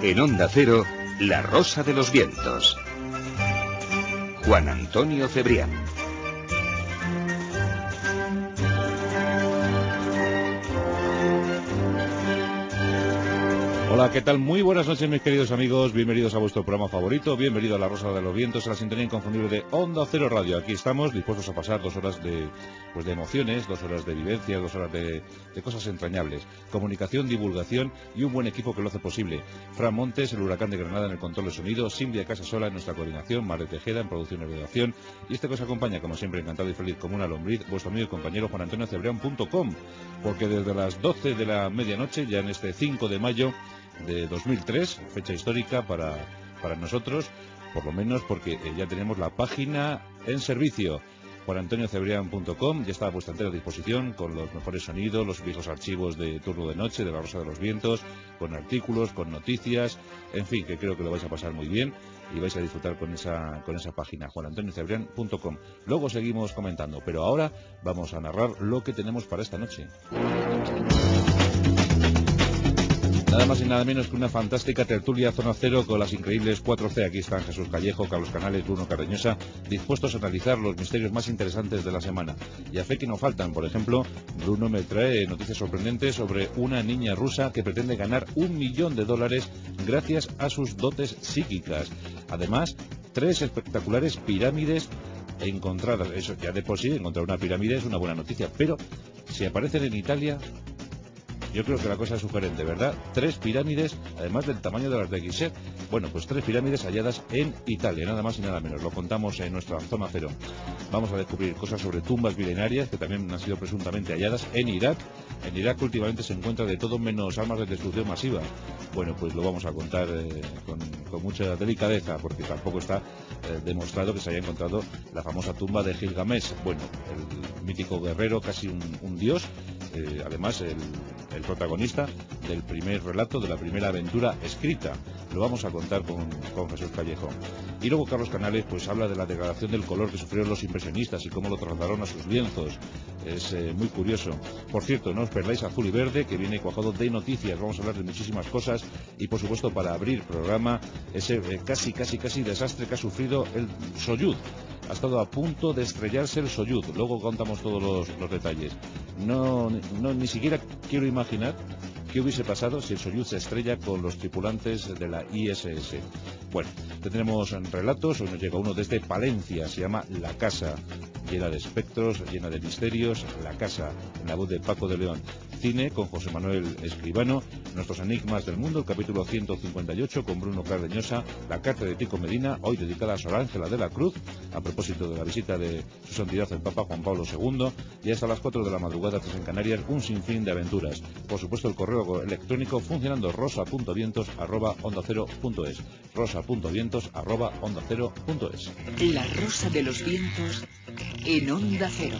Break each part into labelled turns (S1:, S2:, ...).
S1: En Onda Cero, La Rosa de los Vientos. Juan Antonio Cebrián.
S2: Hola, ¿qué tal? Muy buenas noches, mis queridos amigos. Bienvenidos a vuestro programa favorito. Bienvenido a La Rosa de los Vientos, a la sintonía inconfundible de Onda Cero Radio. Aquí estamos, dispuestos a pasar 2 horas de emociones, 2 horas de vivencias, 2 horas de cosas entrañables. Comunicación, divulgación y un buen equipo que lo hace posible. Fran Montes, el Huracán de Granada en el control de sonido, Silvia Casasola en nuestra coordinación, Mar de Tejeda en producción y redacción. Y este que os acompaña, como siempre, encantado y feliz como una lombriz, vuestro amigo y compañero Juan Antonio Cebrián.com. Porque desde las 12 de la medianoche, ya en este 5 de mayo de 2003, fecha histórica para nosotros, por lo menos porque ya tenemos la página en servicio. JuanAntonioCebrián.com ya está a vuestra entera disposición, con los mejores sonidos, los viejos archivos de Turno de Noche, de La Rosa de los Vientos, con artículos, con noticias, en fin, que creo que lo vais a pasar muy bien y vais a disfrutar con esa página, JuanAntonioCebrián.com. Luego seguimos comentando, pero ahora vamos a narrar lo que tenemos para esta noche. Nada más y nada menos que una fantástica tertulia Zona Cero con las increíbles 4C. Aquí están Jesús Callejo, Carlos Canales, Bruno Cardeñosa, dispuestos a analizar los misterios más interesantes de la semana. Y a fe que no faltan. Por ejemplo, Bruno me trae noticias sorprendentes sobre una niña rusa que pretende ganar $1 millón gracias a sus dotes psíquicas. Además, 3 espectaculares pirámides encontradas. Eso ya de por sí, encontrar una pirámide es una buena noticia. Pero si aparecen en Italia, yo creo que la cosa es sugerente, ¿verdad? 3 pirámides, además del tamaño de las de Gizeh. Bueno, pues 3 pirámides halladas en Italia, nada más y nada menos. Lo contamos en nuestra Zona Cero. Vamos a descubrir cosas sobre tumbas milenarias que también han sido presuntamente halladas en Irak. En Irak últimamente se encuentra de todo menos armas de destrucción masiva. Bueno, pues lo vamos a contar con mucha delicadeza, porque tampoco está demostrado que se haya encontrado la famosa tumba de Gilgamesh. Bueno, el mítico guerrero, casi un dios, además el protagonista del primer relato, de la primera aventura escrita. Lo vamos a contar con Jesús Callejo. Y luego Carlos Canales pues habla de la degradación del color que sufrieron los impresionistas y cómo lo trasladaron a sus lienzos. Es muy curioso. Por cierto, no os perdáis Azul y Verde, que viene cuajado de noticias. Vamos a hablar de muchísimas cosas y, por supuesto, para abrir programa, ese casi desastre que ha sufrido el Soyuz. Ha estado a punto de estrellarse el Soyuz. Luego contamos todos los detalles. No, ni siquiera quiero imaginar qué hubiese pasado si el Soyuz se estrella con los tripulantes de la ISS. Bueno, tendremos relatos. Hoy nos llega uno desde Palencia, se llama La Casa, llena de espectros, llena de misterios. La Casa, en la voz de Paco de León. Cine con José Manuel Escribano, Nuestros Enigmas del Mundo, el capítulo 158 con Bruno Cardeñosa, la carta de Pico Medina, hoy dedicada a Sor Ángela de la Cruz, a propósito de la visita de su santidad el Papa Juan Pablo II, y hasta las 4 de la madrugada, 3 en Canarias, un sinfín de aventuras. Por supuesto, el correo electrónico funcionando, rosa.vientos@ondacero.es, rosa.vientos@ondacero.es.
S3: La Rosa de los Vientos en Onda Cero.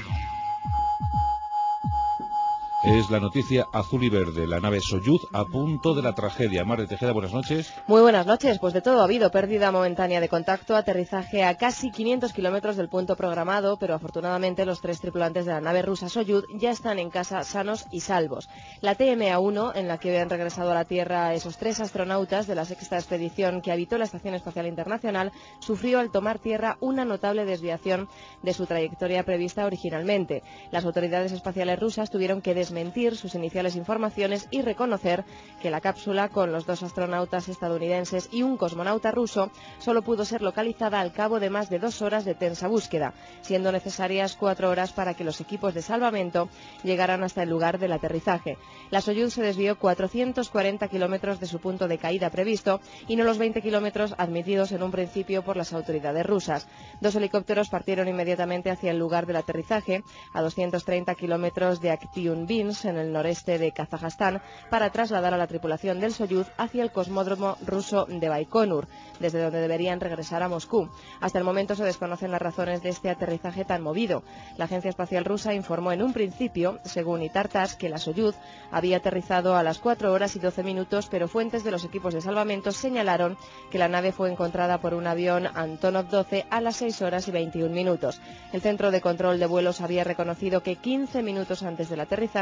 S2: Es la noticia azul y verde. La nave Soyuz a punto de la tragedia. Mar de Tejeda, buenas noches.
S4: Muy buenas noches. Pues de todo ha habido. Pérdida momentánea de contacto, aterrizaje a casi 500 kilómetros del punto programado, pero afortunadamente los 3 tripulantes de la nave rusa Soyuz ya están en casa sanos y salvos. La TMA-1, en la que habían regresado a la Tierra esos 3 astronautas de la 6ª expedición que habitó la Estación Espacial Internacional, sufrió al tomar tierra una notable desviación de su trayectoria prevista originalmente. Las autoridades espaciales rusas tuvieron que desmentir sus iniciales informaciones y reconocer que la cápsula con los 2 astronautas estadounidenses y un cosmonauta ruso solo pudo ser localizada al cabo de más de 2 horas de tensa búsqueda, siendo necesarias 4 horas para que los equipos de salvamento llegaran hasta el lugar del aterrizaje. La Soyuz se desvió 440 kilómetros de su punto de caída previsto y no los 20 kilómetros admitidos en un principio por las autoridades rusas. 2 helicópteros partieron inmediatamente hacia el lugar del aterrizaje, a 230 kilómetros de Aktyumbinsk, en el noreste de Kazajstán, para trasladar a la tripulación del Soyuz hacia el cosmódromo ruso de Baikonur, desde donde deberían regresar a Moscú. Hasta el momento se desconocen las razones de este aterrizaje tan movido. La Agencia Espacial Rusa informó en un principio, según Itar-Tass, que la Soyuz había aterrizado a las 4 horas y 12 minutos, pero fuentes de los equipos de salvamento señalaron que la nave fue encontrada por un avión Antonov 12 a las 6 horas y 21 minutos. El Centro de Control de Vuelos había reconocido que 15 minutos antes del aterrizaje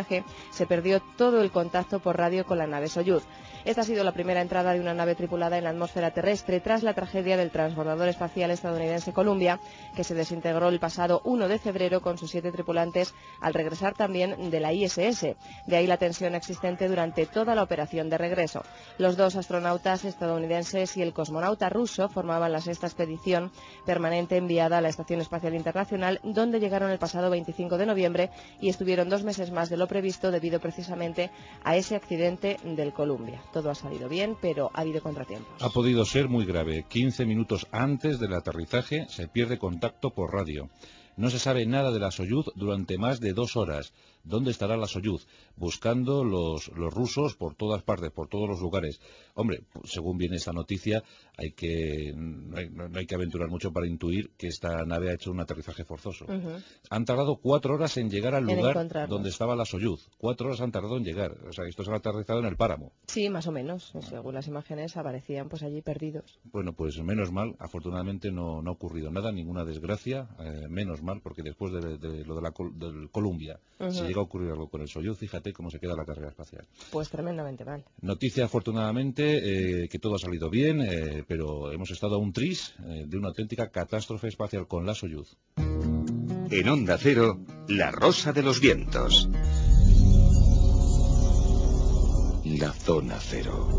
S4: aterrizaje se perdió todo el contacto por radio con la nave Soyuz. Esta ha sido la primera entrada de una nave tripulada en la atmósfera terrestre tras la tragedia del transbordador espacial estadounidense Columbia, que se desintegró el pasado 1 de febrero con sus 7 tripulantes al regresar también de la ISS. De ahí la tensión existente durante toda la operación de regreso. Los 2 astronautas estadounidenses y el cosmonauta ruso formaban la 6ª expedición permanente enviada a la Estación Espacial Internacional, donde llegaron el pasado 25 de noviembre y estuvieron 2 meses más de lo previsto debido precisamente a ese accidente del Columbia. Todo ha salido bien, pero ha habido contratiempos.
S2: Ha podido ser muy grave. 15 minutos antes del aterrizaje se pierde contacto por radio. No se sabe nada de la Soyuz durante más de 2 horas. ¿Dónde estará la Soyuz? Buscando los rusos por todas partes, por todos los lugares. Hombre, según viene esta noticia, no hay que aventurar mucho para intuir que esta nave ha hecho un aterrizaje forzoso. Han tardado 4 horas en llegar al lugar donde estaba la Soyuz. 4 horas han tardado en llegar. O sea, estos han aterrizado en el páramo.
S4: Sí, más o menos. Según las imágenes aparecían pues allí perdidos.
S2: Bueno, pues menos mal. Afortunadamente no ha ocurrido nada, ninguna desgracia. Menos mal, porque después de lo del Columbia, si llega a ocurrir algo con el Soyuz, fíjate cómo se queda la carrera espacial.
S4: Pues tremendamente mal.
S2: Noticia, afortunadamente, que todo ha salido bien, pero hemos estado a un tris de una auténtica catástrofe espacial con la Soyuz.
S1: En Onda Cero, La Rosa de los Vientos. La Zona Cero.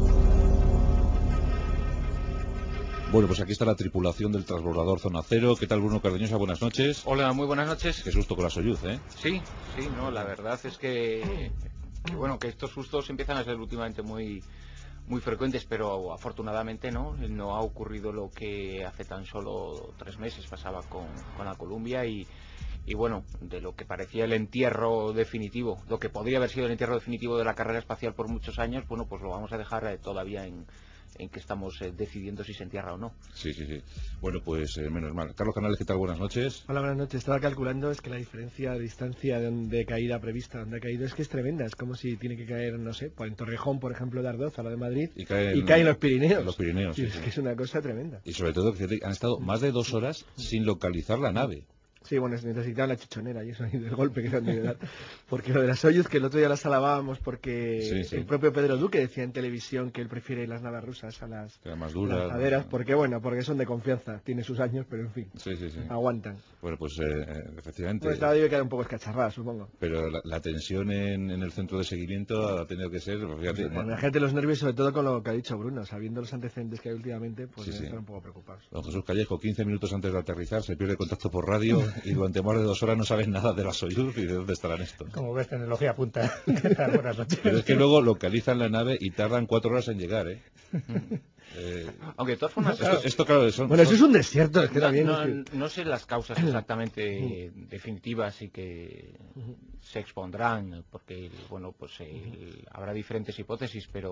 S2: Bueno, pues aquí está la tripulación del transbordador Zona Cero. ¿Qué tal, Bruno Cardeñosa? Buenas noches.
S5: Hola, muy buenas noches.
S2: Qué susto con la Soyuz, ¿eh?
S5: Sí, no, la verdad es que estos sustos empiezan a ser últimamente muy frecuentes, pero afortunadamente no ha ocurrido lo que hace tan solo 3 meses pasaba con la Columbia y bueno, de lo que parecía el entierro definitivo, lo que podría haber sido el entierro definitivo de la carrera espacial por muchos años, bueno, pues lo vamos a dejar todavía en que estamos decidiendo si se entierra o no.
S2: Sí. Bueno, pues menos mal. Carlos Canales, ¿qué tal? Buenas noches.
S6: Hola, buenas noches. Estaba calculando, es que la diferencia de distancia de caída prevista, donde ha caído, es que es tremenda. Es como si tiene que caer, no sé, en Torrejón, por ejemplo, de Ardoz, a la de Madrid, y cae en los Pirineos.
S2: En los Pirineos, sí.
S6: Es que es una cosa tremenda.
S2: Y sobre todo que han estado más de 2 horas sin localizar la nave.
S6: Sí, bueno, necesitaban la chichonera y eso ahí del golpe que se han de dar. Porque lo de las Soyuz, que el otro día las alabábamos porque el propio Pedro Duque decía en televisión que él prefiere las naves rusas a las
S2: más duras,
S6: lanzaderas, porque son de confianza, tiene sus años, pero en fin, aguantan.
S2: Bueno, pues efectivamente.
S6: Pues esta debe quedar un poco escacharrada, supongo.
S2: Pero la tensión en el centro de seguimiento ha tenido que ser, fíjate.
S6: Imagínate los nervios, sobre todo con lo que ha dicho Bruno, sabiendo los antecedentes que hay últimamente, pues deben estar un poco preocupados.
S2: Don Jesús Callejo, 15 minutos antes de aterrizar, se pierde contacto por radio y durante más de 2 horas no saben nada de la Soyuz y de dónde estarán estos.
S7: Como ves, tecnología punta. Buenas noches.
S2: Pero es que luego localizan la nave y tardan 4 horas en llegar, ¿eh?
S5: Aunque de todas formas
S6: bueno, eso es un desierto, es que
S5: no sé las causas exactamente definitivas y que se expondrán, porque bueno, pues habrá diferentes hipótesis, pero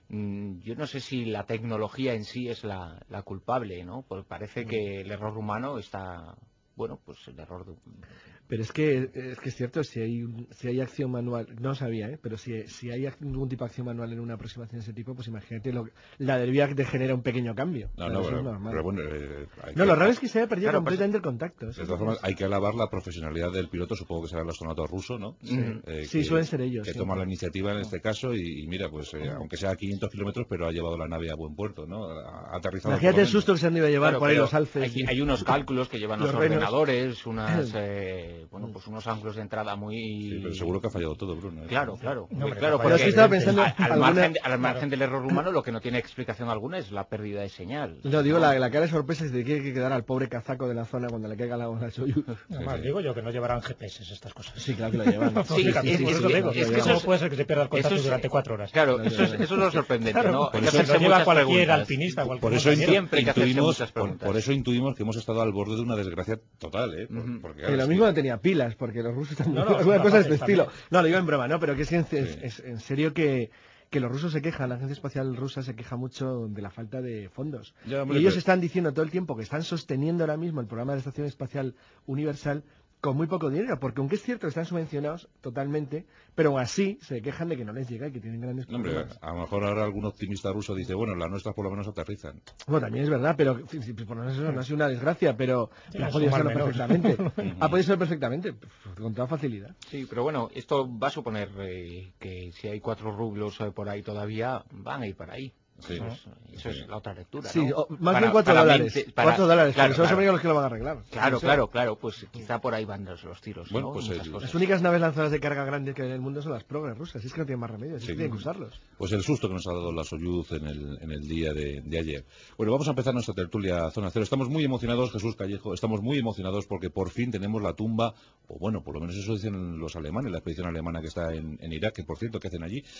S5: yo no sé si la tecnología en sí es la culpable, ¿no? Porque parece que el error humano está, bueno, pues el error de...
S6: Pero es que es cierto, si hay acción manual, no sabía, pero si hay algún tipo de acción manual en una aproximación de ese tipo, pues imagínate, la del viaje te genera un pequeño cambio.
S2: Eso es normal. Pero bueno,
S6: lo raro es que se haya perdido completamente el contacto.
S2: De todas formas, hay que alabar la profesionalidad del piloto, supongo que será el astronauta ruso, ¿no?
S6: Sí, suelen ser ellos.
S2: Que toma la iniciativa en este caso y mira, pues aunque sea a 500 kilómetros, pero ha llevado la nave a buen puerto, ¿no? Ha aterrizado.
S6: Imagínate el susto que se han ido a llevar por ahí los alces.
S5: Hay unos cálculos que llevan los ordenadores, pues unos ángulos de entrada muy...
S2: Sí, pero seguro que ha fallado todo, Bruno.
S5: Claro.
S6: Pero es que estaba pensando...
S5: Al margen del error humano, lo que no tiene explicación alguna es la pérdida de señal.
S6: No, digo, la cara de sorpresa es de que hay que quedar al pobre cazaco de la zona cuando le caiga la Soyuz.
S7: Además, digo yo que no llevarán GPS estas cosas.
S6: Sí, claro que lo llevan.
S7: ¿Cómo puede ser que se pierda el contacto durante 4 horas?
S5: Claro, eso es lo sorprendente, ¿no?
S7: Por eso lo lleva cualquier alpinista.
S2: Por eso intuimos que hemos estado al borde de una desgracia total, ¿eh?
S6: Y lo mismo no tenía pilas, porque los rusos también... Alguna cosa de este estilo. No, lo digo en broma, ¿no? Pero que es en serio que los rusos se quejan, la Agencia Espacial Rusa se queja mucho de la falta de fondos. Y ellos están diciendo todo el tiempo que están sosteniendo ahora mismo el programa de Estación Espacial Universal con muy poco dinero, porque aunque es cierto que están subvencionados totalmente, pero aún así se quejan de que no les llega y que tienen grandes problemas.
S2: Hombre, a lo mejor ahora algún optimista ruso dice, bueno, las nuestras por lo menos aterrizan.
S6: Bueno, también es verdad, pero por lo menos eso no ha sido una desgracia, pero ha podido serlo perfectamente. Ha podido ser perfectamente, con toda facilidad.
S5: Sí, pero bueno, esto va a suponer que si hay 4 rublos por ahí todavía, van a ir para ahí.
S2: Sí.
S5: Eso es la otra lectura,
S6: sí,
S5: ¿no?
S6: más bien 4 dólares. 4 dólares,
S5: claro,
S6: son los amigos que lo van a arreglar.
S5: Claro, pues quizá por ahí van los tiros,
S2: bueno,
S5: ¿no?
S2: pues
S6: las únicas naves lanzadas de carga grandes que hay en el mundo son las Progress rusas, es que no tienen más remedio, es que tienen que usarlos.
S2: Pues el susto que nos ha dado la Soyuz en el día de ayer. Bueno, vamos a empezar nuestra tertulia Zona Cero. Estamos muy emocionados, Jesús Callejo, estamos muy emocionados porque por fin tenemos la tumba, o bueno, por lo menos eso dicen los alemanes, la expedición alemana que está en Irak, que por cierto, ¿qué hacen allí?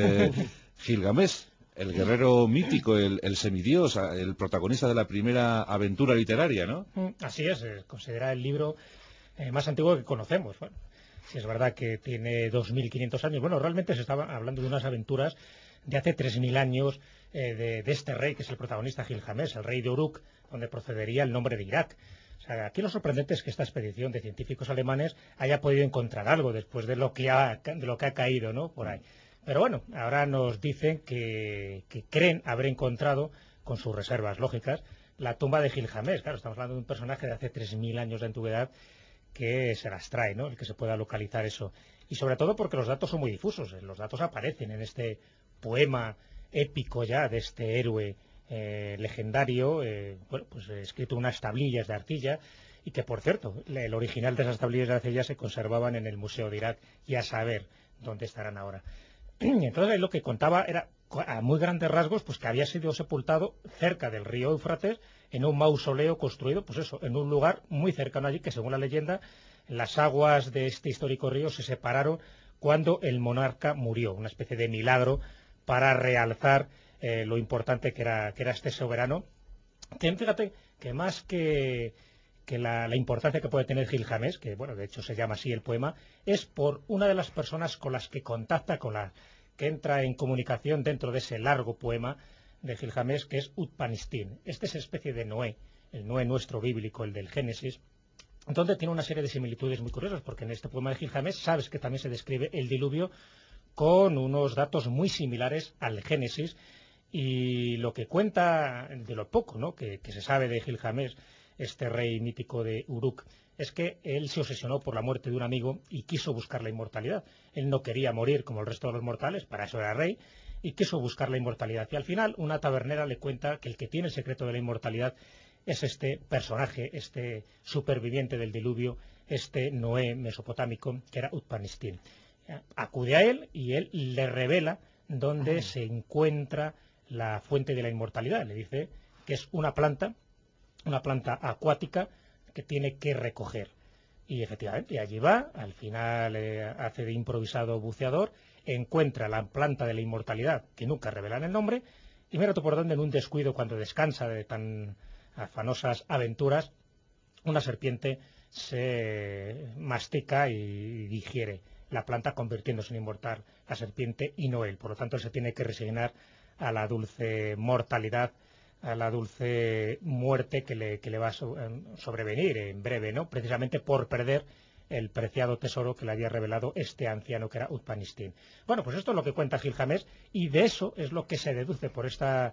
S2: Gilgamesh. El guerrero mítico, el semidios, el protagonista de la primera aventura literaria, ¿no?
S7: Así es, considera el libro más antiguo que conocemos. Bueno, si es verdad que tiene 2.500 años, bueno, realmente se estaba hablando de unas aventuras de hace 3.000 años de este rey, que es el protagonista Gilgamesh, el rey de Uruk, donde procedería el nombre de Irak. O sea, aquí lo sorprendente es que esta expedición de científicos alemanes haya podido encontrar algo después de lo que ha caído, ¿no?, por ahí. Pero bueno, ahora nos dicen que creen haber encontrado, con sus reservas lógicas, la tumba de Gilgamesh. Claro, estamos hablando de un personaje de hace 3.000 años de antigüedad que se las trae, ¿no?, el que se pueda localizar eso. Y sobre todo porque los datos son muy difusos. Los datos aparecen en este poema épico ya de este héroe legendario, escrito en unas tablillas de arcilla, y que, por cierto, el original de esas tablillas de arcilla se conservaban en el Museo de Irak, y a saber dónde estarán ahora. Entonces lo que contaba era, a muy grandes rasgos, pues que había sido sepultado cerca del río Éufrates, en un mausoleo construido, pues eso, en un lugar muy cercano allí, que según la leyenda, las aguas de este histórico río se separaron cuando el monarca murió, una especie de milagro para realzar lo importante que era este soberano, que fíjate que más que la importancia que puede tener Gilgamesh, que bueno, de hecho se llama así el poema, es por una de las personas con las que contacta, que entra en comunicación dentro de ese largo poema de Gilgamesh, que es Utpanistín. Este es especie de Noé, el Noé nuestro bíblico, el del Génesis, donde tiene una serie de similitudes muy curiosas, porque en este poema de Gilgamesh sabes que también se describe el diluvio con unos datos muy similares al Génesis, y lo que cuenta, de lo poco, ¿no?, que se sabe de Gilgamesh, este rey mítico de Uruk, es que él se obsesionó por la muerte de un amigo y quiso buscar la inmortalidad. Él no quería morir como el resto de los mortales, para eso era rey, y quiso buscar la inmortalidad. Y al final una tabernera le cuenta que el que tiene el secreto de la inmortalidad es este personaje, este superviviente del diluvio, este Noé mesopotámico, que era Utpanistín. Acude a él y él le revela dónde se encuentra la fuente de la inmortalidad. Le dice que es una planta acuática que tiene que recoger. Y efectivamente, allí va, al final hace de improvisado buceador, encuentra la planta de la inmortalidad, que nunca revelan el nombre, y mira tú por dónde, en un descuido, cuando descansa de tan afanosas aventuras, una serpiente se mastica y digiere la planta, convirtiéndose en inmortal la serpiente y no él. Por lo tanto, él se tiene que resignar a la dulce mortalidad, a la dulce muerte que le va a sobrevenir en breve, ¿no?, precisamente por perder el preciado tesoro que le había revelado este anciano que era Utpanistín. Bueno, pues esto es lo que cuenta Gilgamesh, y de eso es lo que se deduce por esta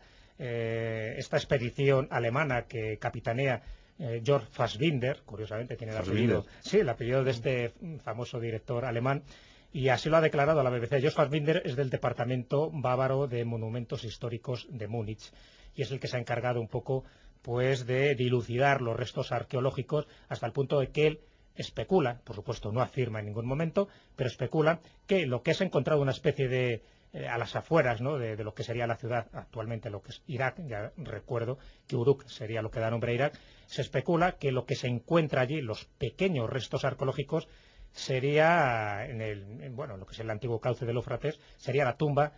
S7: expedición alemana que capitanea Georg Fassbinder. Curiosamente tiene el apellido, sí, el apellido de este famoso director alemán, y así lo ha declarado a la BBC. Georg Fassbinder es del Departamento Bávaro de Monumentos Históricos de Múnich, y es el que se ha encargado un poco, pues, de dilucidar los restos arqueológicos, hasta el punto de que él especula, por supuesto no afirma en ningún momento, pero especula que lo que es encontrado una especie de a las afueras, ¿no?, de lo que sería la ciudad actualmente, lo que es Irak. Ya recuerdo que Uruk sería lo que da nombre a Irak. Se especula que lo que se encuentra allí, los pequeños restos arqueológicos, sería lo que es el antiguo cauce del Éufrates, sería la tumba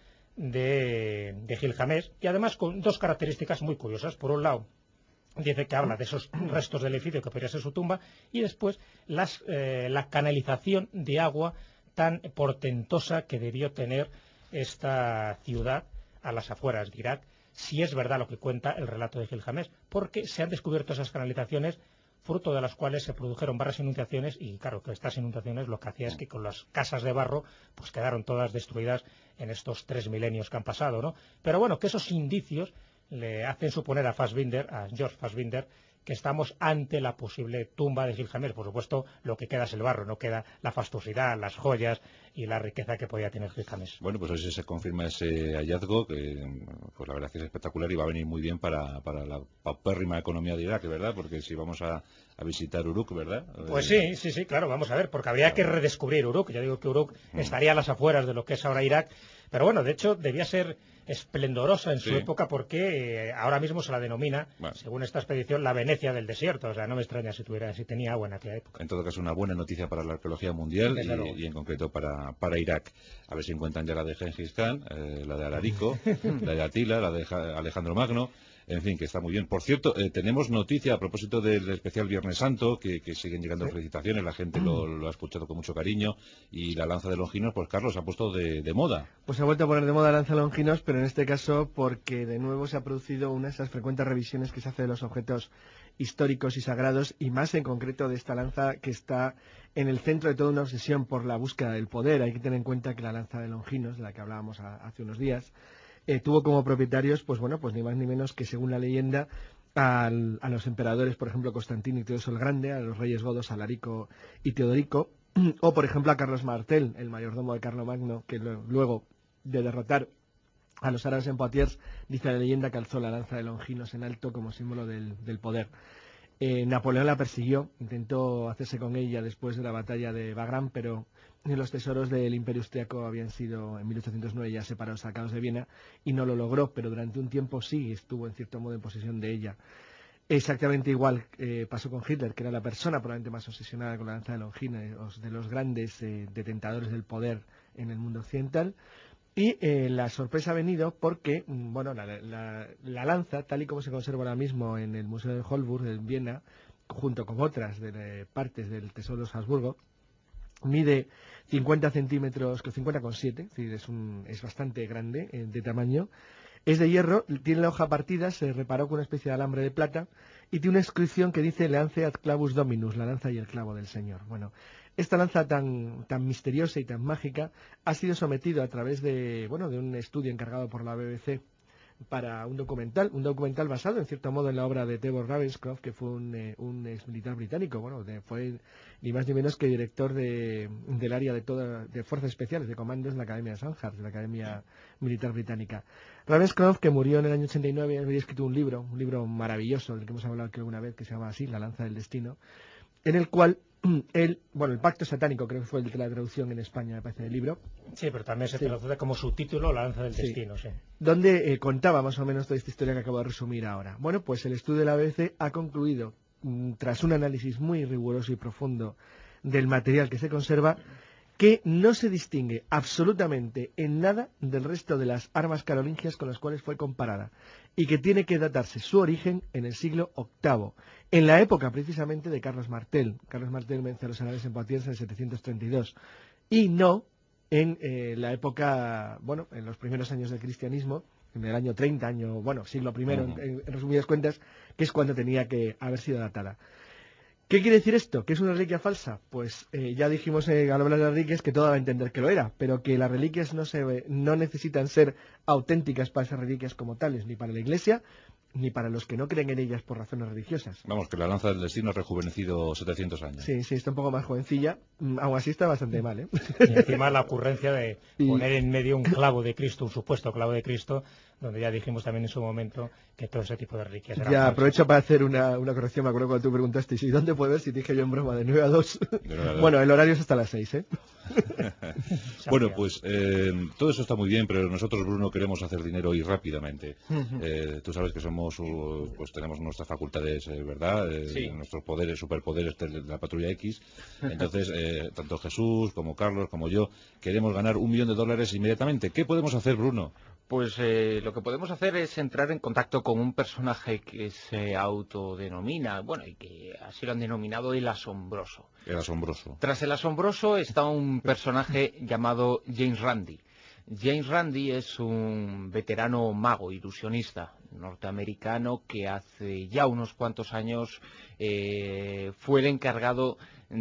S7: de Gilgamesh, y además con dos características muy curiosas. Por un lado, dice que habla de esos restos del edificio que podría ser su tumba, y después la canalización de agua tan portentosa que debió tener esta ciudad a las afueras de Irak, si es verdad lo que cuenta el relato de Gilgamesh, porque se han descubierto esas canalizaciones fruto de las cuales se produjeron varias inundaciones y claro que estas inundaciones lo que hacía es que con las casas de barro pues quedaron todas destruidas en estos 3 milenios que han pasado, ¿no? Pero bueno, que esos indicios le hacen suponer a George Fassbinder, que estamos ante la posible tumba de Gilgamesh. Por supuesto, lo que queda es el barro, no queda la fastuosidad, las joyas y la riqueza que podía tener Gilgamesh.
S2: Bueno, pues así se confirma ese hallazgo, que pues la verdad es que es espectacular y va a venir muy bien para la paupérrima economía de Irak, ¿verdad? Porque si vamos a visitar Uruk, ¿verdad?
S7: Pues sí, claro, vamos a ver, porque habría que redescubrir Uruk. Ya digo que Uruk estaría a las afueras de lo que es ahora Irak, pero bueno, de hecho debía ser esplendorosa en su época porque ahora mismo se la denomina, según esta expedición, la Venecia del desierto. O sea, no me extraña si tenía agua en aquella época.
S2: En todo caso, una buena noticia para la arqueología mundial y en concreto para Irak. A ver si encuentran ya la de Gengis Khan, la de Alarico, la de Atila, la de Alejandro Magno. En fin, que está muy bien. Por cierto, tenemos noticia a propósito del especial Viernes Santo, que siguen llegando felicitaciones, la gente lo ha escuchado con mucho cariño, y la lanza de Longinos, pues Carlos, se ha puesto de moda.
S6: Pues se ha vuelto a poner de moda la lanza de Longinos, pero en este caso porque de nuevo se ha producido una de esas frecuentes revisiones que se hace de los objetos históricos y sagrados, y más en concreto de esta lanza que está en el centro de toda una obsesión por la búsqueda del poder. Hay que tener en cuenta que la lanza de Longinos, de la que hablábamos hace unos días, tuvo como propietarios, pues ni más ni menos que, según la leyenda, a los emperadores, por ejemplo, Constantino y Teodoso el Grande, a los reyes godos Alarico y Teodorico, o por ejemplo a Carlos Martel, el mayordomo de Carlomagno, que luego de derrotar a los árabes en Poitiers, dice la leyenda que alzó la lanza de Longinos en alto como símbolo del poder. Napoleón la persiguió, intentó hacerse con ella después de la batalla de Wagram, pero los tesoros del Imperio Austriaco habían sido en 1809 ya separados, sacados de Viena, y no lo logró, pero durante un tiempo sí estuvo en cierto modo en posesión de ella. Exactamente igual pasó con Hitler, que era la persona probablemente más obsesionada con la lanza de Longinos, de los grandes detentadores del poder en el mundo occidental. Y la sorpresa ha venido porque, la lanza, tal y como se conserva ahora mismo en el Museo de Holburg, en Viena, junto con otras partes del Tesoro de Habsburgo, mide 50 centímetros, 50,7, es decir, es bastante grande de tamaño. Es de hierro, tiene la hoja partida, se reparó con una especie de alambre de plata y tiene una inscripción que dice Lance ad clavus dominus, la lanza y el clavo del Señor. Bueno, esta lanza tan misteriosa y tan mágica ha sido sometido a través de un estudio encargado por la BBC para un documental basado en cierto modo en la obra de Trevor Ravenscroft, que fue un ex militar británico, fue ni más ni menos que director del área de fuerzas especiales de comandos en la Academia de Sandhurst, de la Academia Militar Británica. Ravenscroft, que murió en el año 89, había escrito un libro maravilloso del que hemos hablado aquí alguna vez, que se llama así, La lanza del destino, en el cual el pacto satánico, creo que fue la traducción en España, me parece, del libro.
S7: Sí, pero también se traduce como subtítulo La lanza del destino, sí.
S6: Donde contaba más o menos toda esta historia que acabo de resumir ahora. Bueno, pues el estudio de la BBC ha concluido, tras un análisis muy riguroso y profundo del material que se conserva, que no se distingue absolutamente en nada del resto de las armas carolingias con las cuales fue comparada, y que tiene que datarse su origen en el siglo VIII, en la época precisamente de Carlos Martel. Carlos Martel vence a los árabes en Poitiers en el 732, y no en la época, en los primeros años del cristianismo, en el año 30, siglo I, en resumidas cuentas, que es cuando tenía que haber sido datada. ¿Qué quiere decir esto? ¿Que es una reliquia falsa? Pues ya dijimos al hablar de las reliquias que todo va a entender que lo era, pero que las reliquias no necesitan ser auténticas para esas reliquias como tales, ni para la Iglesia, ni para los que no creen en ellas por razones religiosas.
S2: Vamos, que la lanza del destino ha rejuvenecido 700 años.
S6: Sí, está un poco más jovencilla, aún así está bastante mal, ¿eh?
S7: Y encima la ocurrencia de poner en medio un clavo de Cristo, un supuesto clavo de Cristo, donde ya dijimos también en su momento que todo ese tipo de reliquias eran falsas.
S6: Aprovecho para hacer una corrección. Me acuerdo cuando tú preguntaste, ¿y dónde puede ver? Si te dije yo en broma, de 9 a 2. Bueno, el horario es hasta las 6, ¿eh?
S2: Bueno, pues todo eso está muy bien, pero nosotros, Bruno, queremos hacer dinero y rápidamente. Tú sabes que tenemos nuestras facultades, ¿verdad?
S5: Sí.
S2: Nuestros poderes, superpoderes de la Patrulla X. Entonces, tanto Jesús como Carlos como yo queremos ganar $1 millón inmediatamente. ¿Qué podemos hacer, Bruno?
S5: Pues lo que podemos hacer es entrar en contacto con un personaje que se autodenomina, y que así lo han denominado el Asombroso.
S2: El Asombroso.
S5: Tras el Asombroso está un personaje llamado James Randi. James Randi es un veterano mago, ilusionista. norteamericano que hace ya unos cuantos años fue el encargado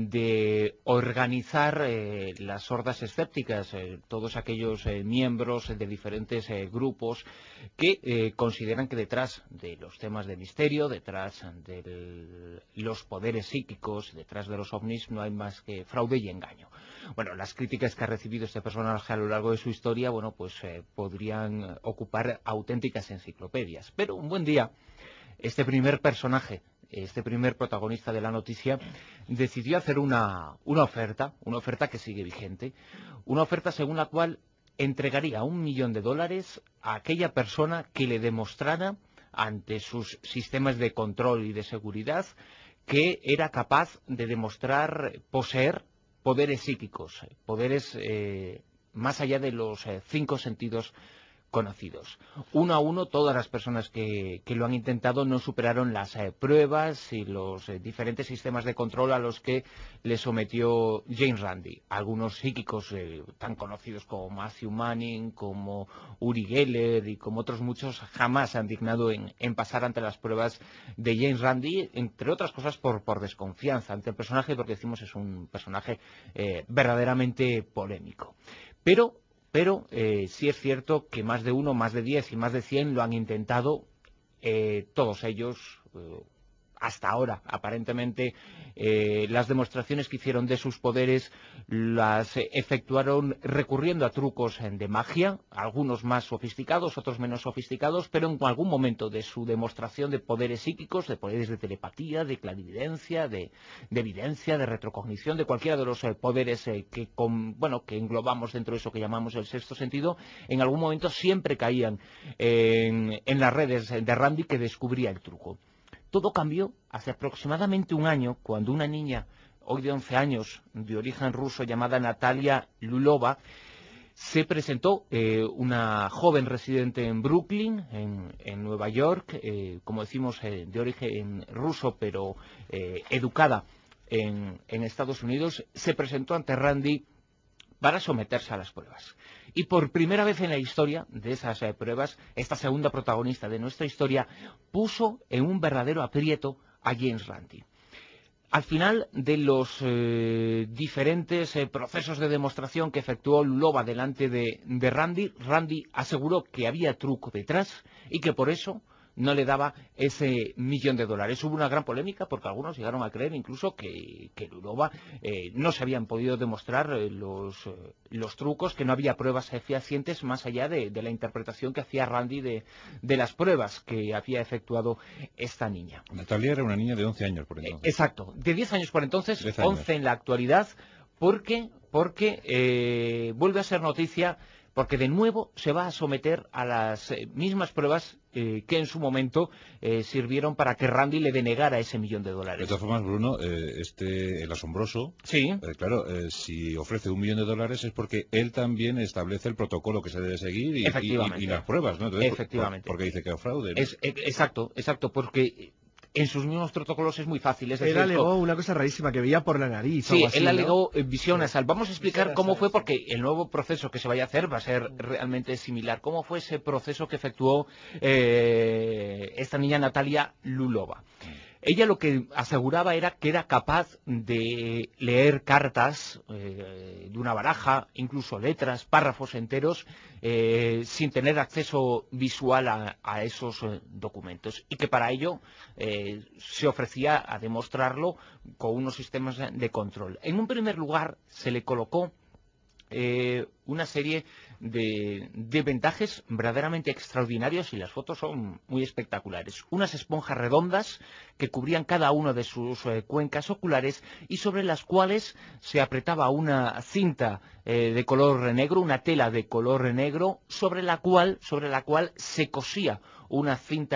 S5: de organizar las hordas escépticas, todos aquellos miembros de diferentes grupos que consideran que detrás de los temas de misterio, detrás de los poderes psíquicos, detrás de los ovnis, no hay más que fraude y engaño. Bueno, las críticas que ha recibido este personaje a lo largo de su historia, bueno, pues podrían ocupar auténticas enciclopedias. Pero un buen día, este primer personaje, este primer protagonista de la noticia, decidió hacer una oferta que sigue vigente, una oferta según la cual entregaría $1 millón a aquella persona que le demostrara ante sus sistemas de control y de seguridad que era capaz de demostrar poseer poderes psíquicos, poderes más allá de los 5 sentidos conocidos. Uno a uno, todas las personas que lo han intentado no superaron las pruebas y los diferentes sistemas de control a los que le sometió James Randi. Algunos psíquicos tan conocidos como Matthew Manning, como Uri Geller y como otros muchos jamás se han dignado en pasar ante las pruebas de James Randi, entre otras cosas por desconfianza ante el personaje, porque decimos es un personaje verdaderamente polémico. Pero sí es cierto que más de uno, más de 10 y más de 100 lo han intentado, todos ellos, hasta ahora, aparentemente, las demostraciones que hicieron de sus poderes las efectuaron recurriendo a trucos de magia, algunos más sofisticados, otros menos sofisticados, pero en algún momento de su demostración de poderes psíquicos, de poderes de telepatía, de clarividencia, de evidencia, de retrocognición, de cualquiera de los poderes que englobamos dentro de eso que llamamos el sexto sentido, en algún momento siempre caían en las redes de Randi, que descubría el truco. Todo cambió hace aproximadamente un año, cuando una niña, hoy de 11 años, de origen ruso, llamada Natalia Lulova, se presentó, una joven residente en Brooklyn, en Nueva York, como decimos, de origen ruso, pero educada en Estados Unidos, se presentó ante Randi para someterse a las pruebas. Y por primera vez en la historia de esas pruebas, esta segunda protagonista de nuestra historia puso en un verdadero aprieto a James Randi. Al final de los diferentes procesos de demostración que efectuó Lulova delante de Randi, Randi aseguró que había truco detrás y que por eso no le daba ese $1 millón. Hubo una gran polémica porque algunos llegaron a creer incluso que Lulova no se habían podido demostrar los trucos, que no había pruebas fehacientes más allá de la interpretación que hacía Randi de las pruebas que había efectuado esta niña.
S2: Natalia era una niña de 11 años por entonces.
S5: Exacto, de 10 años por entonces,
S2: 10 años.
S5: 11 en la actualidad, porque vuelve a ser noticia, porque de nuevo se va a someter a las mismas pruebas que en su momento sirvieron para que Randi le denegara ese $1 millón.
S2: De todas formas, Bruno, el asombroso,
S5: sí,
S2: claro, si ofrece $1 millón es porque él también establece el protocolo que se debe seguir y las pruebas, ¿no? Entonces,
S5: efectivamente.
S2: Porque dice que es fraude, ¿no?
S5: Exacto, porque en sus mismos protocolos es muy fácil.
S6: Él alegó una cosa rarísima, que veía por la nariz.
S5: Sí, él alegó visión nasal. Vamos a explicar cómo fue, porque el nuevo proceso que se vaya a hacer va a ser realmente similar. ¿Cómo fue ese proceso que efectuó esta niña Natalia Lulova? Ella lo que aseguraba era que era capaz de leer cartas de una baraja, incluso letras, párrafos enteros, sin tener acceso visual a esos documentos, y que para ello se ofrecía a demostrarlo con unos sistemas de control. En un primer lugar se le colocó una serie de ventajes verdaderamente extraordinarios, y las fotos son muy espectaculares. Unas esponjas redondas que cubrían cada una de sus cuencas oculares, y sobre las cuales se apretaba una cinta de color negro, una tela de color negro, sobre la cual se cosía una cinta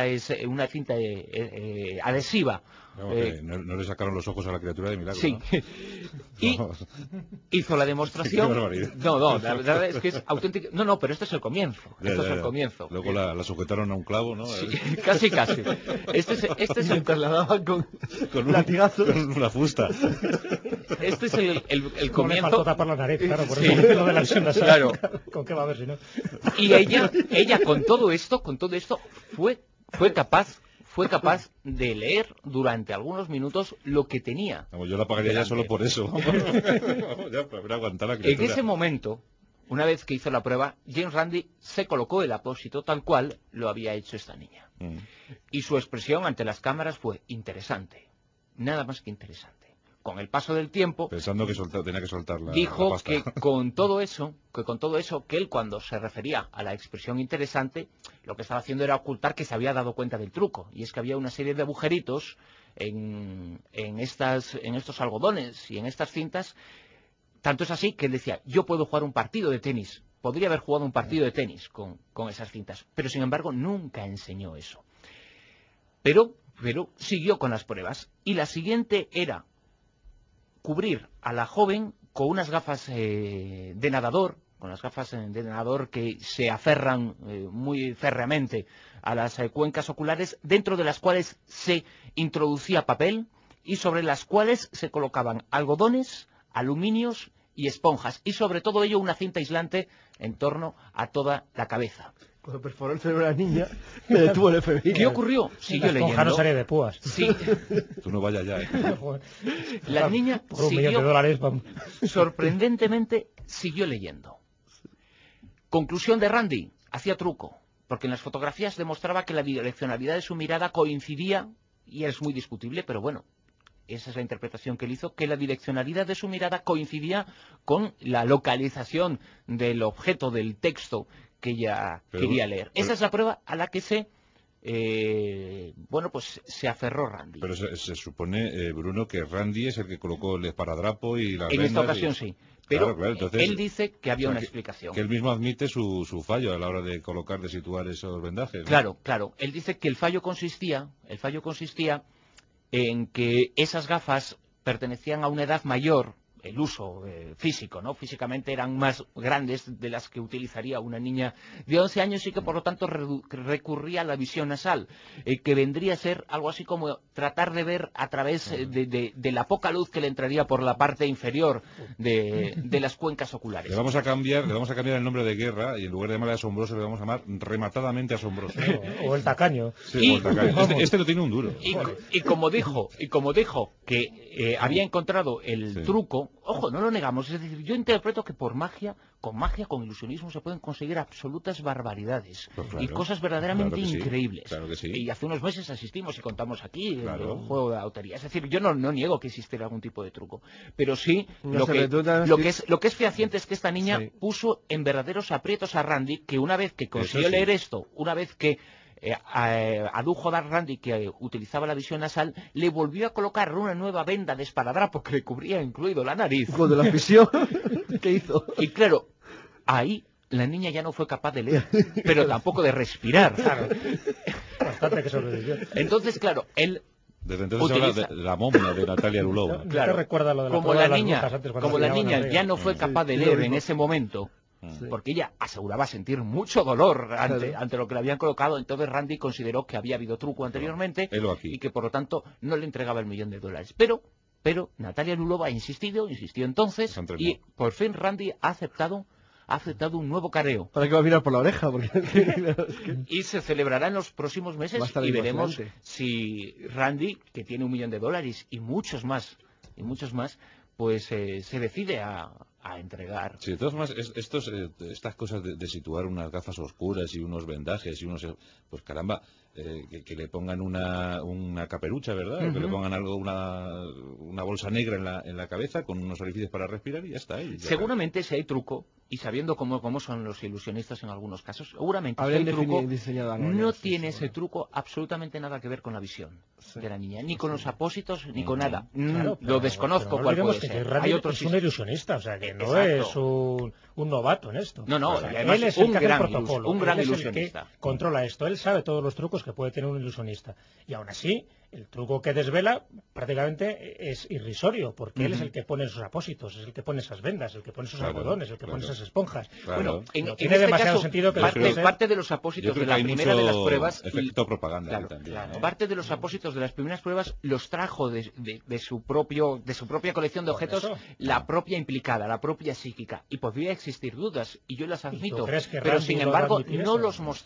S5: adhesiva.
S2: No le sacaron los ojos a la criatura de milagro,
S5: sí.
S2: ¿no?
S5: Y hizo la demostración. No, la verdad es que es auténtico. No, pero este es el comienzo. Esto es el comienzo.
S2: Luego la sujetaron a un clavo, ¿no?
S5: Sí, casi. Este es el
S6: trasladaban con
S2: un
S6: latigazo,
S2: con una fusta.
S5: Este es el comienzo.
S7: No le faltó tapar la nariz, claro, por
S5: sí.
S7: eso lo de la visión nasal.
S5: Claro.
S7: ¿Con qué va a ver si no?
S5: Y ella con todo esto fue fue capaz de leer durante algunos minutos lo que tenía.
S2: Vamos, yo la pagaría ya solo por eso. Vamos, ya, para aguantar la criatura.
S5: En ese momento, una vez que hizo la prueba, James Randi se colocó el apósito tal cual lo había hecho esta niña. Y su expresión ante las cámaras fue interesante, nada más que interesante. Con el paso del tiempo,
S2: pensando que tenía que soltar
S5: dijo
S2: la pasta.
S5: que con todo eso, que él cuando se refería a la expresión interesante, lo que estaba haciendo era ocultar que se había dado cuenta del truco. Y es que había una serie de agujeritos en estos algodones y en estas cintas. Tanto es así que él decía, yo puedo jugar un partido de tenis. Podría haber jugado un partido de tenis con esas cintas. Pero sin embargo nunca enseñó eso. Pero siguió con las pruebas. Y la siguiente era cubrir a la joven con unas gafas de nadador, que se aferran muy férreamente a las cuencas oculares, dentro de las cuales se introducía papel y sobre las cuales se colocaban algodones, aluminios y esponjas, y sobre todo ello una cinta aislante en torno a toda la cabeza.
S6: Cuando perforó el cerebro de la niña, me detuvo el FBI.
S5: ¿Qué ocurrió? Siguió leyendo.
S7: La esponja no salía de púas.
S5: Sí.
S2: Tú no vayas ya.
S5: La niña
S7: por $1 millón,
S5: sorprendentemente siguió leyendo. Conclusión de Randi, hacía truco, porque en las fotografías demostraba que la direccionalidad de su mirada coincidía, y es muy discutible, pero bueno, esa es la interpretación que él hizo, que la direccionalidad de su mirada coincidía con la localización del objeto, del texto que ella quería leer. Esa es la prueba a la que se aferró Randi.
S2: Pero se supone, Bruno, que Randi es el que colocó el esparadrapo y las
S5: en
S2: vendas.
S5: Esta ocasión sí. Pero
S2: claro, entonces,
S5: él dice que había una explicación.
S2: Que él mismo admite su fallo a la hora de colocar, de situar esos vendajes, ¿no?
S5: Claro. Él dice que el fallo consistía en que esas gafas pertenecían a una edad mayor, el uso físico, ¿no? Físicamente eran más grandes de las que utilizaría una niña de 11 años y que por lo tanto recurría a la visión nasal, que vendría a ser algo así como tratar de ver a través de la poca luz que le entraría por la parte inferior de las cuencas oculares.
S2: Le vamos a cambiar el nombre de Guerra y en lugar de llamarle asombroso le vamos a llamar rematadamente asombroso.
S7: O el tacaño.
S2: Sí, o el tacaño. Este lo tiene un duro.
S5: Y como dijo que había encontrado el truco, ojo, no lo negamos, es decir, yo interpreto que con magia, con ilusionismo se pueden conseguir absolutas barbaridades, pues claro, y cosas verdaderamente increíbles.
S2: Claro que sí.
S5: Y hace unos meses asistimos y contamos aquí un juego de autoría. Es decir, yo no niego que existiera algún tipo de truco, pero sí lo que es fehaciente es que esta niña puso en verdaderos aprietos a Randi, que una vez que consiguió leer esto, una vez que adujo a Randi que utilizaba la visión nasal, le volvió a colocar una nueva venda de esparadrapo que le cubría incluido la nariz.
S6: Con la visión, ¿qué hizo?
S5: Y claro, ahí la niña ya no fue capaz de leer, pero tampoco de respirar.
S7: Claro. Bastante que sobrevivió.
S5: Entonces, claro, él
S2: desde entonces se habla de la momia de Natalia Lulova.
S5: Claro,
S7: recuerda lo de
S5: como la niña ya no fue capaz de leer en ese momento, porque ella aseguraba sentir mucho dolor ante lo que le habían colocado, entonces Randi consideró que había habido truco anteriormente y que por lo tanto no le entregaba el $1 millón. Pero Natalia Lulova insistió entonces, y por fin Randi ha aceptado un nuevo careo.
S6: ¿Para qué va a mirar por la oreja?
S5: Y se celebrará en los próximos meses y veremos si Randi, que tiene $1 millón y muchos más, pues se decide a entregar.
S2: Sí, de todas formas, estas cosas de situar unas gafas oscuras y unos vendajes y pues caramba, que le pongan una caperucha, ¿verdad? Que le pongan una bolsa negra en la cabeza con unos orificios para respirar y ya está.
S5: Seguramente si hay truco, y sabiendo cómo son los ilusionistas en algunos casos, seguramente si hay truco, no tiene ese truco absolutamente nada que ver con la visión de la niña, ni con los apósitos, ni con nada.
S7: Claro,
S5: lo desconozco cuál puede ser. Hay otros
S7: es un ilusionista, o sea que no es un novato en esto.
S5: No,
S7: o sea,
S5: además
S7: él es
S5: un gran ilusionista.
S7: El que controla esto, él sabe todos los trucos que puede tener un ilusionista. Y aún así, el truco que desvela prácticamente es irrisorio, porque él es el que pone esos apósitos, es el que pone esas vendas, el que pone esos algodones, el que pone esas esponjas.
S5: Bueno,
S7: tiene
S5: este
S7: demasiado
S5: caso,
S7: sentido que
S5: parte de los apósitos de la primera de las pruebas,
S2: efecto propaganda también,
S5: parte de los apósitos de las primeras pruebas los trajo de su propia colección de objetos la propia implicada, la propia psíquica, y podría existir dudas, y yo las admito, pero sin embargo no los mostró.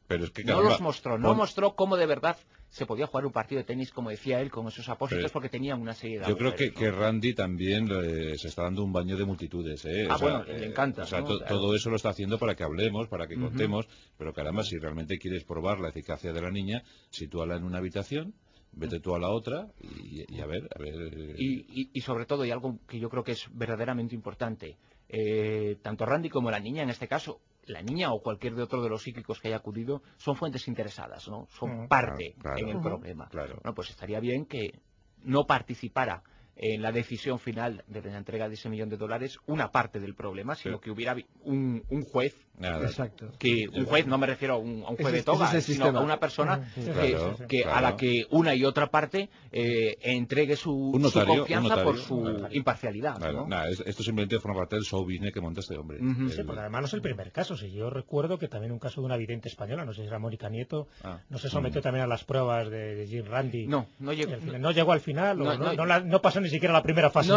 S2: Pero es que
S5: no los mostró, no mostró cómo de verdad se podía jugar un partido de tenis, como decía él, con esos apósitos, porque tenían una serie de
S2: Yo creo
S5: agujeros,
S2: que Randy también se está dando un baño de multitudes, ¿eh?
S5: Bueno, le encanta.
S2: O sea,
S5: ¿no?
S2: todo eso lo está haciendo para que hablemos, para que contemos, pero caramba, si realmente quieres probar la eficacia de la niña, sitúala en una habitación, vete tú a la otra y a ver.
S5: Y sobre todo, y algo que yo creo que es verdaderamente importante, tanto Randy como la niña, en este caso, la niña o cualquier de otro de los psíquicos que haya acudido, son fuentes interesadas, ¿no? Son parte en el problema.
S2: Claro.
S5: Bueno, pues estaría bien que no participara en la decisión final de la entrega de ese $1 millón una parte del problema, sino que hubiera un juez.
S6: Exacto.
S5: Que un juez, no me refiero a un juez de toga, sino a una persona a la que una y otra parte entregue su confianza por su imparcialidad.
S2: Claro.
S5: ¿no?
S2: Esto simplemente forma parte del show business que monta este hombre.
S7: Sí, porque además no es el primer caso. Si yo recuerdo que también un caso de una vidente española, no sé si era Mónica Nieto, no se sometió también a las pruebas de Jim Randy.
S5: No
S7: llegó al final, no pasó ni siquiera la primera fase.
S5: No.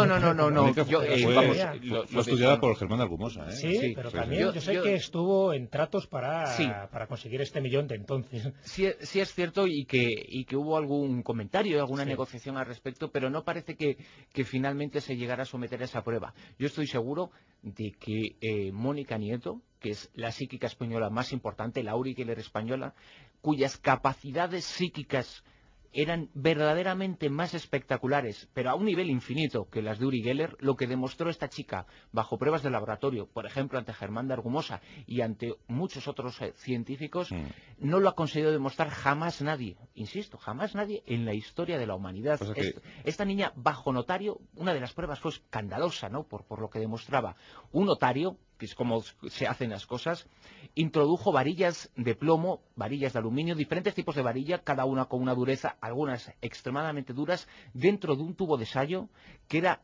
S2: Fue estudiada por Germán Argumosa, ¿eh?
S7: Sí, pero también yo sé que estuvo en tratos para conseguir este $1 millón de entonces.
S5: Sí es cierto y que hubo algún comentario, alguna negociación al respecto, pero no parece que finalmente se llegara a someter a esa prueba. Yo estoy seguro de que Mónica Nieto, que es la psíquica española más importante, la Uri Geller española, cuyas capacidades psíquicas eran verdaderamente más espectaculares, pero a un nivel infinito que las de Uri Geller, lo que demostró esta chica bajo pruebas de laboratorio, por ejemplo ante Germán de Argumosa y ante muchos otros científicos, no lo ha conseguido demostrar jamás nadie, insisto, jamás nadie en la historia de la humanidad. Esta niña bajo notario, una de las pruebas fue escandalosa, ¿no? por lo que demostraba. Un notario, que es como se hacen las cosas, introdujo varillas de plomo, varillas de aluminio, diferentes tipos de varilla, cada una con una dureza, algunas extremadamente duras, dentro de un tubo de ensayo que era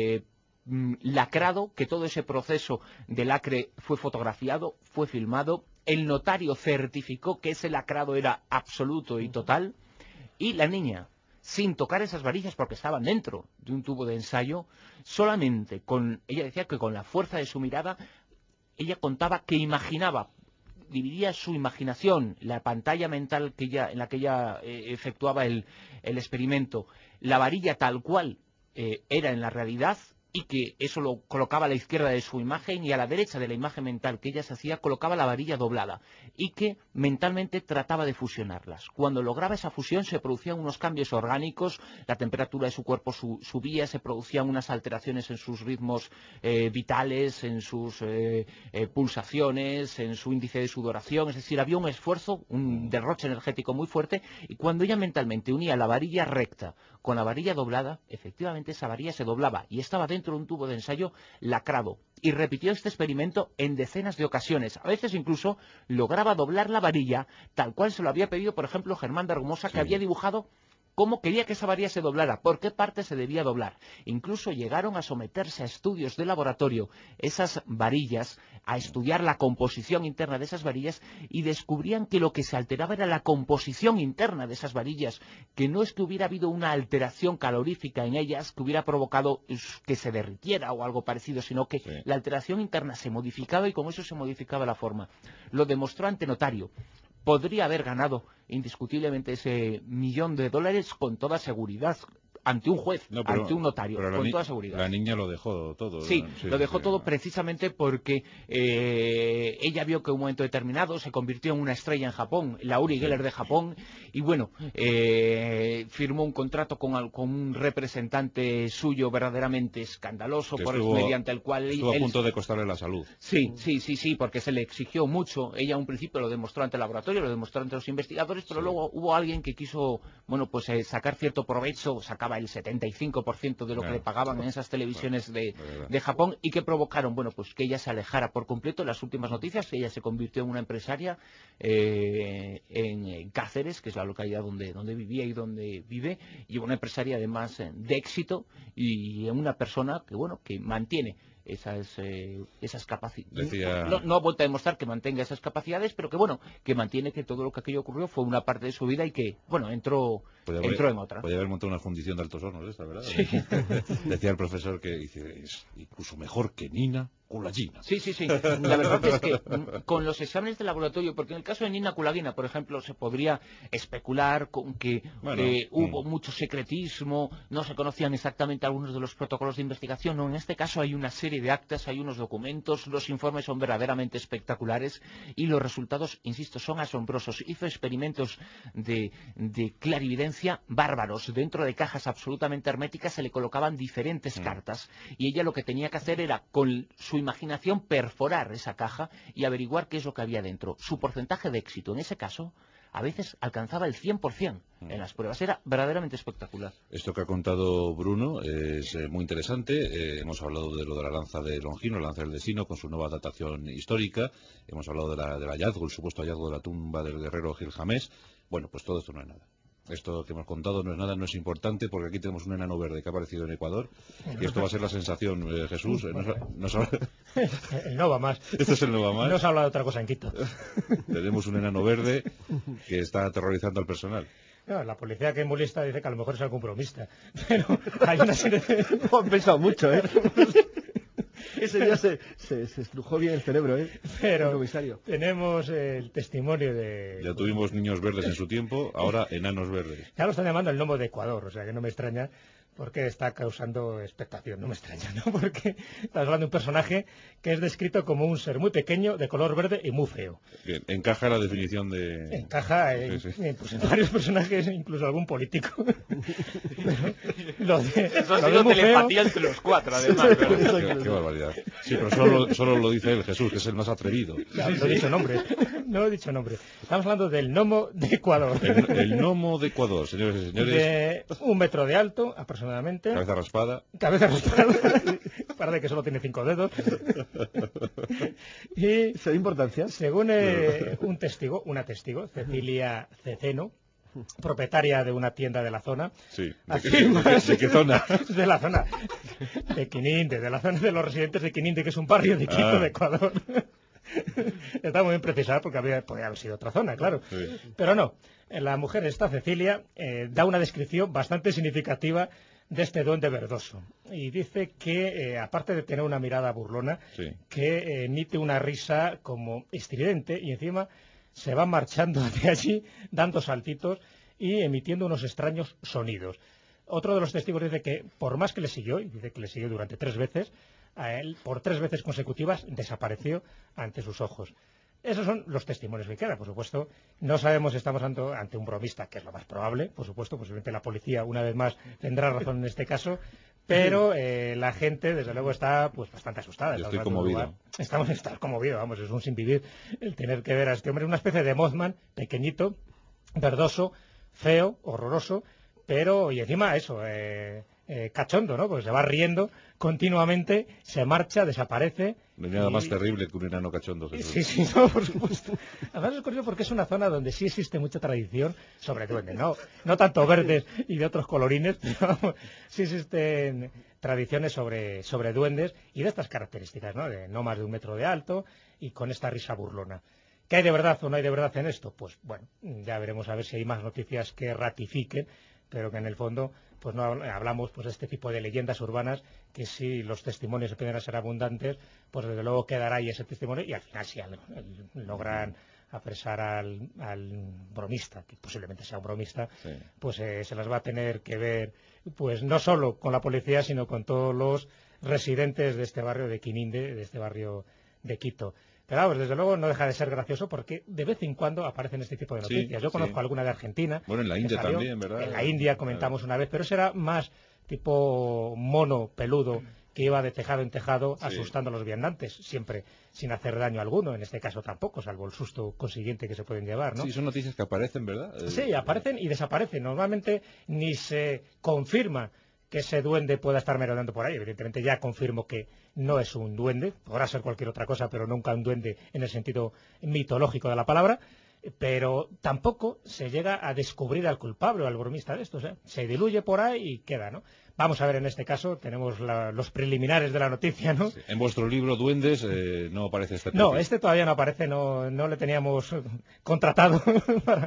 S5: lacrado, que todo ese proceso de lacre fue fotografiado, fue filmado, el notario certificó que ese lacrado era absoluto y total, y la niña, sin tocar esas varillas porque estaban dentro de un tubo de ensayo, solamente ella decía que con la fuerza de su mirada, ella contaba que imaginaba, dividía su imaginación, la pantalla mental en la que ella efectuaba el experimento, la varilla tal cual era en la realidad, y que eso lo colocaba a la izquierda de su imagen, y a la derecha de la imagen mental que ella se hacía colocaba la varilla doblada, y que mentalmente trataba de fusionarlas. Cuando lograba esa fusión se producían unos cambios orgánicos, la temperatura de su cuerpo subía, se producían unas alteraciones en sus ritmos vitales, en sus pulsaciones, en su índice de sudoración, es decir, había un esfuerzo, un derroche energético muy fuerte, y cuando ella mentalmente unía la varilla recta con la varilla doblada, efectivamente esa varilla se doblaba y estaba dentro de un tubo de ensayo lacrado. Y repitió este experimento en decenas de ocasiones. A veces incluso lograba doblar la varilla tal cual se lo había pedido, por ejemplo, Germán de Argumosa, que había dibujado cómo quería que esa varilla se doblara, por qué parte se debía doblar. Incluso llegaron a someterse a estudios de laboratorio esas varillas, a estudiar la composición interna de esas varillas, y descubrían que lo que se alteraba era la composición interna de esas varillas, que no es que hubiera habido una alteración calorífica en ellas que hubiera provocado que se derritiera o algo parecido, sino que la alteración interna se modificaba y con eso se modificaba la forma. Lo demostró ante notario. Podría haber ganado indiscutiblemente ese $1 millón con toda seguridad, ante un juez, ante un notario, con toda seguridad.
S2: La niña lo dejó todo.
S5: Sí, lo dejó todo precisamente porque ella vio que en un momento determinado se convirtió en una estrella en Japón, la Uri Geller de Japón, y bueno, firmó un contrato con un representante suyo verdaderamente escandaloso, mediante el cual
S2: estuvo a punto de costarle la salud.
S5: Sí, porque se le exigió mucho. Ella a un principio lo demostró ante el laboratorio, lo demostró ante los investigadores, pero luego hubo alguien que quiso, sacar cierto provecho, sacaba el 75% de lo que le pagaban en esas televisiones de Japón, y que provocaron, que ella se alejara por completo. Las últimas noticias, ella se convirtió en una empresaria en Cáceres, que es la localidad donde vivía y donde vive, y una empresaria además de éxito, y una persona que mantiene esas capacidades. No ha vuelto a demostrar que mantenga esas capacidades, pero que mantiene que todo lo que aquello ocurrió fue una parte de su vida y que, entró en otra.
S2: Podría haber montado una fundición de Altos Hornos esta, ¿verdad?
S5: Sí.
S2: Decía el profesor que dice, es incluso mejor que Nina, Culagina.
S5: Sí. La verdad es que con los exámenes de laboratorio, porque en el caso de Nina Kulagina, por ejemplo, se podría especular con que hubo mucho secretismo, no se conocían exactamente algunos de los protocolos de investigación. No, en este caso hay una serie de actas, hay unos documentos, los informes son verdaderamente espectaculares y los resultados, insisto, son asombrosos. Hizo experimentos de clarividencia bárbaros. Dentro de cajas absolutamente herméticas se le colocaban diferentes cartas y ella lo que tenía que hacer era, con su imaginación, perforar esa caja y averiguar qué es lo que había dentro. Su porcentaje de éxito en ese caso a veces alcanzaba el 100% en las pruebas. Era verdaderamente espectacular.
S2: Esto que ha contado Bruno es muy interesante. Hemos hablado de lo de la lanza de Longino, la lanza del destino, con su nueva datación histórica. Hemos hablado del hallazgo, el supuesto hallazgo de la tumba del guerrero Gilgamesh. Bueno, pues todo esto no es nada. Esto que hemos contado no es nada, no es importante, porque aquí tenemos un enano verde que ha aparecido en Ecuador, y esto va a ser la sensación, Jesús.
S7: El Nova Más.
S2: Este es el Nova Más.
S7: No se habla de otra cosa en Quito.
S2: Tenemos un enano verde que está aterrorizando al personal.
S7: No, la policía, que es muy lista, dice que a lo mejor es algún bromista. Pero hay una serie de...
S6: No, han pensado mucho, ¿eh? Ese día se estrujó bien el cerebro, ¿eh?
S7: Pero
S6: el comisario.
S7: Tenemos el testimonio de...
S2: Ya tuvimos niños verdes en su tiempo, ahora enanos verdes.
S7: Ya lo están llamando el gnomo de Ecuador, o sea que no me extraña, porque está causando expectación, no me extraña, ¿no? Porque estás hablando de un personaje que es descrito como un ser muy pequeño, de color verde y muy feo.
S2: Bien, encaja la definición de...
S7: Encaja
S2: Sí.
S7: pues en varios personajes, incluso algún político.
S5: Eso ha sido telepatía entre los cuatro, además.
S2: Qué barbaridad. Sí, pero solo lo dice él, Jesús, que es el más atrevido.
S7: No he dicho nombre. No he dicho nombre. Estamos hablando del gnomo de Ecuador.
S2: El gnomo de Ecuador, señores y señores.
S7: De 1 metro de alto, aproximadamente.
S2: Cabeza raspada.
S7: Cabeza raspada. Parece que solo tiene 5 dedos. Y
S6: ¿Se da importancia?
S7: según una testigo, Cecilia Ceceno, propietaria de una tienda de la zona.
S2: Sí.
S7: ¿De
S2: qué zona?
S7: De la zona de Quininde, de la zona de los residentes de Quininde, que es un barrio de Quito, de Ecuador. Está muy bien precisar, porque podría haber sido otra zona, claro.
S2: Sí.
S7: Pero no, la mujer esta, Cecilia, da una descripción bastante significativa de este duende verdoso. Y dice que, aparte de tener una mirada burlona,
S2: Sí.
S7: que emite una risa como estridente y encima se va marchando hacia allí, dando saltitos y emitiendo unos extraños sonidos. Otro de los testigos dice que, por más que le siguió, y dice que le siguió durante 3 veces, a él, por 3 veces consecutivas, desapareció ante sus ojos. Esos son los testimonios que quedan. Por supuesto, no sabemos si estamos ante un bromista, que es lo más probable. Por supuesto, posiblemente la policía, una vez más, tendrá razón en este caso. Pero la gente, desde luego, está pues bastante asustada.
S2: Yo estoy conmovido.
S7: Estás conmovido, vamos, es un sinvivir el tener que ver a este hombre, una especie de Mothman, pequeñito, verdoso, feo, horroroso, pero, y encima eso, cachondo, ¿no? Pues se va riendo continuamente, se marcha, desaparece.
S2: No hay nada más terrible que un enano cachondo, Jesús.
S7: Sí, no, por supuesto. Además es curioso porque es una zona donde sí existe mucha tradición sobre duendes, no tanto verdes y de otros colorines, pero vamos, sí existen tradiciones sobre duendes y de estas características, ¿no? De no más de 1 metro de alto y con esta risa burlona. ¿Qué hay de verdad o no hay de verdad en esto? Pues bueno, ya veremos a ver si hay más noticias que ratifiquen, pero que en el fondo pues no hablamos pues de este tipo de leyendas urbanas, que si los testimonios empiezan a ser abundantes, pues desde luego quedará ahí ese testimonio y al final si logran apresar al bromista, que posiblemente sea un bromista, sí, pues se las va a tener que ver pues no solo con la policía, sino con todos los residentes de este barrio de Quininde, de este barrio de Quito. Pero vamos, desde luego no deja de ser gracioso porque de vez en cuando aparecen este tipo de noticias. Yo conozco alguna de Argentina.
S2: Bueno, en la India también, ¿verdad?
S7: En la India comentamos una vez, pero eso era más tipo mono peludo que iba de tejado en tejado asustando a los viandantes, siempre sin hacer daño alguno, en este caso tampoco, salvo el susto consiguiente que se pueden llevar, ¿no?
S2: Sí, son noticias que aparecen, ¿verdad?
S7: Sí, aparecen y desaparecen. Normalmente ni se confirma que ese duende pueda estar merodeando por ahí. Evidentemente ya confirmo que no es un duende, podrá ser cualquier otra cosa, pero nunca un duende en el sentido mitológico de la palabra, pero tampoco se llega a descubrir al culpable o al bromista de esto, o sea, se diluye por ahí y queda, ¿no? Vamos a ver en este caso, tenemos los preliminares de la noticia, ¿no?
S2: Sí. En vuestro libro Duendes no aparece este perfil.
S7: No, este todavía no aparece, no le teníamos contratado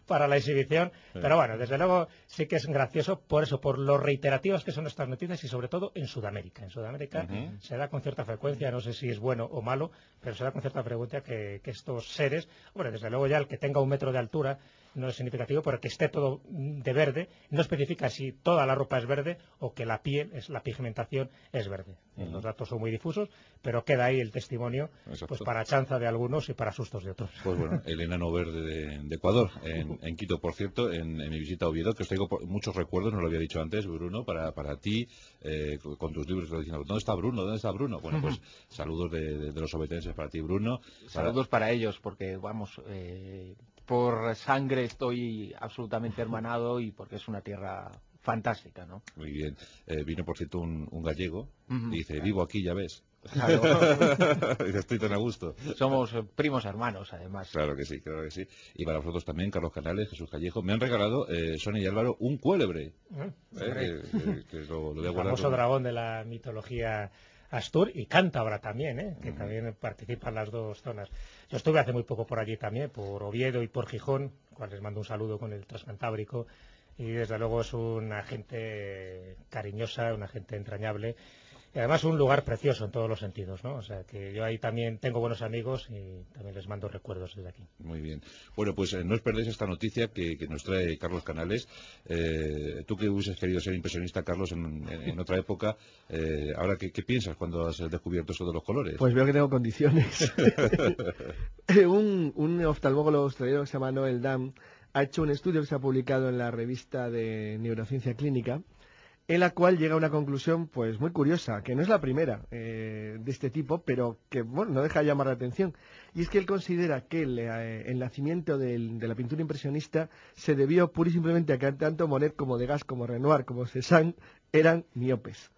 S7: para la exhibición. Pero bueno, desde luego sí que es gracioso por eso, por lo reiterativas que son estas noticias y sobre todo en Sudamérica. En Sudamérica se da con cierta frecuencia, no sé si es bueno o malo, pero se da con cierta frecuencia que estos seres, bueno, desde luego ya el que tenga 1 metro de altura no es significativo, pero que esté todo de verde no especifica si toda la ropa es verde o que la piel, la pigmentación es verde. Los datos son muy difusos, pero queda ahí el testimonio, pues para chanza de algunos y para sustos de otros.
S2: Pues bueno, el enano verde de Ecuador, en Quito, por cierto, en mi visita a Oviedo, que os traigo muchos recuerdos, no lo había dicho antes, Bruno, para ti, con tus libros, diciendo, ¿dónde está Bruno? ¿Dónde está Bruno? Bueno, pues saludos de los obetenses para ti, Bruno.
S5: Saludos para ellos, porque vamos, por sangre estoy absolutamente hermanado y porque es una tierra fantástica, ¿no?
S2: Muy bien. Vino, por cierto, un gallego y dice, vivo aquí, ya ves.
S5: Claro.
S2: Estoy tan a gusto.
S5: Somos primos hermanos, además.
S2: Claro que sí, claro que sí. Y para vosotros también, Carlos Canales, Jesús Callejo. Me han regalado, Sonia y Álvaro, un cuélebre. Que lo voy a
S7: El
S2: guardar
S7: famoso dragón de la mitología astur y cántabra también, que también participan las dos zonas. Yo estuve hace muy poco por allí también, por Oviedo y por Gijón, cual les mando un saludo con el Transcantábrico, y desde luego es una gente cariñosa, una gente entrañable, y además un lugar precioso en todos los sentidos, ¿no? O sea que yo ahí también tengo buenos amigos y también les mando recuerdos desde aquí.
S2: Muy bien. Bueno, pues no os perdéis esta noticia que nos trae Carlos Canales. Tú que hubieses querido ser impresionista, Carlos, en otra época, ahora ¿qué piensas cuando has descubierto eso de los colores?
S6: Pues veo que tengo condiciones. un oftalmólogo australiano que se llama Noel Dam ha hecho un estudio que se ha publicado en la revista de Neurociencia Clínica, en la cual llega a una conclusión pues muy curiosa, que no es la primera de este tipo, pero que bueno, no deja de llamar la atención. Y es que él considera que el nacimiento de la pintura impresionista se debió pura y simplemente a que tanto Monet como Degas, como Renoir, como Cézanne eran miopes.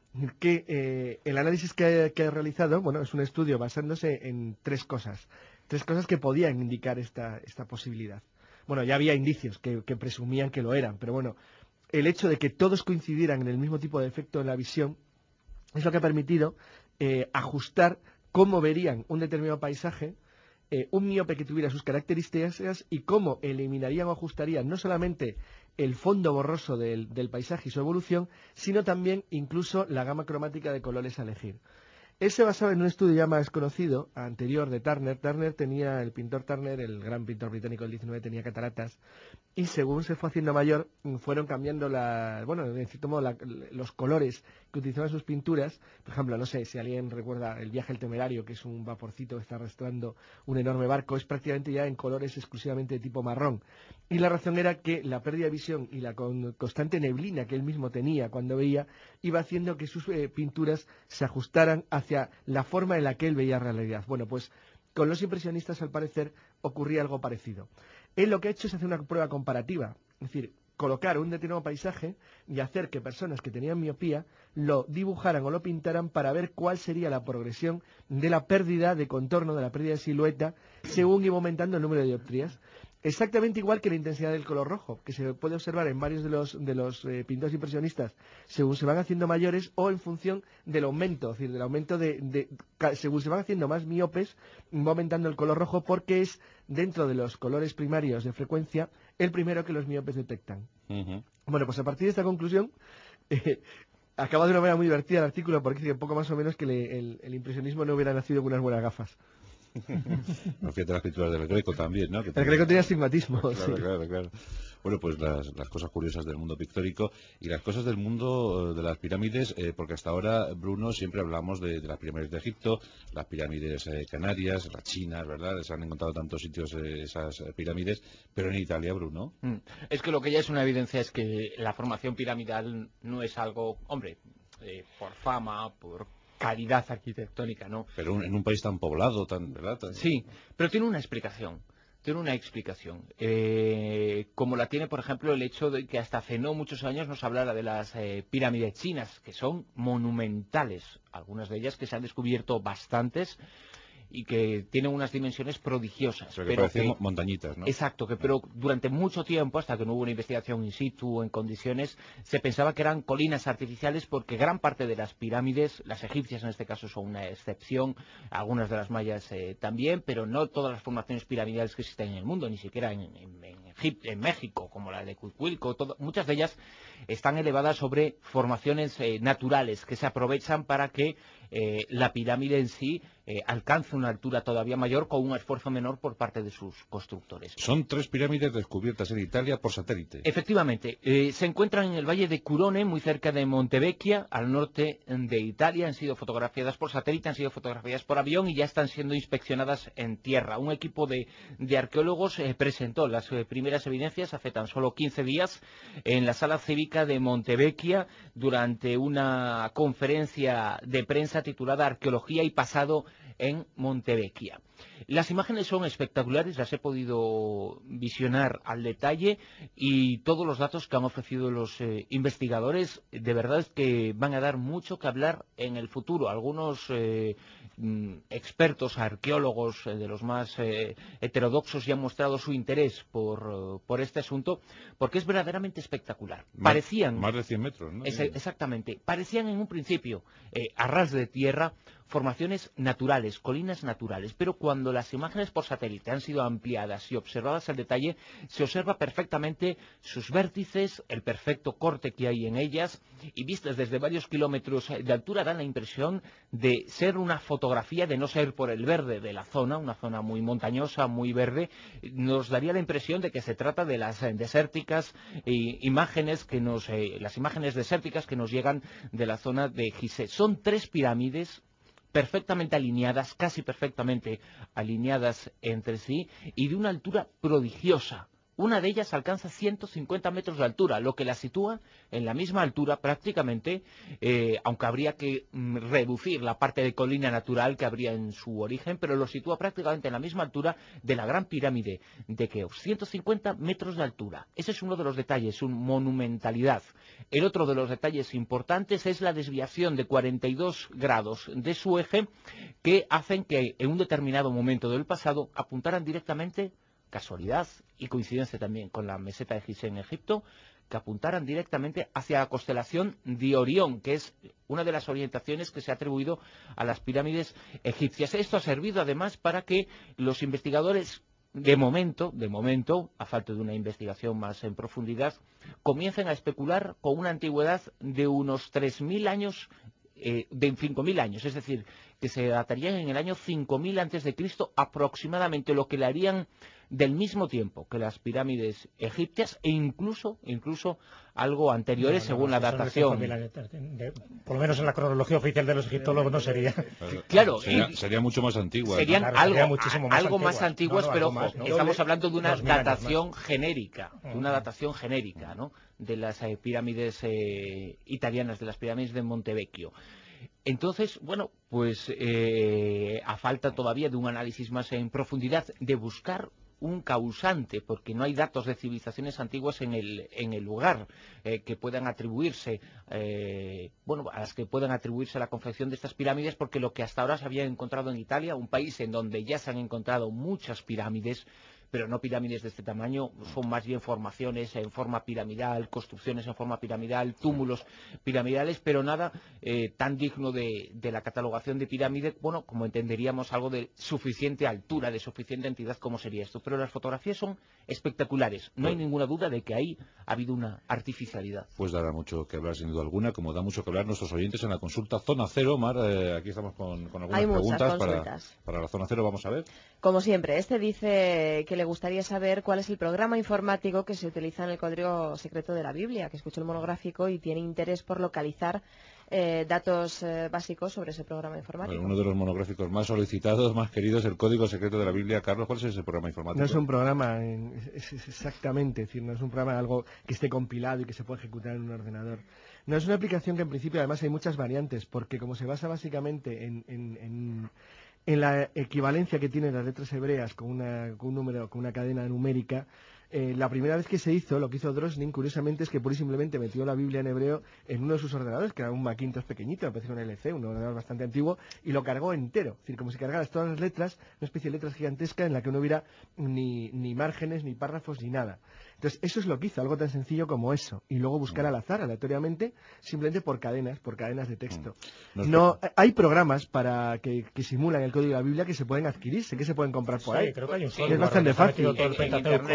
S6: Que el análisis que ha realizado, bueno, es un estudio basándose en tres cosas que podían indicar esta posibilidad. Bueno, ya había indicios que presumían que lo eran, pero bueno, el hecho de que todos coincidieran en el mismo tipo de efecto en la visión es lo que ha permitido ajustar cómo verían un determinado paisaje un miope que tuviera sus características y cómo eliminarían o ajustarían no solamente el fondo borroso del paisaje y su evolución, sino también incluso la gama cromática de colores a elegir. Él se basaba en un estudio ya más conocido, anterior, de Turner. El pintor Turner, el gran pintor británico del 19, tenía cataratas, y según se fue haciendo mayor, fueron cambiando en cierto modo los colores que utilizaban sus pinturas. Por ejemplo, no sé si alguien recuerda El viaje del temerario, que es un vaporcito que está arrastrando un enorme barco, es prácticamente ya en colores exclusivamente de tipo marrón. Y la razón era que la pérdida de visión y la constante neblina que él mismo tenía cuando veía, iba haciendo que sus pinturas se ajustaran hacia la forma en la que él veía la realidad. Bueno, pues con los impresionistas, al parecer, ocurría algo parecido. Él lo que ha hecho es hacer una prueba comparativa, es decir, colocar un determinado paisaje y hacer que personas que tenían miopía lo dibujaran o lo pintaran para ver cuál sería la progresión de la pérdida de contorno, de la pérdida de silueta, según iba aumentando el número de dioptrías. Exactamente igual que la intensidad del color rojo, que se puede observar en varios de los pintores impresionistas según se van haciendo mayores o en función del aumento, es decir, del aumento según se van haciendo más miopes, va aumentando el color rojo porque es, dentro de los colores primarios de frecuencia, el primero que los miopes detectan. Bueno, pues a partir de esta conclusión, acaba de una manera muy divertida el artículo porque dice que poco más o menos que el impresionismo no hubiera nacido con unas buenas gafas.
S2: No, fíjate las pinturas del Greco también, ¿no?
S6: El Greco tenía astigmatismo.
S2: Claro,
S6: sí.
S2: claro. Bueno, pues las cosas curiosas del mundo pictórico y las cosas del mundo de las pirámides, porque hasta ahora, Bruno, siempre hablamos de las pirámides de Egipto, las pirámides canarias, las chinas, ¿verdad? Se han encontrado tantos sitios esas pirámides, pero en Italia, Bruno.
S5: Es que lo que ya es una evidencia es que la formación piramidal no es algo, hombre, por fama, por calidad arquitectónica, ¿no?
S2: Pero en un país tan poblado, ¿verdad?
S5: Sí, pero tiene una explicación. Como la tiene, por ejemplo, el hecho de que hasta hace no muchos años nos hablara de las pirámides chinas, que son monumentales, algunas de ellas que se han descubierto bastantes y que tienen unas dimensiones prodigiosas.
S2: Pero que parecían montañitas, ¿no?
S5: Exacto, pero durante mucho tiempo, hasta que no hubo una investigación in situ en condiciones, se pensaba que eran colinas artificiales porque gran parte de las pirámides, las egipcias en este caso son una excepción, algunas de las mayas también, pero no todas las formaciones piramidales que existen en el mundo, ni siquiera en en México, como la de Cuicuilco, muchas de ellas están elevadas sobre formaciones naturales que se aprovechan para que la pirámide en sí alcance una altura todavía mayor con un esfuerzo menor por parte de sus constructores.
S2: Son 3 pirámides descubiertas en Italia por satélite.
S5: Efectivamente, se encuentran en el valle de Curone, muy cerca de Montevecchia, al norte de Italia. Han sido fotografiadas por satélite, han sido fotografiadas por avión y ya están siendo inspeccionadas en tierra. Un equipo de arqueólogos presentó las primeras evidencias hace tan solo 15 días en la sala cívica de Montevecchia durante una conferencia de prensa titulada Arqueología y Pasado en Montevecchia. Las imágenes son espectaculares, las he podido visionar al detalle y todos los datos que han ofrecido los investigadores de verdad es que van a dar mucho que hablar en el futuro. Algunos expertos, arqueólogos de los más heterodoxos ya han mostrado su interés por este asunto porque es verdaderamente espectacular. Parecían
S2: más de 100 metros, ¿no?
S5: Exactamente. Parecían en un principio a ras de tierra formaciones naturales, colinas naturales, pero cuando las imágenes por satélite han sido ampliadas y observadas al detalle, se observa perfectamente sus vértices, el perfecto corte que hay en ellas, y vistas desde varios kilómetros de altura dan la impresión de ser una fotografía, de no ser por el verde de la zona, una zona muy montañosa, muy verde, nos daría la impresión de que se trata de las desérticas imágenes las imágenes desérticas que nos llegan de la zona de Gizeh. Son 3 pirámides perfectamente alineadas, casi perfectamente alineadas entre sí y de una altura prodigiosa. Una de ellas alcanza 150 metros de altura, lo que la sitúa en la misma altura prácticamente, aunque habría que reducir la parte de colina natural que habría en su origen, pero lo sitúa prácticamente en la misma altura de la Gran Pirámide de Keops, 150 metros de altura. Ese es uno de los detalles, su monumentalidad. El otro de los detalles importantes es la desviación de 42 grados de su eje que hacen que en un determinado momento del pasado apuntaran directamente, casualidad y coincidencia también con la meseta de Gizeh en Egipto, que apuntaran directamente hacia la constelación de Orión, que es una de las orientaciones que se ha atribuido a las pirámides egipcias. Esto ha servido además para que los investigadores, de momento, a falta de una investigación más en profundidad, comiencen a especular con una antigüedad de unos 3.000 años, de 5.000 años, es decir, que se datarían en el año 5.000 antes de Cristo aproximadamente, lo que le harían del mismo tiempo que las pirámides egipcias e incluso algo anteriores según la datación.
S7: Por lo menos en la cronología oficial de los egiptólogos no sería.
S5: Claro,
S2: sería mucho más antigua.
S5: Serían algo más antiguas,
S7: no,
S5: pero ojo,
S7: más, ¿no?
S5: estamos hablando de una datación genérica, ¿no? De las pirámides italianas, de las pirámides de Montevecchio. Entonces, bueno, pues a falta todavía de un análisis más en profundidad, de buscar un causante, porque no hay datos de civilizaciones antiguas en el lugar que puedan atribuirse, a las que puedan atribuirse la confección de estas pirámides, porque lo que hasta ahora se había encontrado en Italia, un país en donde ya se han encontrado muchas pirámides, pero no pirámides de este tamaño, son más bien formaciones en forma piramidal, construcciones en forma piramidal, túmulos piramidales, pero nada tan digno de la catalogación de pirámide, bueno, como entenderíamos algo de suficiente altura, de suficiente entidad como sería esto. Pero las fotografías son espectaculares, no hay ninguna duda de que ahí ha habido una artificialidad.
S2: Pues dará mucho que hablar sin duda alguna, como da mucho que hablar nuestros oyentes en la consulta Zona Cero. Mar, aquí estamos con algunas preguntas para la Zona Cero, vamos a ver.
S4: Como siempre, este dice que le gustaría saber cuál es el programa informático que se utiliza en el Código Secreto de la Biblia, que escuchó el monográfico y tiene interés por localizar datos básicos sobre ese programa informático.
S2: Bueno, uno de los monográficos más solicitados, más queridos, el Código Secreto de la Biblia. Carlos, ¿cuál es ese programa informático?
S6: No es un programa, es exactamente, es decir, no es un programa algo que esté compilado y que se pueda ejecutar en un ordenador. No, es una aplicación que en principio además hay muchas variantes, porque como se basa básicamente en la equivalencia que tienen las letras hebreas con un número, con una cadena numérica, la primera vez que se hizo, lo que hizo Drosnin, curiosamente, es que pura y simplemente metió la Biblia en hebreo en uno de sus ordenadores, que era un Macintosh pequeñito, me parece un LC, un ordenador bastante antiguo, y lo cargó entero. Es decir, como si cargaras todas las letras, una especie de letras gigantesca en la que no hubiera ni márgenes, ni párrafos, ni nada. Entonces, eso es lo que hizo, algo tan sencillo como eso. Y luego buscar al azar, aleatoriamente, simplemente por cadenas de texto. Hay programas que simulan el código de la Biblia que se pueden adquirir, que se pueden comprar por ahí.
S7: Creo que hay un
S6: es bastante fácil.
S5: En Internet se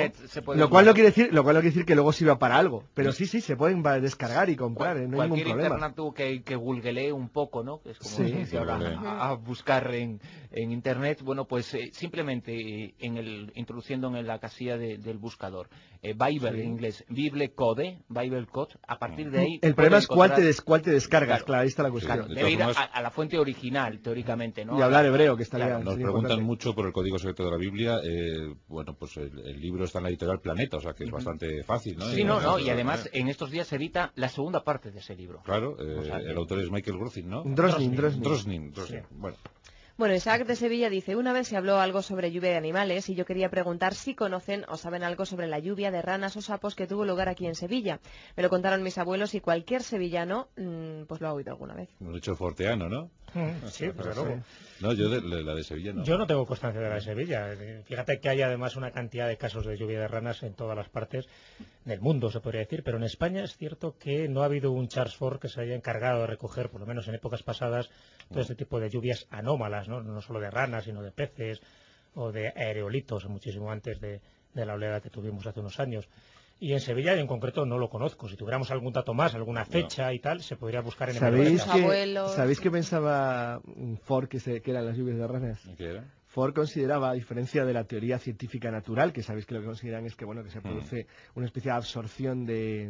S5: pueden...
S6: Lo cual no quiere decir que luego sirva para algo, pero sí, se pueden descargar y comprar, no hay ningún problema.
S5: Cualquier internauta que googlee un poco, ¿no? Que es como se dice ahora, a buscar en internet, bueno, pues simplemente introduciendo en la casilla del buscador Bible en inglés, Bible Code, a partir de ahí...
S6: El problema es cuál te descargas, claro, ahí está la cuestión.
S5: Claro, debe ir a la fuente original, teóricamente, ¿no?
S6: Y hablar hebreo, que estaría...
S2: Nos preguntan mucho por el código secreto de la Biblia. Bueno, pues el libro está en la editorial Planeta, o sea que es bastante fácil, ¿no?
S5: Sí, y además en estos días se edita la segunda parte de ese libro.
S2: Claro, el autor es Michael Grosnin, ¿no?
S6: Drosnin.
S2: Sí.
S4: Bueno, Isaac de Sevilla dice, una vez se habló algo sobre lluvia de animales y yo quería preguntar si conocen o saben algo sobre la lluvia de ranas o sapos que tuvo lugar aquí en Sevilla. Me lo contaron mis abuelos y cualquier sevillano pues lo ha oído alguna vez.
S2: Hemos dicho forteano, ¿no?
S7: Sí, pero luego.
S2: No, yo de la de Sevilla no.
S7: Yo no tengo constancia de la de Sevilla. Fíjate que hay además una cantidad de casos de lluvia de ranas en todas las partes del mundo, se podría decir, pero en España es cierto que no ha habido un Charles Fort que se haya encargado de recoger, por lo menos en épocas pasadas, todo este tipo de lluvias anómalas, no solo de ranas, sino de peces o de aerolitos, muchísimo antes de la oleada que tuvimos hace unos años. Y en Sevilla en concreto no lo conozco. Si tuviéramos algún dato más, alguna fecha y tal, se podría buscar en el
S6: ¿Sabéis qué pensaba Ford que eran las lluvias de ranas?
S2: ¿Qué era?
S6: Ford consideraba, a diferencia de la teoría científica natural, que sabéis que lo que consideran es que se produce una especie de absorción de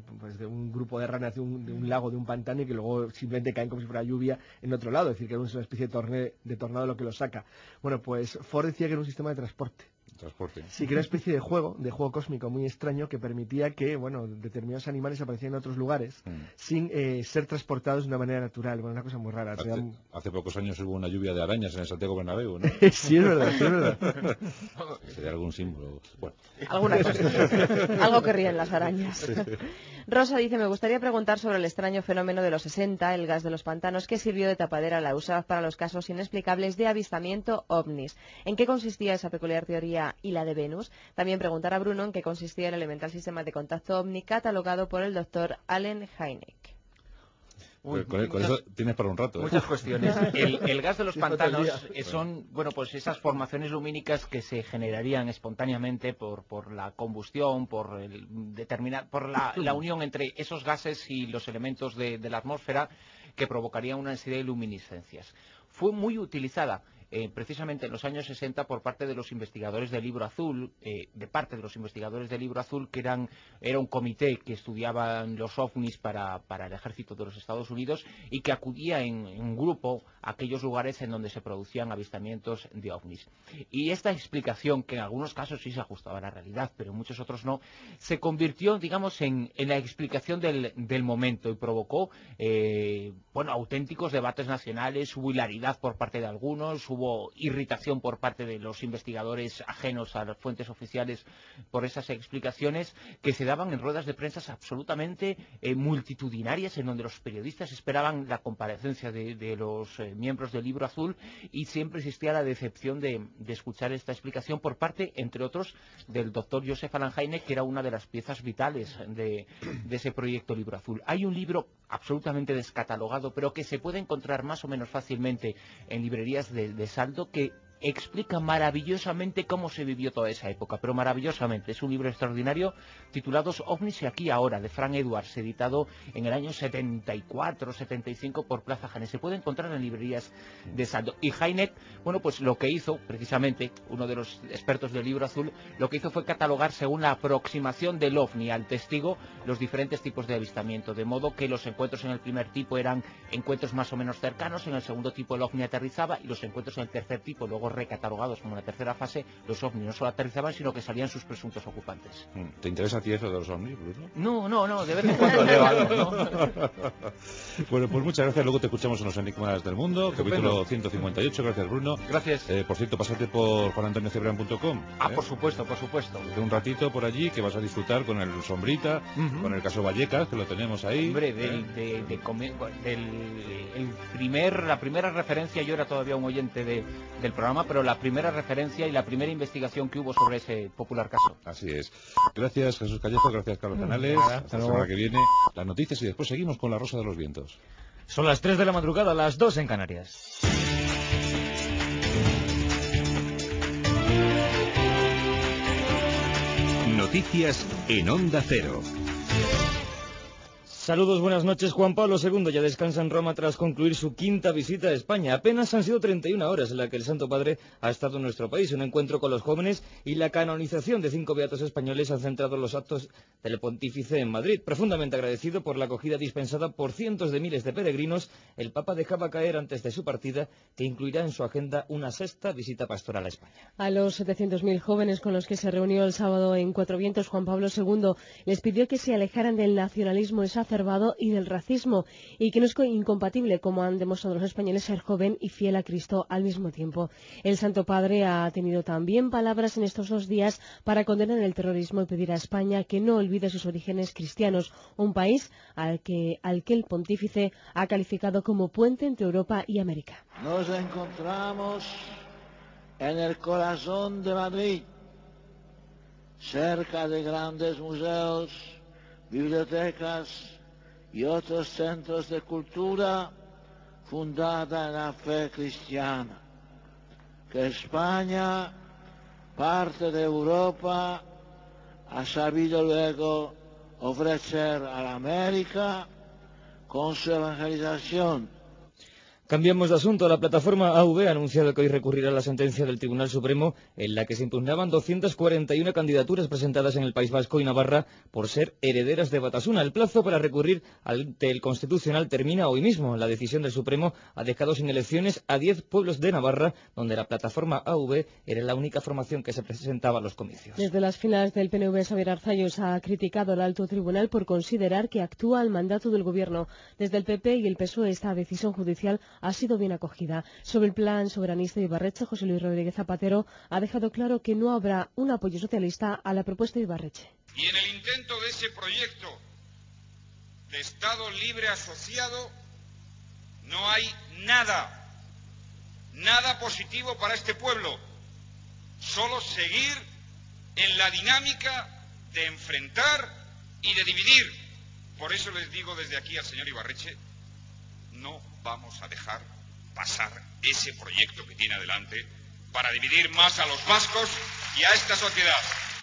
S6: un grupo de ranas de un lago, de un pantano, y que luego simplemente caen como si fuera lluvia en otro lado, es decir, que es una especie de tornado lo que lo saca. Bueno, pues Ford decía que era un sistema de transporte. Sí, que era una especie de juego cósmico muy extraño que permitía que, determinados animales aparecieran en otros lugares sin ser transportados de una manera natural. Una cosa muy rara.
S2: Hace pocos años hubo una lluvia de arañas en el Santiago Bernabéu, ¿no?
S6: Sí, es verdad.
S2: Sería algún símbolo. Bueno.
S4: Alguna cosa. Algo que ríen las arañas. Rosa dice, me gustaría preguntar sobre el extraño fenómeno de los 60, el gas de los pantanos, que sirvió de tapadera la USAF para los casos inexplicables de avistamiento ovnis. ¿En qué consistía esa peculiar teoría y la de Venus? También preguntar a Bruno en qué consistía el elemental sistema de contacto ovni catalogado por el doctor Allen Hynek.
S2: Con eso tienes para un rato.
S5: Muchas cuestiones. El gas de los pantanos son, pues esas formaciones lumínicas que se generarían espontáneamente por la combustión, por la unión entre esos gases y los elementos de la atmósfera, que provocarían una serie de luminiscencias. Fue muy utilizada precisamente en los años 60 por parte de los investigadores del Libro Azul, que era un comité que estudiaban los ovnis para el ejército de los Estados Unidos y que acudía en grupo a aquellos lugares en donde se producían avistamientos de ovnis. Y esta explicación, que en algunos casos sí se ajustaba a la realidad, pero en muchos otros no, se convirtió, digamos, en la explicación del momento y provocó auténticos debates nacionales. Hubo hilaridad por parte de algunos, hubo irritación por parte de los investigadores ajenos a las fuentes oficiales por esas explicaciones, que se daban en ruedas de prensa absolutamente multitudinarias, en donde los periodistas esperaban la comparecencia de los miembros del Libro Azul, y siempre existía la decepción de escuchar esta explicación por parte, entre otros, del doctor Joseph Allen Hynek, que era una de las piezas vitales de ese proyecto Libro Azul. Hay un libro absolutamente descatalogado, pero que se puede encontrar más o menos fácilmente en librerías de saldo, que explica maravillosamente cómo se vivió toda esa época, pero maravillosamente. Es un libro extraordinario titulado Ovnis y aquí ahora, de Frank Edwards, editado en el año 74-75 por Plaza Janes. Se puede encontrar en librerías de saldo. Y Hynek, pues lo que hizo, precisamente, uno de los expertos del Libro Azul, lo que hizo fue catalogar según la aproximación del ovni al testigo los diferentes tipos de avistamiento, de modo que los encuentros en el primer tipo eran encuentros más o menos cercanos, en el segundo tipo el ovni aterrizaba, y los encuentros en el tercer tipo, luego recatalogados como una tercera fase, los ovnis no solo aterrizaban, sino que salían sus presuntos ocupantes.
S2: ¿Te interesa a ti eso de los ovnis, Bruno?
S5: No, de vez en cuando leo algo, ¿no?
S2: Bueno, pues muchas gracias. Luego te escuchamos en los Enigmas del Mundo. Estupendo. Capítulo 158. Gracias, Bruno.
S5: Gracias.
S2: Por cierto, pásate por juanantoniocebran.com.
S5: Por supuesto.
S2: De un ratito por allí, que vas a disfrutar con el Sombrita, con el caso Vallecas, que lo tenemos ahí.
S5: Hombre, la primera referencia, yo era todavía un oyente del programa, pero la primera referencia y la primera investigación que hubo sobre ese popular caso.
S2: Así es. Gracias, Jesús Callejo, gracias, Carlos Canales. Hasta la semana que viene, las noticias, y después seguimos con La Rosa de los Vientos.
S8: Son las 3 de la madrugada, las 2 en Canarias.
S1: noticias en Onda Cero.
S8: Saludos, buenas noches. Juan Pablo II ya descansa en Roma tras concluir su quinta visita a España. Apenas han sido 31 horas en las que el Santo Padre ha estado en nuestro país. Un encuentro con los jóvenes y la canonización de 5 beatos españoles han centrado los actos del pontífice en Madrid. Profundamente agradecido por la acogida dispensada por cientos de miles de peregrinos, el Papa dejaba caer antes de su partida que incluirá en su agenda una sexta visita pastoral a España.
S4: A los 700.000 jóvenes con los que se reunió el sábado en Cuatro Vientos, Juan Pablo II les pidió que se alejaran del nacionalismo exacerbado y del racismo, y que no es incompatible, como han demostrado los españoles, ser joven y fiel a Cristo al mismo tiempo. El Santo Padre ha tenido también palabras en estos 2 días para condenar el terrorismo y pedir a España que no olvide sus orígenes cristianos, un país al que el pontífice ha calificado como puente entre Europa y América.
S9: Nos encontramos en el corazón de Madrid, cerca de grandes museos, bibliotecas y otros centros de cultura fundada en la fe cristiana. Que España, parte de Europa, ha sabido luego ofrecer a la América con su evangelización.
S8: Cambiamos de asunto. La plataforma AV ha anunciado que hoy recurrirá a la sentencia del Tribunal Supremo en la que se impugnaban 241 candidaturas presentadas en el País Vasco y Navarra por ser herederas de Batasuna. El plazo para recurrir ante el Constitucional termina hoy mismo. La decisión del Supremo ha dejado sin elecciones a 10 pueblos de Navarra, donde la plataforma AV era la única formación que se presentaba a los comicios.
S4: Desde las filas del PNV, Xabier Arzallus ha criticado al alto tribunal por considerar que actúa al mandato del Gobierno. Desde el PP y el PSOE esta decisión judicial ha sido bien acogida. Sobre el plan soberanista de Ibarretxe, José Luis Rodríguez Zapatero ha dejado claro que no habrá un apoyo socialista a la propuesta de Ibarretxe.
S10: Y en el intento de ese proyecto de Estado libre asociado no hay nada positivo para este pueblo, solo seguir en la dinámica de enfrentar y de dividir. Por eso les digo desde aquí al señor Ibarretxe, no vamos a dejar pasar ese proyecto que tiene adelante para dividir más a los vascos y a esta sociedad.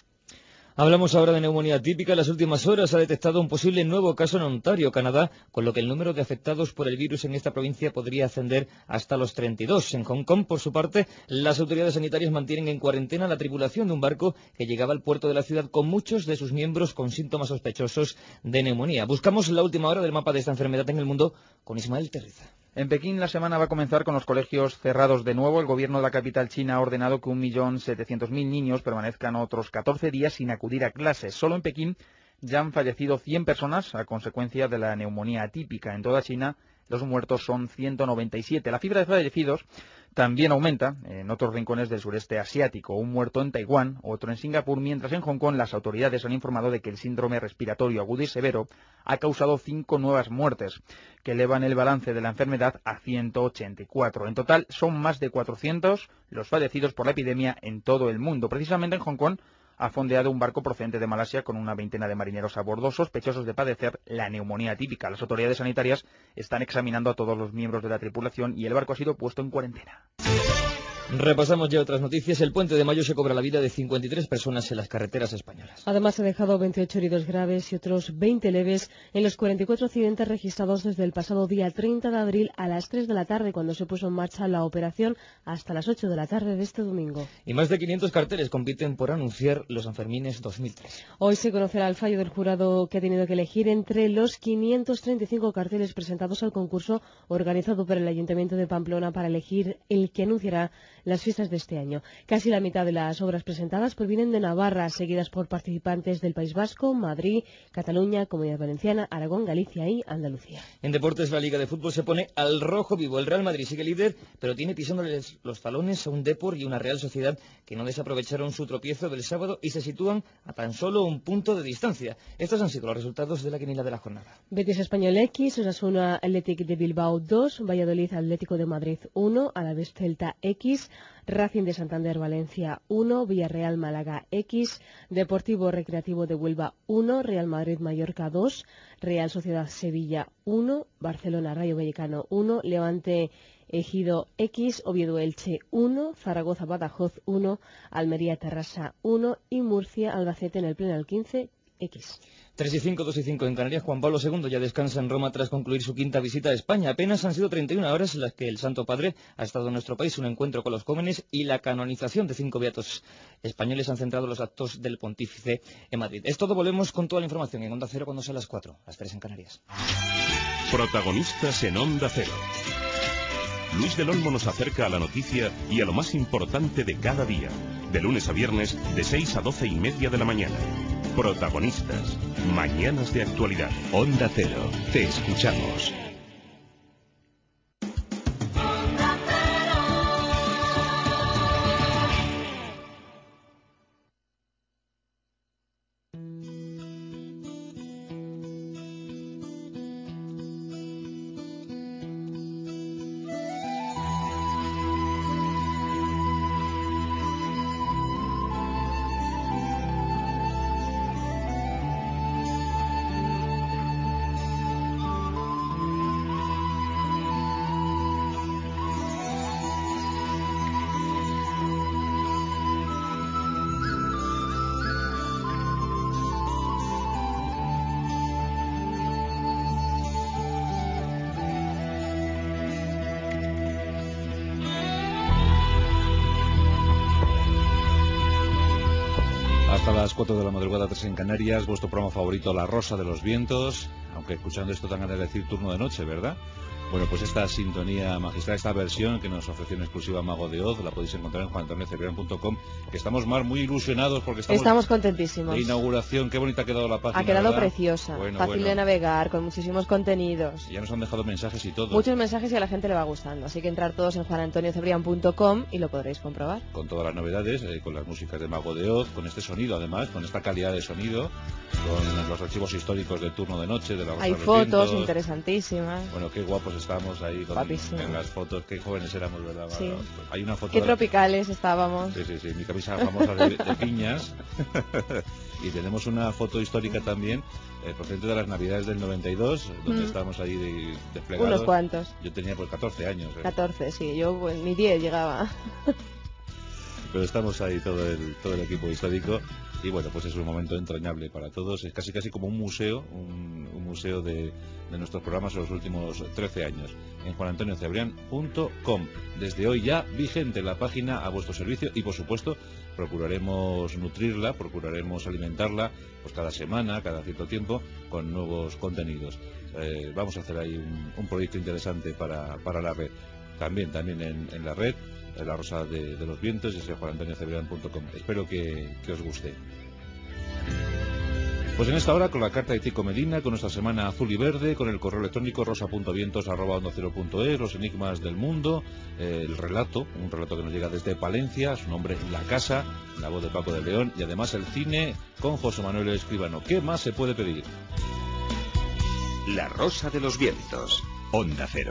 S8: Hablamos ahora de neumonía típica. En las últimas horas ha detectado un posible nuevo caso en Ontario, Canadá, con lo que el número de afectados por el virus en esta provincia podría ascender hasta los 32. En Hong Kong, por su parte, las autoridades sanitarias mantienen en cuarentena la tripulación de un barco que llegaba al puerto de la ciudad con muchos de sus miembros con síntomas sospechosos de neumonía. Buscamos la última hora del mapa de esta enfermedad en el mundo con Ismael Terriza.
S11: En Pekín la semana va a comenzar con los colegios cerrados de nuevo. El gobierno de la capital china ha ordenado que 1.700.000 niños permanezcan otros 14 días sin acudir a clases. Solo en Pekín ya han fallecido 100 personas a consecuencia de la neumonía atípica. En toda China los muertos son 197. La cifra de fallecidos también aumenta en otros rincones del sureste asiático. Un muerto en Taiwán, otro en Singapur, mientras en Hong Kong las autoridades han informado de que el síndrome respiratorio agudo y severo ha causado 5 nuevas muertes, que elevan el balance de la enfermedad a 184. En total son más de 400 los fallecidos por la epidemia en todo el mundo. Precisamente en Hong Kong ha fondeado un barco procedente de Malasia con una veintena de marineros a bordo sospechosos de padecer la neumonía típica. Las autoridades sanitarias están examinando a todos los miembros de la tripulación y el barco ha sido puesto en cuarentena.
S8: Repasamos ya otras noticias. El puente de Mayo se cobra la vida de 53 personas en las carreteras españolas.
S4: Además, ha dejado 28 heridos graves y otros 20 leves en los 44 accidentes registrados desde el pasado día 30 de abril a las 3 de la tarde, cuando se puso en marcha la operación, hasta las 8 de la tarde de este domingo.
S8: Y más de 500 carteles compiten por anunciar los Sanfermines 2003.
S4: Hoy se conocerá el fallo del jurado, que ha tenido que elegir entre los 535 carteles presentados al concurso organizado por el Ayuntamiento de Pamplona para elegir el que anunciará las fiestas de este año. Casi la mitad de las obras presentadas provienen de Navarra, seguidas por participantes del País Vasco, Madrid, Cataluña, Comunidad Valenciana, Aragón, Galicia y Andalucía.
S8: En deportes, la Liga de Fútbol se pone al rojo vivo. El Real Madrid sigue líder, pero tiene pisándoles los talones a un Depor y una Real Sociedad que no desaprovecharon su tropiezo del sábado y se sitúan a tan solo un punto de distancia. Estos han sido los resultados de la quiniela de la jornada.
S4: Betis Español X, Osasuna Athletic de Bilbao 2, Valladolid Atlético de Madrid 1, Alavés Celta X,
S12: Racing de Santander Valencia 1, Villarreal Málaga X, Deportivo Recreativo de Huelva 1, Real Madrid Mallorca 2, Real Sociedad Sevilla 1, Barcelona Rayo Vallecano 1, Levante Ejido X, Oviedo Elche 1, Zaragoza Badajoz 1, Almería Terrassa 1 y Murcia Albacete en el Pleno 15 X.
S8: 3 y 5, 2 y 5 en Canarias. Juan Pablo II ya descansa en Roma tras concluir su quinta visita a España. Apenas han sido 31 horas en las que el Santo Padre ha estado en nuestro país, un encuentro con los jóvenes y la canonización de 5 beatos españoles han centrado los actos del pontífice en Madrid. Es todo, volvemos con toda la información en Onda Cero cuando sea las 4, las 3 en Canarias.
S13: Protagonistas en Onda Cero. Luis del Olmo nos acerca a la noticia y a lo más importante de cada día, de lunes a viernes, de 6 a 12 y media de la mañana. Protagonistas, mañanas de actualidad. Onda Cero, te escuchamos.
S2: Hasta las 4 de la madrugada, 3 en Canarias, vuestro programa favorito, La Rosa de los Vientos, aunque escuchando esto dan ganas de decir turno de noche, ¿verdad? Bueno, pues esta sintonía magistral, esta versión que nos ofreció en exclusiva Mago de Oz, la podéis encontrar en juanantoniocebrean.com, que estamos muy ilusionados porque estamos
S4: contentísimos.
S2: De inauguración, qué bonita ha quedado la página.
S4: Ha quedado
S2: ¿verdad?
S4: preciosa, fácil de navegar, con muchísimos contenidos.
S2: Ya nos han dejado mensajes y todo.
S4: Muchos mensajes y a la gente le va gustando, así que entrar todos en juanantoniocebrean.com y lo podréis comprobar.
S2: Con todas las novedades, con las músicas de Mago de Oz, con este sonido además, con esta calidad de sonido, con los archivos históricos del turno de noche, de la Rosa
S4: Hay
S2: de los
S4: fotos
S2: Vientos.
S4: Interesantísimas.
S2: Bueno, qué guapos estamos ahí en las fotos, qué jóvenes éramos, ¿verdad?
S4: Sí.
S2: Hay una foto
S4: qué tropicales estábamos.
S2: Sí, mi camisa famosa de piñas. Y tenemos una foto histórica también, procedente de las Navidades del 92, donde estábamos ahí desplegados.
S4: Unos cuantos.
S2: Yo tenía pues 14 años.
S4: 14, sí, yo pues, ni 10 llegaba.
S2: Pero estamos ahí todo el equipo histórico y bueno, pues es un momento entrañable para todos, es casi como un museo, un museo de nuestros programas en los últimos 13 años, en juanantoniocebrean.com. Desde hoy ya vigente la página a vuestro servicio y por supuesto procuraremos nutrirla, procuraremos alimentarla pues cada semana, cada cierto tiempo, con nuevos contenidos. Vamos a hacer ahí un proyecto interesante para la red, también en la red, La Rosa de los Vientos, y juanantoniocebrean.com. Espero que os guste. Pues en esta hora con la carta de Tico Medina, con nuestra semana azul y verde, con el correo electrónico rosa.vientos@ondacero.es, los enigmas del mundo, el relato, un relato que nos llega desde Palencia, su nombre La Casa, la voz de Paco de León, y además el cine con José Manuel Escribano. ¿Qué más se puede pedir?
S1: La Rosa de los Vientos, Onda Cero.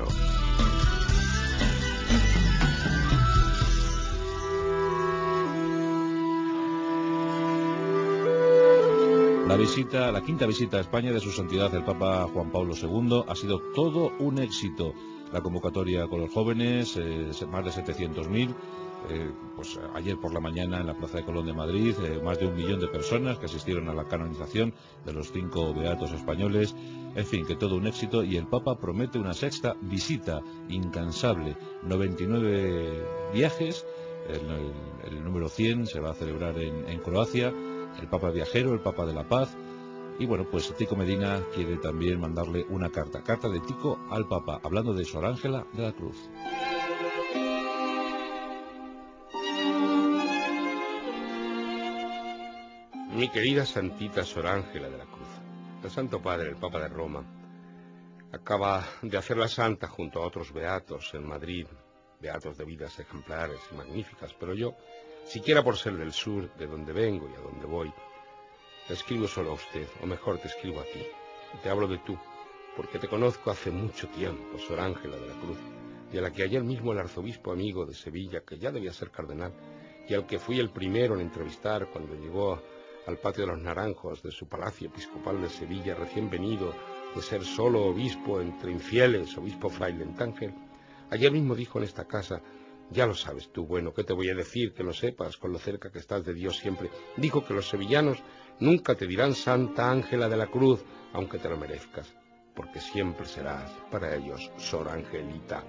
S2: La quinta visita a España de su santidad el Papa Juan Pablo II ha sido todo un éxito. La convocatoria con los jóvenes, más de 700.000, pues ayer por la mañana en la Plaza de Colón de Madrid, más de 1 millón de personas que asistieron a la canonización de los 5 beatos españoles. En fin, que todo un éxito, y el Papa promete una sexta visita incansable, 99 viajes, el número 100 se va a celebrar en Croacia. El Papa viajero, el Papa de la Paz. Y bueno, pues Tico Medina quiere también mandarle una carta de Tico al Papa, hablando de Sor Ángela de la Cruz.
S14: Mi querida Santita Sor Ángela de la Cruz, el Santo Padre, el Papa de Roma, acaba de hacerla santa junto a otros beatos en Madrid, beatos de vidas ejemplares y magníficas, pero yo, siquiera por ser del sur, de donde vengo y a donde voy, te escribo solo a usted, o mejor te escribo a ti, y te hablo de tú, porque te conozco hace mucho tiempo, Sor Ángela de la Cruz, y a la que ayer mismo el arzobispo amigo de Sevilla, que ya debía ser cardenal, y al que fui el primero en entrevistar cuando llegó al patio de los Naranjos de su palacio episcopal de Sevilla, recién venido de ser solo obispo entre infieles, obispo fraile en Tánger, ayer mismo dijo en esta casa, ya lo sabes tú, bueno, ¿qué te voy a decir? Que lo sepas, con lo cerca que estás de Dios siempre. Dijo que los sevillanos nunca te dirán Santa Ángela de la Cruz, aunque te lo merezcas, porque siempre serás para ellos Sor Angelita.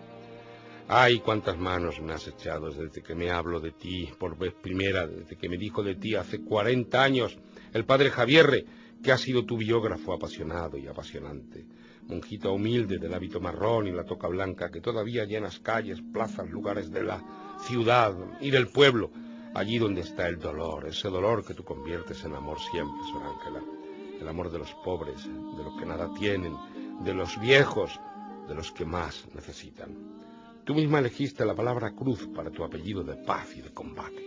S14: Ay, cuántas manos me has echado desde que me hablo de ti por vez primera, desde que me dijo de ti hace 40 años el padre Javierre, que ha sido tu biógrafo apasionado y apasionante. Monjita humilde del hábito marrón y la toca blanca, que todavía llenas calles, plazas, lugares de la ciudad y del pueblo, allí donde está el dolor, ese dolor que tú conviertes en amor siempre, Sor Ángela. El amor de los pobres, de los que nada tienen, de los viejos, de los que más necesitan. Tú misma elegiste la palabra cruz para tu apellido de paz y de combate.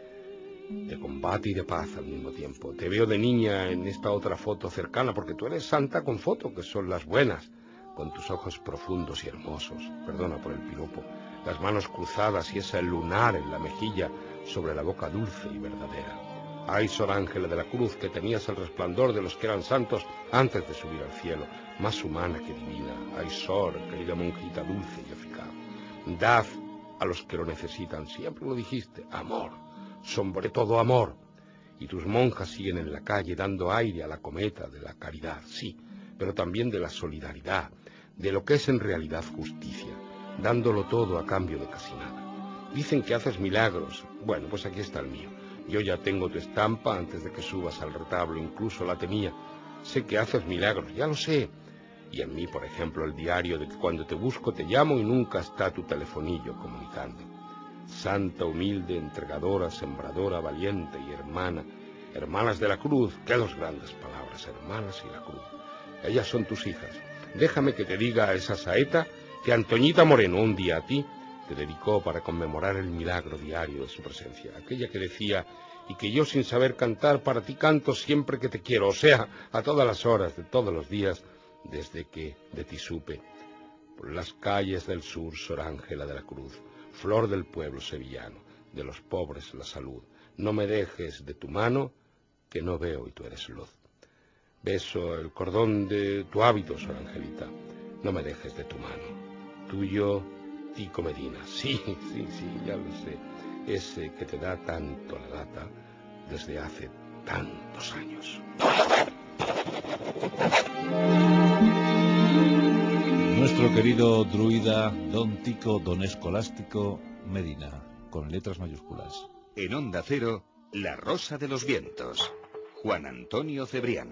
S14: De combate y de paz al mismo tiempo. Te veo de niña en esta otra foto cercana, porque tú eres santa con foto, que son las buenas, con tus ojos profundos y hermosos, perdona por el piropo, las manos cruzadas y ese lunar en la mejilla sobre la boca dulce y verdadera. Ay, Sor Ángela de la Cruz, que tenías el resplandor de los que eran santos antes de subir al cielo, más humana que divina. Ay, Sor, querida monjita dulce y eficaz. Dad a los que lo necesitan, siempre lo dijiste, amor, sobre todo amor. Y tus monjas siguen en la calle dando aire a la cometa de la caridad, sí, pero también de la solidaridad, de lo que es en realidad justicia, dándolo todo a cambio de casi nada. Dicen que haces milagros, bueno, pues aquí está el mío. Yo ya tengo tu estampa antes de que subas al retablo, incluso la tenía. Sé que haces milagros, ya lo sé. Y en mí, por ejemplo, el diario de que cuando te busco te llamo y nunca está tu telefonillo comunicando. Santa, humilde, entregadora, sembradora, valiente y hermana. Hermanas de la Cruz, qué dos grandes palabras, hermanas y la Cruz. Ellas son tus hijas. Déjame que te diga a esa saeta que Antoñita Moreno un día a ti te dedicó para conmemorar el milagro diario de su presencia. Aquella que decía, y que yo sin saber cantar para ti canto siempre que te quiero, o sea, a todas las horas de todos los días, desde que de ti supe. Por las calles del sur, Sor Ángela de la Cruz, flor del pueblo sevillano, de los pobres la salud. No me dejes de tu mano, que no veo y tú eres luz. Beso el cordón de tu hábito, Sor Angelita. No me dejes de tu mano. Tuyo, Tico Medina. Sí, ya lo sé. Ese que te da tanto la lata desde hace tantos años.
S2: Nuestro querido druida Don Tico, Don Escolástico Medina, con letras mayúsculas.
S1: En Onda Cero, La Rosa de los Vientos. Juan Antonio Cebrián.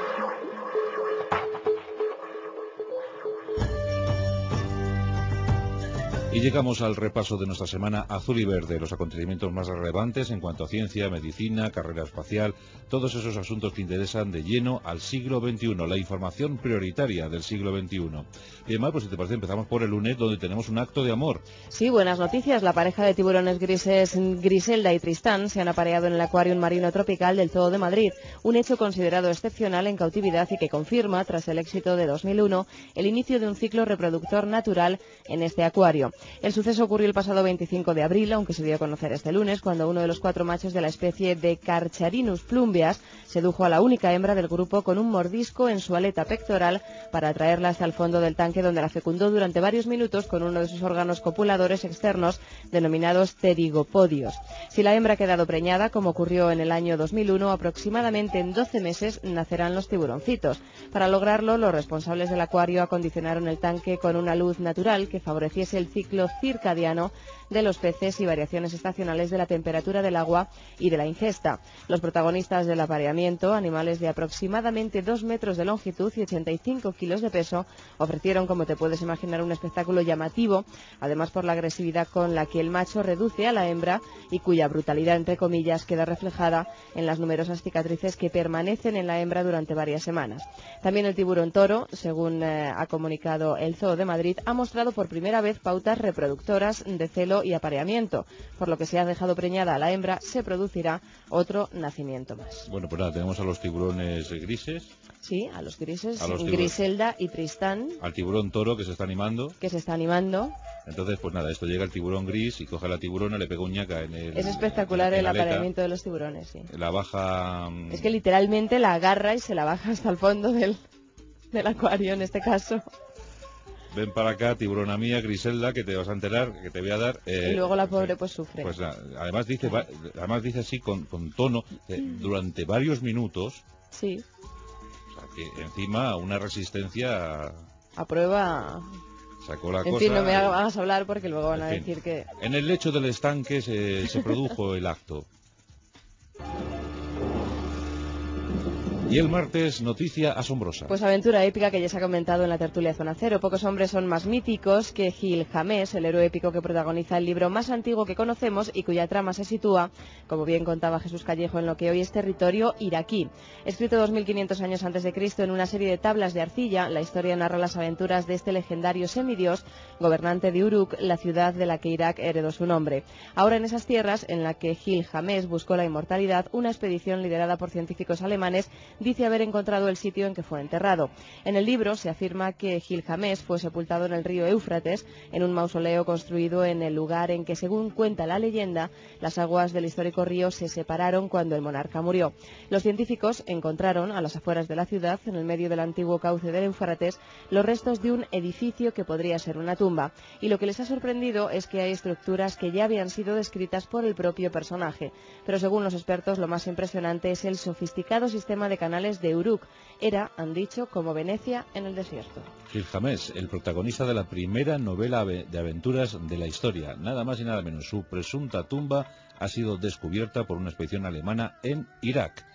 S2: Y llegamos al repaso de nuestra semana azul y verde, los acontecimientos más relevantes en cuanto a ciencia, medicina, carrera espacial, todos esos asuntos que interesan de lleno al siglo XXI, la información prioritaria del siglo XXI. Bien, Mar, pues si te parece empezamos por el lunes, donde tenemos un acto de amor.
S4: Sí, buenas noticias. La pareja de tiburones grises Griselda y Tristán se han apareado en el acuario marino tropical del Zoo de Madrid, un hecho considerado excepcional en cautividad y que confirma, tras el éxito de 2001, el inicio de un ciclo reproductor natural en este acuario. El suceso ocurrió el pasado 25 de abril, aunque se dio a conocer este lunes, cuando uno de los 4 machos de la especie de Carcharinus plumbeas sedujo a la única hembra del grupo con un mordisco en su aleta pectoral para atraerla hasta el fondo del tanque, donde la fecundó durante varios minutos con uno de sus órganos copuladores externos denominados pterigopodios. Si la hembra ha quedado preñada, como ocurrió en el año 2001, aproximadamente en 12 meses nacerán los tiburoncitos. Para lograrlo, los responsables del acuario acondicionaron el tanque con una luz natural que favoreciese el ciclo circadiano de los peces y variaciones estacionales de la temperatura del agua y de la ingesta. Los protagonistas del apareamiento, animales de aproximadamente 2 metros de longitud y 85 kilos de peso, ofrecieron, como te puedes imaginar, un espectáculo llamativo, además por la agresividad con la que el macho reduce a la hembra y cuya brutalidad, entre comillas, queda reflejada en las numerosas cicatrices que permanecen en la hembra durante varias semanas. También el tiburón toro, según ha comunicado el Zoo de Madrid, ha mostrado por primera vez pautas reproductoras de celo y apareamiento, por lo que si has dejado preñada a la hembra, se producirá otro nacimiento más.
S2: Bueno, pues nada, tenemos a los tiburones grises.
S4: Sí, a los grises,
S2: a los
S4: Griselda y Tristán.
S2: Al tiburón toro que se está animando. Entonces, pues nada, esto llega el tiburón gris y coge a la tiburona, le pega un ñaca en el...
S4: Es espectacular el apareamiento de los tiburones, sí.
S2: La baja...
S4: Es que literalmente la agarra y se la baja hasta el fondo del acuario, en este caso.
S2: Ven para acá, tiburona mía, Griselda, que te vas a enterar, que te voy a dar...
S4: y luego la pobre pues sufre.
S2: Pues además dice así con tono, durante varios minutos...
S4: Sí.
S2: O sea, que encima una resistencia...
S4: A prueba...
S2: Sacó la
S4: en
S2: cosa,
S4: fin, no me hagas hablar porque luego van a decir que...
S2: En el lecho del estanque se produjo el acto. Y el martes, noticia asombrosa.
S4: Pues aventura épica que ya se ha comentado en la tertulia Zona Cero. Pocos hombres son más míticos que Gilgamesh, el héroe épico que protagoniza el libro más antiguo que conocemos y cuya trama se sitúa, como bien contaba Jesús Callejo, en lo que hoy es territorio iraquí. Escrito 2500 años antes de Cristo en una serie de tablas de arcilla, la historia narra las aventuras de este legendario semidios, gobernante de Uruk, la ciudad de la que Irak heredó su nombre. Ahora en esas tierras, en la que Gilgamesh buscó la inmortalidad, una expedición liderada por científicos alemanes dice haber encontrado el sitio en que fue enterrado. En el libro se afirma que Gilgamesh fue sepultado en el río Éufrates, en un mausoleo construido en el lugar en que, según cuenta la leyenda, las aguas del histórico río se separaron cuando el monarca murió. Los científicos encontraron, a las afueras de la ciudad, en el medio del antiguo cauce del Éufrates, los restos de un edificio que podría ser una tumba. Y lo que les ha sorprendido es que hay estructuras que ya habían sido descritas por el propio personaje. Pero según los expertos, lo más impresionante es el sofisticado sistema de canales de Uruk. Era, han dicho, como Venecia en el desierto.
S2: Gilgamesh, el protagonista de la primera novela de aventuras de la historia. Nada más y nada menos. Su presunta tumba ha sido descubierta por una expedición alemana en Irak.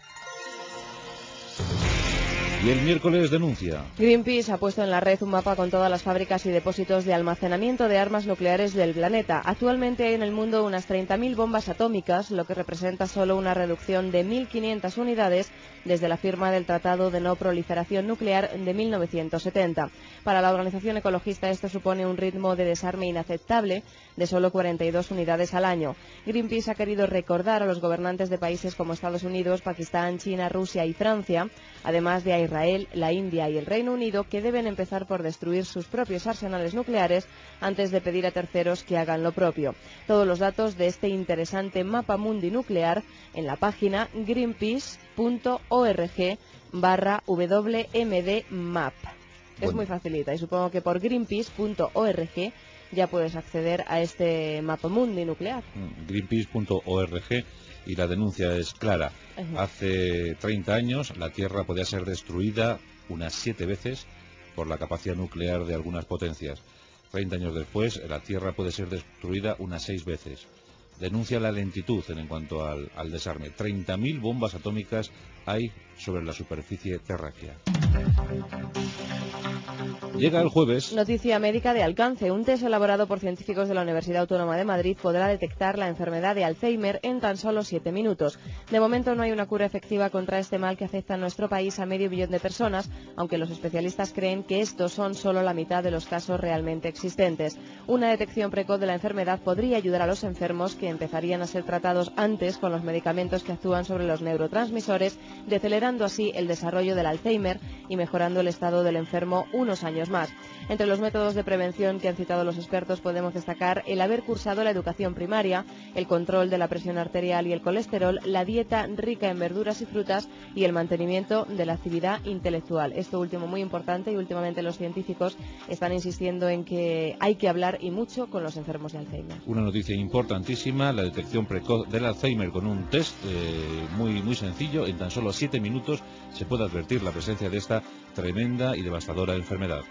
S2: Y el miércoles denuncia.
S4: Greenpeace ha puesto en la red un mapa con todas las fábricas y depósitos de almacenamiento de armas nucleares del planeta. Actualmente hay en el mundo unas 30.000 bombas atómicas, lo que representa solo una reducción de 1.500 unidades desde la firma del Tratado de No Proliferación Nuclear de 1970. Para la organización ecologista esto supone un ritmo de desarme inaceptable de solo 42 unidades al año. Greenpeace ha querido recordar a los gobernantes de países como Estados Unidos, Pakistán, China, Rusia y Francia, además de a Israel, la India y el Reino Unido, que deben empezar por destruir sus propios arsenales nucleares antes de pedir a terceros que hagan lo propio. Todos los datos de este interesante mapa mundi nuclear en la página greenpeace.org/WMDmap. Es muy facilita y supongo que por greenpeace.org ya puedes acceder a este mapa mundi nuclear.
S2: Greenpeace.org. Y la denuncia es clara. Hace 30 años la Tierra podía ser destruida unas 7 veces por la capacidad nuclear de algunas potencias. 30 años después la Tierra puede ser destruida unas 6 veces. Denuncia la lentitud en cuanto al desarme. 30.000 bombas atómicas hay sobre la superficie terráquea. Llega el jueves.
S4: Noticia médica de alcance. Un test elaborado por científicos de la Universidad Autónoma de Madrid podrá detectar la enfermedad de Alzheimer en tan solo 7 minutos. De momento no hay una cura efectiva contra este mal que afecta a nuestro país a 500 000 de personas, aunque los especialistas creen que estos son solo la mitad de los casos realmente existentes. Una detección precoz de la enfermedad podría ayudar a los enfermos, que empezarían a ser tratados antes con los medicamentos que actúan sobre los neurotransmisores, decelerando así el desarrollo del Alzheimer y mejorando el estado del enfermo unos años más. Entre los métodos de prevención que han citado los expertos podemos destacar el haber cursado la educación primaria, el control de la presión arterial y el colesterol, la dieta rica en verduras y frutas y el mantenimiento de la actividad intelectual. Esto último muy importante, y últimamente los científicos están insistiendo en que hay que hablar y mucho con los enfermos de Alzheimer.
S2: Una noticia importantísima, la detección precoz del Alzheimer con un test muy sencillo. En tan solo 7 minutos se puede advertir la presencia de esta tremenda y devastadora enfermedad.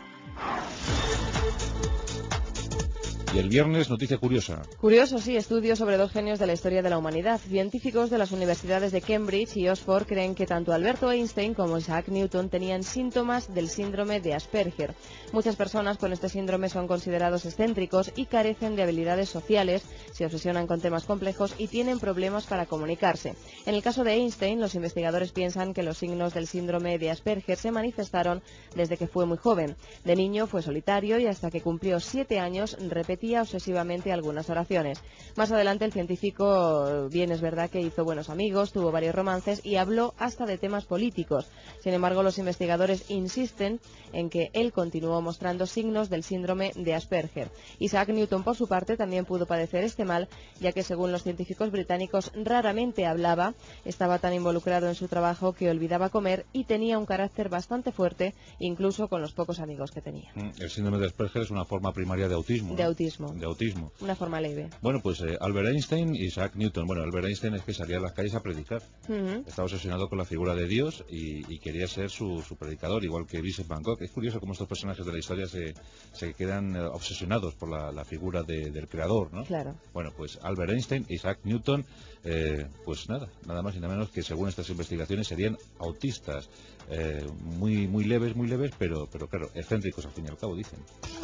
S2: Y el viernes, noticia curiosa.
S4: Curioso, sí, estudio sobre 2 genios de la historia de la humanidad. Científicos de las universidades de Cambridge y Oxford creen que tanto Alberto Einstein como Isaac Newton tenían síntomas del síndrome de Asperger. Muchas personas con este síndrome son considerados excéntricos y carecen de habilidades sociales, se obsesionan con temas complejos y tienen problemas para comunicarse. En el caso de Einstein, los investigadores piensan que los signos del síndrome de Asperger se manifestaron desde que fue muy joven. De niño fue solitario y hasta que cumplió 7 años repetía repetía obsesivamente algunas oraciones. Más adelante el científico, bien es verdad que hizo buenos amigos, tuvo varios romances y habló hasta de temas políticos. Sin embargo, los investigadores insisten en que él continuó mostrando signos del síndrome de Asperger. Isaac Newton, por su parte, también pudo padecer este mal, ya que según los científicos británicos raramente hablaba, estaba tan involucrado en su trabajo que olvidaba comer y tenía un carácter bastante fuerte, incluso con los pocos amigos que tenía.
S2: El síndrome de Asperger es una forma primaria de autismo, ¿no?
S4: De autismo.
S2: De autismo.
S4: Una forma leve.
S2: Bueno, pues Albert Einstein y Isaac Newton. Bueno, Albert Einstein es que salía a las calles a predicar. Estaba obsesionado con la figura de Dios y quería ser su predicador, igual que Vincent Van Gogh. Es curioso cómo estos personajes de la historia se quedan obsesionados por la figura del creador, ¿no?
S4: Claro.
S2: Bueno, pues Albert Einstein, Isaac Newton, pues nada más y nada menos que según estas investigaciones serían autistas, muy leves, pero claro, excéntricos al fin y al cabo, dicen.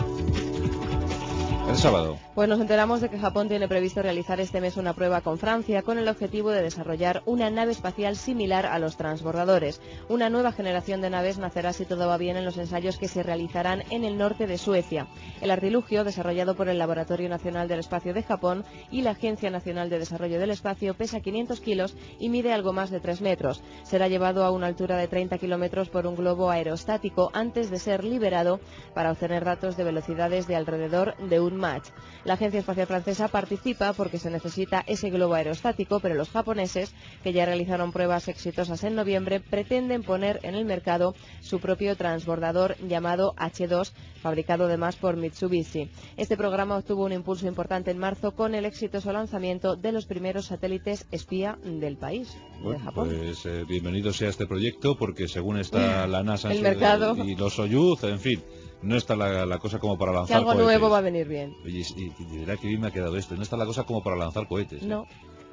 S2: El sábado.
S4: Pues nos enteramos de que Japón tiene previsto realizar este mes una prueba con Francia con el objetivo de desarrollar una nave espacial similar a los transbordadores. Una nueva generación de naves nacerá, si todo va bien, en los ensayos que se realizarán en el norte de Suecia. El artilugio, desarrollado por el Laboratorio Nacional del Espacio de Japón y la Agencia Nacional de Desarrollo del Espacio, pesa 500 kilos y mide algo más de 3 metros. Será llevado a una altura de 30 kilómetros por un globo aerostático antes de ser liberado para obtener datos de velocidades de alrededor de un Mach. La Agencia Espacial Francesa participa porque se necesita ese globo aerostático, pero los japoneses, que ya realizaron pruebas exitosas en noviembre, pretenden poner en el mercado su propio transbordador llamado H2, fabricado además por Mitsubishi. Este programa obtuvo un impulso importante en marzo con el exitoso lanzamiento de los primeros satélites espía del país, de Japón.
S2: Pues bienvenido sea este proyecto, porque según está la NASA
S4: el mercado
S2: y los Soyuz, en fin, no está la cosa como para lanzar
S4: que algo
S2: cohetes.
S4: Nuevo va a venir bien.
S2: Oye, y dirá que bien me ha quedado esto. No está la cosa como para lanzar cohetes.
S4: No.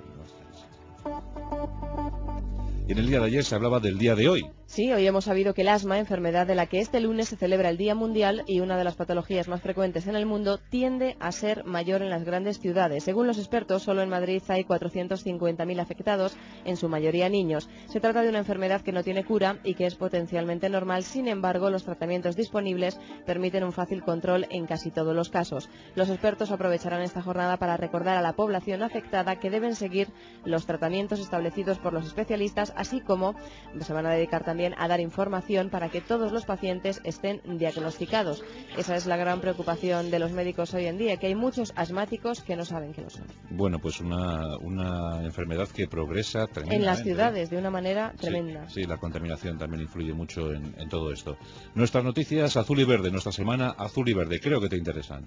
S2: Y en el día de ayer se hablaba del día de hoy.
S4: Sí, hoy hemos sabido que el asma, enfermedad de la que este lunes se celebra el Día Mundial y una de las patologías más frecuentes en el mundo, tiende a ser mayor en las grandes ciudades. Según los expertos, solo en Madrid hay 450.000 afectados, en su mayoría niños. Se trata de una enfermedad que no tiene cura y que es potencialmente normal. Sin embargo, los tratamientos disponibles permiten un fácil control en casi todos los casos. Los expertos aprovecharán esta jornada para recordar a la población afectada que deben seguir los tratamientos establecidos por los especialistas, así como se van a dedicar también a dar información para que todos los pacientes estén diagnosticados. Esa es la gran preocupación de los médicos hoy en día, que hay muchos asmáticos que no saben que lo son.
S2: Bueno, pues una enfermedad que progresa tremendamente
S4: en las ciudades de una manera tremenda.
S2: Sí, la contaminación también influye mucho en todo esto. Nuestras noticias azul y verde, nuestra semana azul y verde, creo que te interesan.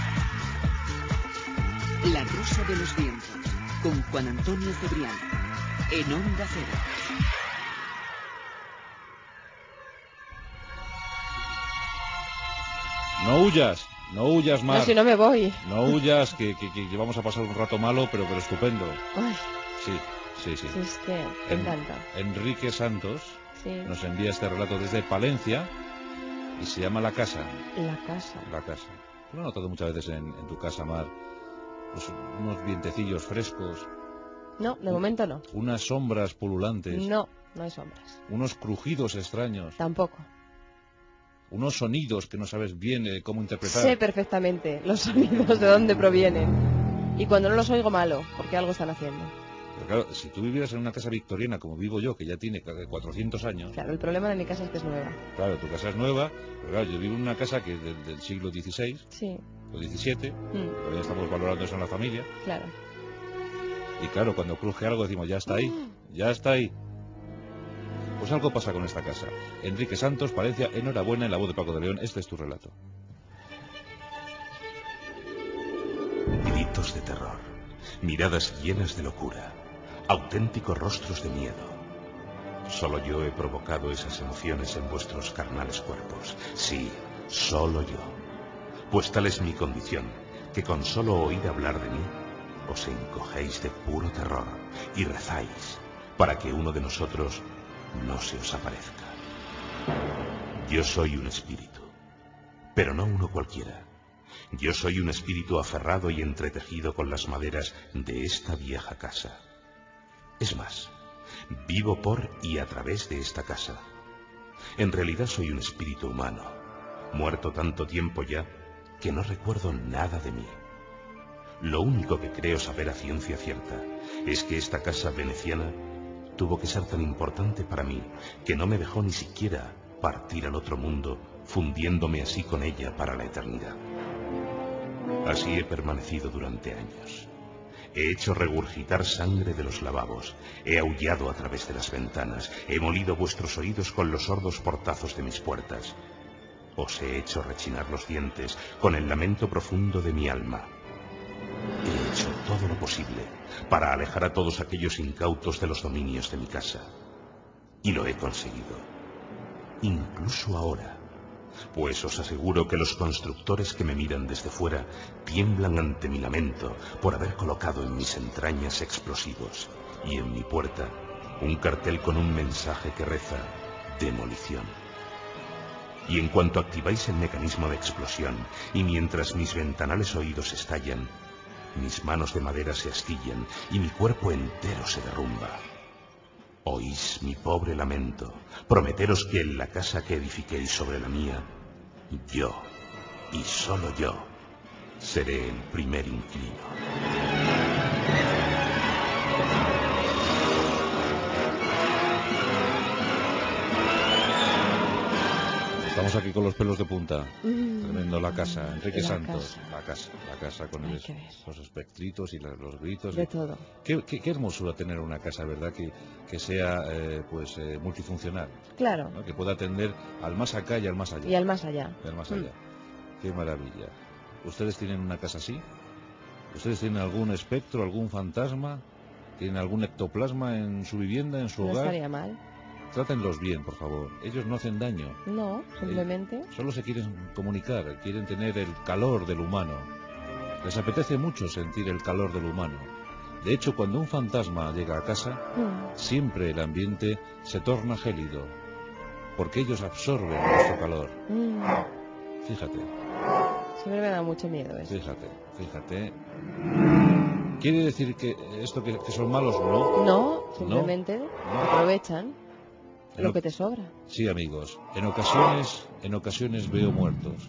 S3: La Rosa de los Vientos, con Juan Antonio Cebrián, en Onda Cero.
S2: No huyas más.
S4: No, si no me voy.
S2: No huyas, que vamos a pasar un rato malo, pero estupendo.
S4: Ay.
S2: Sí.
S4: Es que me encanta.
S2: Enrique Santos nos envía este relato desde Palencia y se llama La Casa.
S4: La Casa.
S2: ¿Tú lo has notado muchas veces en tu casa, Mar? Pues unos vientecillos frescos.
S4: No, de momento no.
S2: Unas sombras pululantes.
S4: No hay sombras.
S2: Unos crujidos extraños.
S4: Tampoco.
S2: Unos sonidos que no sabes bien cómo interpretar.
S4: Sé perfectamente los sonidos de dónde provienen. Y cuando no los oigo, malo, porque algo están haciendo.
S2: Pero claro, si tú vivieras en una casa victoriana como vivo yo, que ya tiene 400 años...
S4: Claro, el problema de mi casa es que es nueva.
S2: Claro, tu casa es nueva, pero claro, yo vivo en una casa que es del siglo XVI, o XVII, todavía estamos valorando eso en la familia.
S4: Claro.
S2: Y claro, cuando cruje algo decimos, ya está ahí. Pues algo pasa con esta casa. Enrique Santos, Palencia, enhorabuena, en la voz de Paco de León, este es tu relato.
S13: Gritos de terror, miradas llenas de locura, auténticos rostros de miedo. Solo yo he provocado esas emociones en vuestros carnales cuerpos. Sí, solo yo. Pues tal es mi condición, que con solo oír hablar de mí, os encogéis de puro terror y rezáis para que uno de nosotros no se os aparezca. Yo soy un espíritu, pero no uno cualquiera. Yo soy un espíritu aferrado y entretejido con las maderas de esta vieja casa. Es más, vivo por y a través de esta casa. En realidad soy un espíritu humano, muerto tanto tiempo ya que no recuerdo nada de mí. Lo único que creo saber a ciencia cierta es que esta casa veneciana tuvo que ser tan importante para mí que no me dejó ni siquiera partir al otro mundo, fundiéndome así con ella para la eternidad. Así he permanecido durante años. He hecho regurgitar sangre de los lavabos, he aullado a través de las ventanas, he molido vuestros oídos con los sordos portazos de mis puertas. Os he hecho rechinar los dientes con el lamento profundo de mi alma. He hecho todo lo posible para alejar a todos aquellos incautos de los dominios de mi casa. Y lo he conseguido. Incluso ahora. Pues os aseguro que los constructores que me miran desde fuera tiemblan ante mi lamento por haber colocado en mis entrañas explosivos y en mi puerta un cartel con un mensaje que reza: demolición. Y en cuanto activáis el mecanismo de explosión y mientras mis ventanales oídos estallan, mis manos de madera se astillan y mi cuerpo entero se derrumba. Oís mi pobre lamento, prometeros que en la casa que edifiquéis sobre la mía, yo, y solo yo, seré el primer inquilino.
S2: Estamos aquí con los pelos de punta. Tremendo la casa, Enrique
S4: La
S2: Santos.
S4: casa.
S2: La casa con los espectritos y los gritos.
S4: De todo.
S2: Qué hermosura tener una casa, ¿verdad? Que sea multifuncional.
S4: Claro.
S2: ¿No? Que pueda atender al más acá y al más allá.
S4: Y al más allá.
S2: Y al más allá. Qué maravilla. ¿Ustedes tienen una casa así? ¿Ustedes tienen algún espectro, algún fantasma? ¿Tienen algún ectoplasma en su vivienda, en su hogar?
S4: No estaría mal.
S2: Trátenlos bien, por favor. Ellos no hacen daño.
S4: No, simplemente.
S2: Solo se quieren comunicar, quieren tener el calor del humano. Les apetece mucho sentir el calor del humano. De hecho, cuando un fantasma llega a casa, siempre el ambiente se torna gélido, porque ellos absorben nuestro calor. Fíjate.
S4: Siempre me da mucho miedo eso.
S2: Fíjate. ¿Quiere decir que esto que son malos? No.
S4: No, simplemente aprovechan lo que te sobra.
S2: Sí, amigos. En ocasiones veo muertos.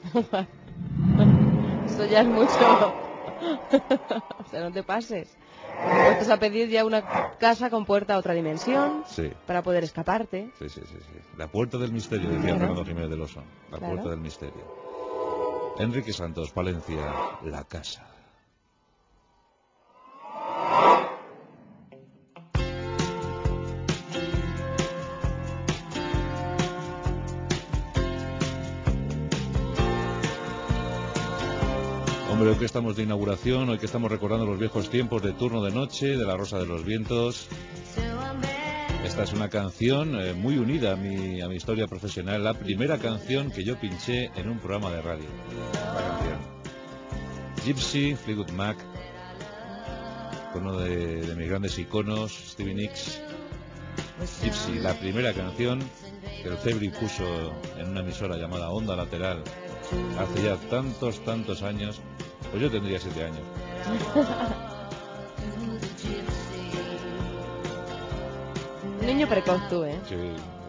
S4: Bueno, esto ya es mucho. O sea, no te pases. Porque puestos a pedir ya una casa con puerta a otra dimensión.
S2: Sí.
S4: Para poder escaparte.
S2: Sí. La puerta del misterio, decía Fernando Jiménez del Oso. La puerta del misterio. Enrique Santos, Palencia, la casa. Hombre, hoy que estamos de inauguración, hoy que estamos recordando los viejos tiempos de Turno de Noche, de La Rosa de los Vientos. Esta es una canción muy unida a mi historia profesional, la primera canción que yo pinché en un programa de radio. La canción Gypsy, Fleetwood Mac, con uno de mis grandes iconos, Stevie Nicks. Gypsy, la primera canción que el Febri puso en una emisora llamada Onda Lateral hace ya tantos años. Pues yo tendría 7 años.
S4: Un niño precoz tú, ¿eh?
S2: Sí.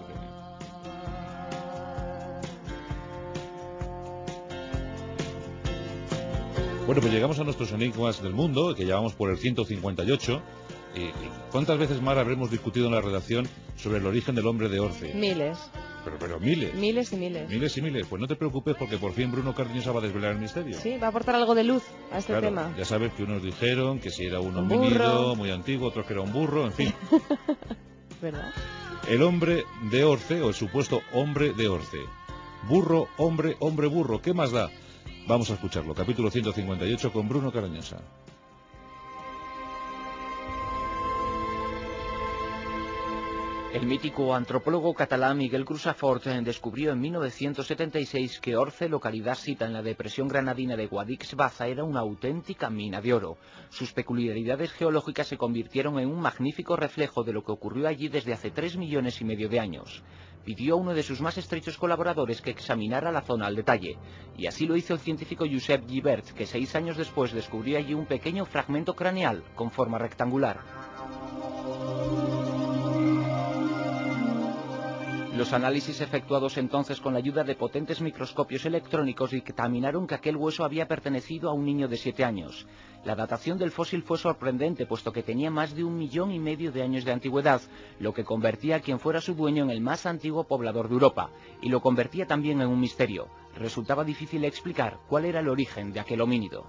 S2: Bueno, pues llegamos a nuestros enigmas del mundo, que llevamos por el 158. ¿Cuántas veces más habremos discutido en la redacción sobre el origen del hombre de Orce?
S4: Miles.
S2: Pero miles.
S4: Miles y miles.
S2: Miles y miles. Pues no te preocupes porque por fin Bruno Cardeñosa va a desvelar el misterio.
S4: Sí, va a aportar algo de luz a este tema.
S2: Ya sabes que unos dijeron que si era un homínido muy antiguo, otros que era un burro, en fin.
S4: ¿Verdad?
S2: El hombre de Orce, o el supuesto hombre de Orce. Burro, hombre, burro. ¿Qué más da? Vamos a escucharlo. Capítulo 158 con Bruno Cardeñosa.
S5: El mítico antropólogo catalán Miguel Crusafort descubrió en 1976 que Orce, localidad sita en la depresión granadina de Guadix-Baza, era una auténtica mina de oro. Sus peculiaridades geológicas se convirtieron en un magnífico reflejo de lo que ocurrió allí desde hace 3,5 millones de años. Pidió a uno de sus más estrechos colaboradores que examinara la zona al detalle, y así lo hizo el científico Josep Gibert, que 6 años después descubrió allí un pequeño fragmento craneal con forma rectangular.
S15: Los análisis efectuados entonces con la ayuda de potentes microscopios electrónicos dictaminaron que aquel hueso había pertenecido a un niño de 7 años. La datación del fósil fue sorprendente, puesto que tenía más de 1,5 millones de años de antigüedad, lo que convertía a quien fuera su dueño en el más antiguo poblador de Europa, y lo convertía también en un misterio. Resultaba difícil explicar cuál era el origen de aquel homínido.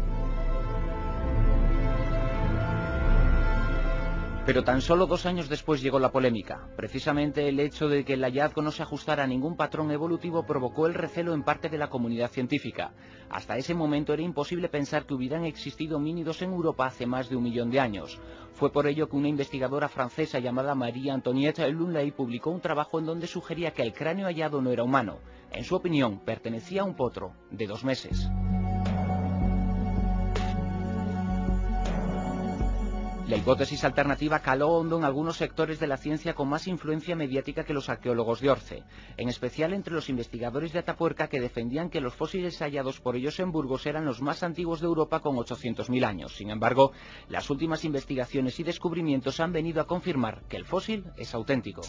S15: Pero tan solo 2 años después llegó la polémica. Precisamente el hecho de que el hallazgo no se ajustara a ningún patrón evolutivo provocó el recelo en parte de la comunidad científica. Hasta ese momento era imposible pensar que hubieran existido homínidos en Europa hace más de 1 millón de años. Fue por ello que una investigadora francesa llamada Marie Antoinette Lunley publicó un trabajo en donde sugería que el cráneo hallado no era humano. En su opinión, pertenecía a un potro de 2 meses. La hipótesis alternativa caló hondo en algunos sectores de la ciencia con más influencia mediática que los arqueólogos de Orce, en especial entre los investigadores de Atapuerca, que defendían que los fósiles hallados por ellos en Burgos eran los más antiguos de Europa con 800.000 años. Sin embargo, las últimas investigaciones y descubrimientos han venido a confirmar que el fósil es auténtico.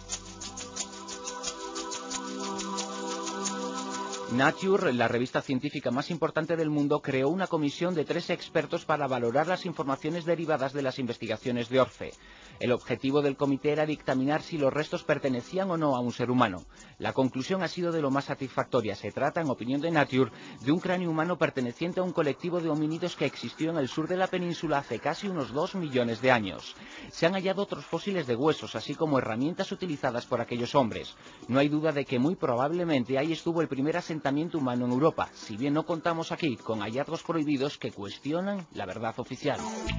S15: Nature, la revista científica más importante del mundo, creó una comisión de 3 expertos para valorar las informaciones derivadas de las investigaciones de Orce. El objetivo del comité era dictaminar si los restos pertenecían o no a un ser humano. La conclusión ha sido de lo más satisfactoria. Se trata, en opinión de Nature, de un cráneo humano perteneciente a un colectivo de homínidos que existió en el sur de la península hace casi unos 2 millones de años. Se han hallado otros fósiles de huesos, así como herramientas utilizadas por aquellos hombres. No hay duda de que muy probablemente ahí estuvo el primer asentamiento humano en Europa, si bien no contamos aquí con hallazgos prohibidos que cuestionan la verdad oficial.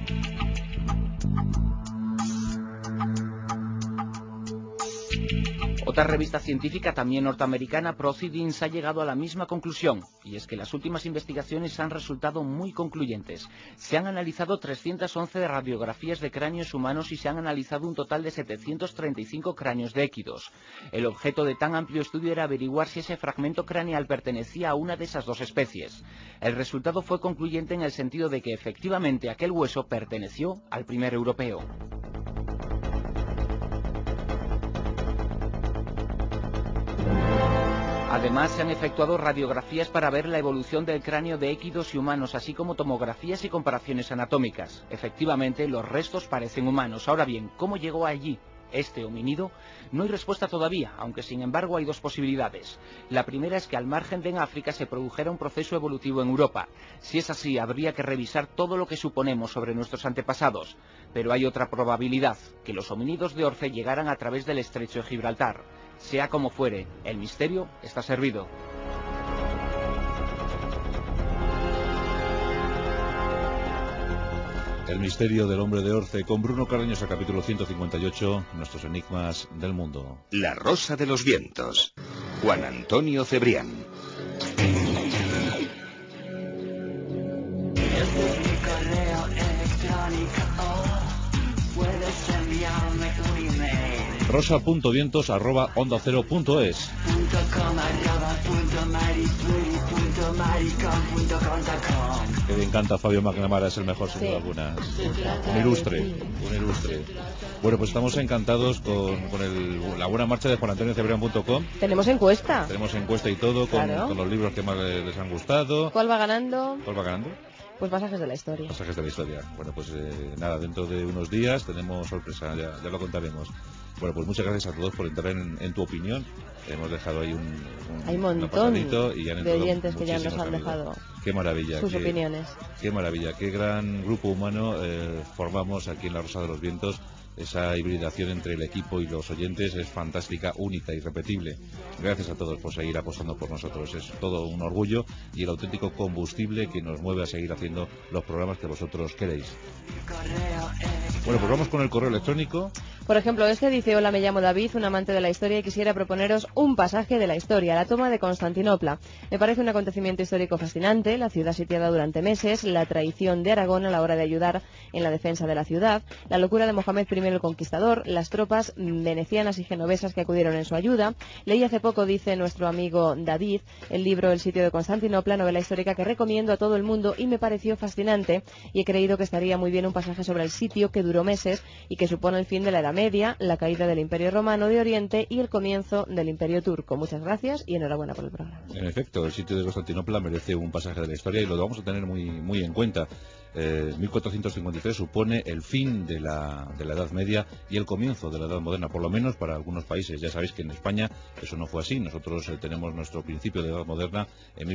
S15: Otra revista científica, también norteamericana, Proceedings, ha llegado a la misma conclusión, y es que las últimas investigaciones han resultado muy concluyentes. Se han analizado 311 radiografías de cráneos humanos y se han analizado un total de 735 cráneos de équidos. El objeto de tan amplio estudio era averiguar si ese fragmento craneal pertenecía a una de esas 2 especies. El resultado fue concluyente en el sentido de que efectivamente aquel hueso perteneció al primer europeo. Además, se han efectuado radiografías para ver la evolución del cráneo de équidos y humanos, así como tomografías y comparaciones anatómicas. Efectivamente, los restos parecen humanos. Ahora bien, ¿cómo llegó allí este homínido? No hay respuesta todavía, aunque sin embargo hay 2 posibilidades. La primera es que al margen de en África se produjera un proceso evolutivo en Europa. Si es así, habría que revisar todo lo que suponemos sobre nuestros antepasados. Pero hay otra probabilidad, que los homínidos de Orce llegaran a través del estrecho de Gibraltar. Sea como fuere, el misterio está servido.
S2: El misterio del hombre de Orce, con Bruno Cardeñosa, capítulo 158, nuestros enigmas del mundo.
S1: La rosa de los vientos. Juan Antonio Cebrián.
S16: Este es mi correo electrónico. Puedes enviarme un email.
S2: rosa.vientos@ondacero.es. Que le encanta Fabio McNamara, es el mejor sin duda alguna. Un ilustre. Bueno, pues estamos encantados con la buena marcha de juanantoniocebrián.com.
S4: Tenemos encuesta.
S2: Tenemos encuesta y todo,
S4: Claro.
S2: con los libros que más les han gustado.
S4: ¿Cuál va ganando?
S2: ¿Cuál va ganando?
S4: Pues Pasajes de la Historia.
S2: Pasajes de la Historia. Bueno, pues nada, dentro de unos días tenemos sorpresa, ya lo contaremos. Bueno, pues muchas gracias a todos por entrar en tu opinión. Hemos dejado ahí
S4: Hay un montón de oyentes que ya nos han dejado
S2: qué maravilla,
S4: sus opiniones.
S2: Qué maravilla, qué gran grupo humano formamos aquí en La Rosa de los Vientos. Esa hibridación entre el equipo y los oyentes es fantástica, única, irrepetible. Gracias a todos por seguir apostando por nosotros. Es todo un orgullo y el auténtico combustible que nos mueve a seguir haciendo los programas que vosotros queréis. Bueno, pues vamos con el correo electrónico.
S4: Por ejemplo, este dice: hola, me llamo David, un amante de la historia, y quisiera proponeros un pasaje de la historia, la toma de Constantinopla. Me parece un acontecimiento histórico fascinante, la ciudad sitiada durante meses, la traición de Aragón a la hora de ayudar en la defensa de la ciudad, la locura de Mohamed I el Conquistador, las tropas venecianas y genovesas que acudieron en su ayuda. Leí hace poco, dice nuestro amigo David, el libro El sitio de Constantinopla, novela histórica que recomiendo a todo el mundo y me pareció fascinante, y he creído que estaría muy bien un pasaje sobre el sitio que duró meses y que supone el fin de la Edad Media, la caída del Imperio Romano de Oriente y el comienzo del Imperio Turco. Muchas gracias y enhorabuena por el programa.
S2: En efecto, el sitio de Constantinopla merece un pasaje de la historia y lo vamos a tener muy en cuenta. 1453 supone el fin de la Edad Media y el comienzo de la Edad Moderna, por lo menos para algunos países. Ya sabéis que en España eso no fue así. Nosotros tenemos nuestro principio de Edad Moderna en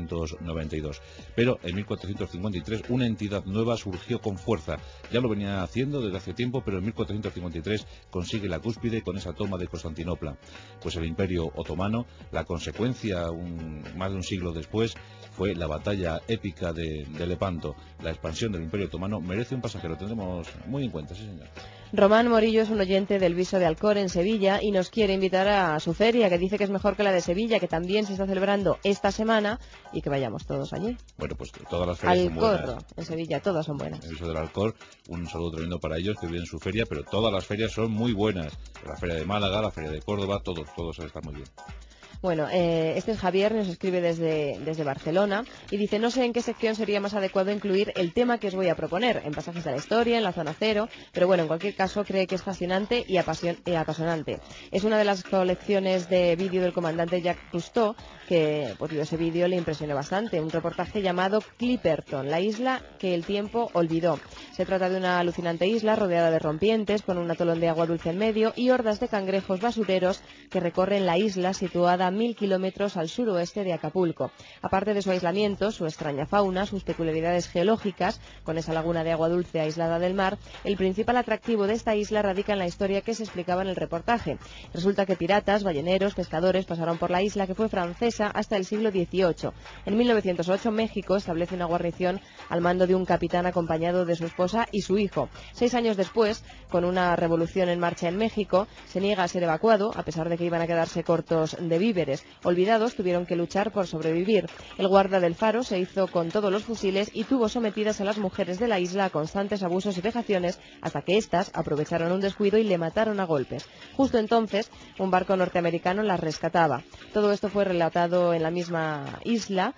S2: 1492. Pero en 1453 una entidad nueva surgió con fuerza. Ya lo venía haciendo desde hace tiempo, pero en 1453 consigue la cúspide con esa toma de Constantinopla. Pues el Imperio Otomano, la consecuencia más de un siglo después, fue la batalla épica de Lepanto. La expansión del Imperio Otomano merece un pasaje, lo tendremos muy en cuenta, sí señor.
S4: Román Morillo es un oyente del Viso de Alcor en Sevilla y nos quiere invitar a su feria, que dice que es mejor que la de Sevilla, que también se está celebrando esta semana, y que vayamos todos allí.
S2: Bueno, pues todas las ferias son buenas.
S4: Alcorro, en Sevilla, todas son buenas.
S2: El Viso del Alcor, un saludo tremendo para ellos que viven su feria, pero todas las ferias son muy buenas. La feria de Málaga, la feria de Córdoba, todos están muy bien.
S4: Bueno, este es Javier, nos escribe desde Barcelona y dice: no sé en qué sección sería más adecuado incluir el tema que os voy a proponer, en pasajes de la historia, en la zona cero, pero bueno, en cualquier caso cree que es fascinante y apasionante. Es una de las colecciones de vídeo del comandante Jacques Cousteau, que pues ese vídeo le impresionó bastante, un reportaje llamado Clipperton, la isla que el tiempo olvidó. Se trata de una alucinante isla rodeada de rompientes, con un atolón de agua dulce en medio y hordas de cangrejos basureros que recorren la isla situada a 1000 kilómetros al suroeste de Acapulco. Aparte de su aislamiento, su extraña fauna, sus peculiaridades geológicas, con esa laguna de agua dulce aislada del mar, el principal atractivo de esta isla radica en la historia que se explicaba en el reportaje. Resulta que piratas, balleneros, pescadores pasaron por la isla, que fue francesa hasta el siglo XVIII. En 1908 México establece una guarnición al mando de un capitán acompañado de su esposa y su hijo. 6 años después, con una revolución en marcha en México, se niega a ser evacuado, a pesar de que iban a quedarse cortos de víveres. Olvidados, tuvieron que luchar por sobrevivir. El guarda del faro se hizo con todos los fusiles y tuvo sometidas a las mujeres de la isla a constantes abusos y vejaciones, hasta que éstas aprovecharon un descuido y le mataron a golpes. Justo entonces, un barco norteamericano las rescataba. Todo esto fue relatado en la misma isla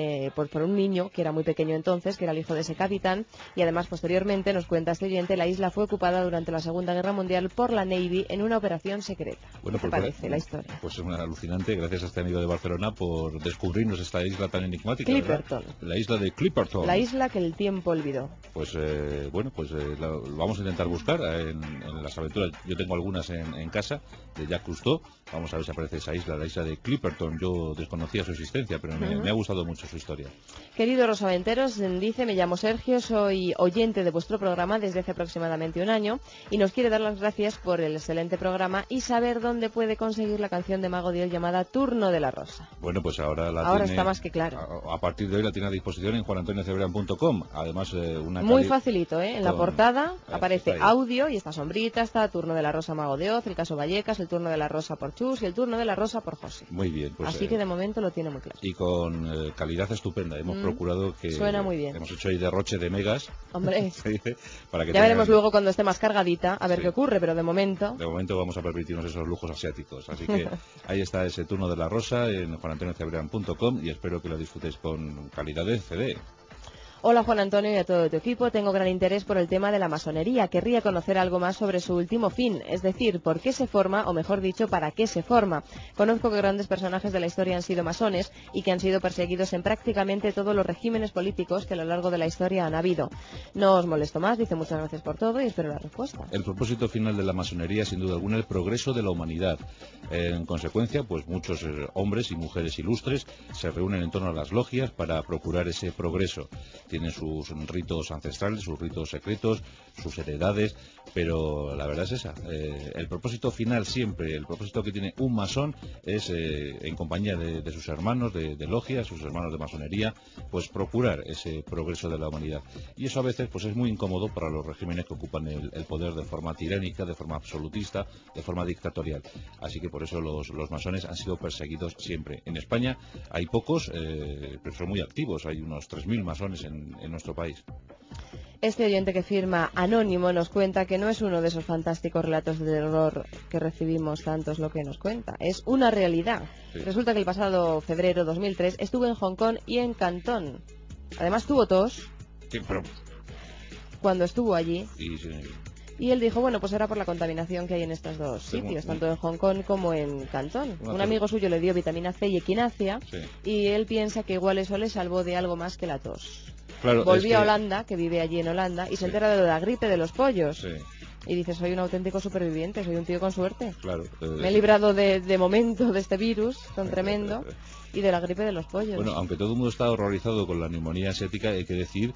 S4: por un niño que era muy pequeño entonces, que era el hijo de ese capitán, y además posteriormente, nos cuenta este oyente, la isla fue ocupada durante la Segunda Guerra Mundial por la Navy en una operación secreta.
S2: Bueno,
S4: ¿Qué te parece la historia?
S2: Pues es una alucinante, gracias a este amigo de Barcelona por descubrirnos esta isla tan enigmática.
S4: Clipperton.
S2: La isla de Clipperton.
S4: La isla que el tiempo olvidó.
S2: Pues lo vamos a intentar buscar en las aventuras. Yo tengo algunas en casa de Jacques Cousteau. Vamos a ver si aparece esa isla, la isla de Clipperton. Yo desconocía su existencia, pero me ha gustado mucho su historia.
S4: Queridos rosaventeros, dice: me llamo Sergio, soy oyente de vuestro programa desde hace aproximadamente un año y nos quiere dar las gracias por el excelente programa y saber dónde puede conseguir la canción de Mago Dios llamada Turno de la Rosa.
S2: Bueno, pues ahora
S4: está más que claro.
S2: A partir de hoy la tiene a disposición en juanantoniocebrean.com. Además,
S4: muy facilito, en la portada aparece audio y está sombrita, está Turno de la Rosa Mago de Oz, el caso Vallecas, el Turno de la Rosa por Chus y el Turno de la Rosa por José.
S2: Muy bien, pues
S4: así que de momento lo tiene muy claro.
S2: Y con calidad estupenda. Hemos procurado que
S4: suena muy bien.
S2: Hemos hecho ahí derroche de megas.
S4: Hombre,
S2: para que
S4: ya veremos luego cuando esté más cargadita a ver qué ocurre, pero de momento
S2: vamos a permitirnos esos lujos asiáticos. Así que ahí está ese Turno de la Rosa en juanantoniocebrean.com y espero que lo disfrutéis con calidad de CD.
S4: Hola Juan Antonio y a todo tu equipo, tengo gran interés por el tema de la masonería. Querría conocer algo más sobre su último fin, es decir, por qué se forma, o mejor dicho, para qué se forma. Conozco que grandes personajes de la historia han sido masones y que han sido perseguidos en prácticamente todos los regímenes políticos que a lo largo de la historia han habido. No os molesto más, dice muchas gracias por todo y espero la respuesta.
S2: El propósito final de la masonería, sin duda alguna, el progreso de la humanidad. En consecuencia, pues muchos hombres y mujeres ilustres se reúnen en torno a las logias para procurar ese progreso. Tienen sus ritos ancestrales, sus ritos secretos, sus heredades, pero la verdad es esa. El propósito final siempre, el propósito que tiene un masón es, en compañía de sus hermanos de logia, sus hermanos de masonería, pues procurar ese progreso de la humanidad. Y eso a veces pues es muy incómodo para los regímenes que ocupan el poder de forma tiránica, de forma absolutista, de forma dictatorial. Así que por eso los masones han sido perseguidos siempre. En España hay pocos, pero son muy activos. Hay unos 3.000 masones en nuestro país.
S4: Este oyente que firma Anónimo nos cuenta que no es uno de esos fantásticos relatos de terror que recibimos tantos lo que nos cuenta, es una realidad. Sí. Resulta que el pasado febrero 2003 estuvo en Hong Kong y en Cantón. Además tuvo tos.
S2: Sí, pero...
S4: Cuando estuvo allí.
S2: Sí.
S4: Y él dijo, bueno, pues era por la contaminación que hay en estos dos sitios, tanto en Hong Kong como en Cantón. Un amigo suyo le dio vitamina C y equinacia, y él piensa que igual eso le salvó de algo más que la tos.
S2: Claro,
S4: volvió a Holanda, que vive allí en Holanda, y se entera de la gripe de los pollos. Y dice, soy un auténtico superviviente, soy un tío con suerte.
S2: Claro.
S4: Me he librado de momento de este virus tan tremendo y de la gripe de los pollos.
S2: Bueno, aunque todo el mundo está horrorizado con la neumonía asiática, hay que decir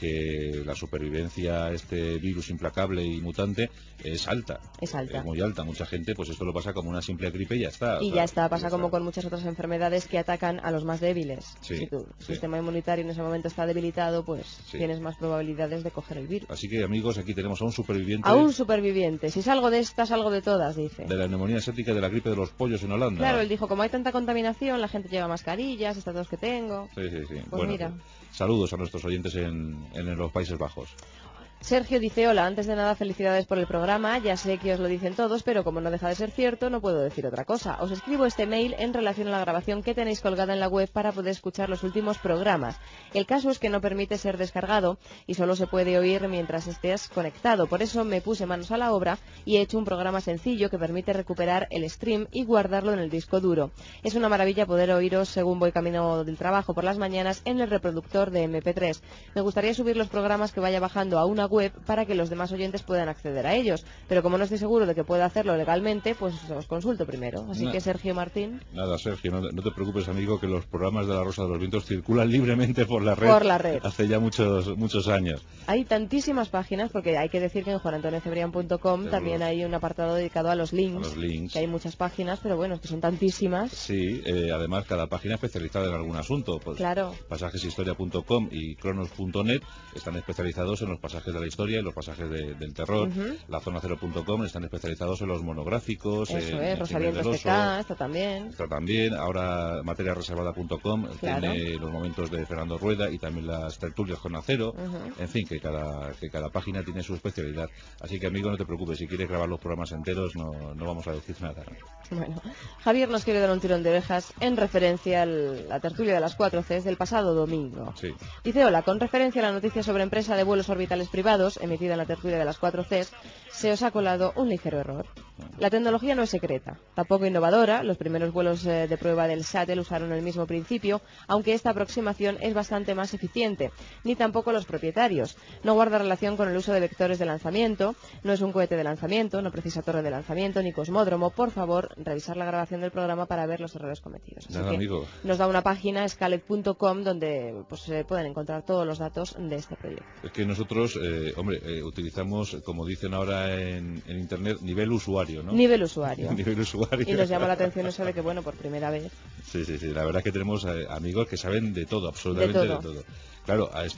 S2: que la supervivencia a este virus implacable y mutante es alta.
S4: Es alta.
S2: Es muy alta. Mucha gente, pues esto lo pasa como una simple gripe y ya está.
S4: Y ya está, pasa como con muchas otras enfermedades que atacan a los más débiles. Si tu sistema inmunitario en ese momento está debilitado, pues tienes más probabilidades de coger el virus.
S2: Así que, amigos, aquí tenemos a un superviviente.
S4: A un superviviente. Si salgo de esta, salgo de todas, dice.
S2: De la neumonía asiática y de la gripe de los pollos en Holanda.
S4: Claro, él dijo, como hay tanta contaminación, la gente lleva mascarillas, estas dos que tengo.
S2: Sí.
S4: Pues
S2: bueno,
S4: mira.
S2: Saludos a nuestros oyentes en los Países Bajos.
S4: Sergio dice, hola, antes de nada felicidades por el programa, ya sé que os lo dicen todos, pero como no deja de ser cierto, no puedo decir otra cosa. Os escribo este mail en relación a la grabación que tenéis colgada en la web para poder escuchar los últimos programas. El caso es que no permite ser descargado y solo se puede oír mientras estés conectado. Por eso me puse manos a la obra y he hecho un programa sencillo que permite recuperar el stream y guardarlo en el disco duro. Es una maravilla poder oíros según voy camino del trabajo por las mañanas en el reproductor de MP3. Me gustaría subir los programas que vaya bajando a una web para que los demás oyentes puedan acceder a ellos, pero como no estoy seguro de que pueda hacerlo legalmente, pues os consulto primero. Así que Sergio Martín.
S2: Nada, Sergio, no te preocupes, amigo, que los programas de La Rosa de los Vientos circulan libremente por la red.
S4: Por la red.
S2: Hace ya muchos años.
S4: Hay tantísimas páginas, porque hay que decir que en juanantoniocebrian.com también hay un apartado dedicado a los links. Que hay muchas páginas, pero bueno, es que son tantísimas.
S2: Sí, además cada página especializada en algún asunto. Pues,
S4: claro.
S2: Pasajesistoria.com y cronos.net están especializados en los pasajes de la historia y los pasajes del terror. Lazona0.com están especializados en los monográficos.
S4: Eso es, Rosavientos TK, está también.
S2: Ahora materiareservada.com tiene los momentos de Fernando Rueda y también las tertulias con Acero. En fin, que cada página tiene su especialidad. Así que, amigo, no te preocupes, si quieres grabar los programas enteros no vamos a decir nada.
S4: Bueno, Javier nos quiere dar un tirón de orejas en referencia a la tertulia de las 4 Cs del pasado domingo.
S2: Sí.
S4: Dice, hola, con referencia a la noticia sobre empresa de vuelos orbitales privados, emitida en la tertulia de las 4 Cs, se os ha colado un ligero error. La tecnología no es secreta, tampoco innovadora. Los primeros vuelos de prueba del Shuttle usaron el mismo principio, aunque esta aproximación es bastante más eficiente. Ni tampoco los propietarios. No guarda relación con el uso de vectores de lanzamiento, no es un cohete de lanzamiento, no precisa torre de lanzamiento ni cosmódromo. Por favor, revisar la grabación del programa para ver los errores cometidos. Así que
S2: amigo.
S4: Nos da una página, scalet.com, donde pues se pueden encontrar todos los datos de este proyecto.
S2: Es que nosotros, utilizamos, como dicen ahora en Internet, nivel usuario, ¿no?
S4: Nivel usuario.
S2: Nivel usuario.
S4: Y nos llama la atención eso de que, bueno, por primera vez.
S2: Sí, la verdad es que tenemos amigos que saben de todo, absolutamente de todo. Claro, a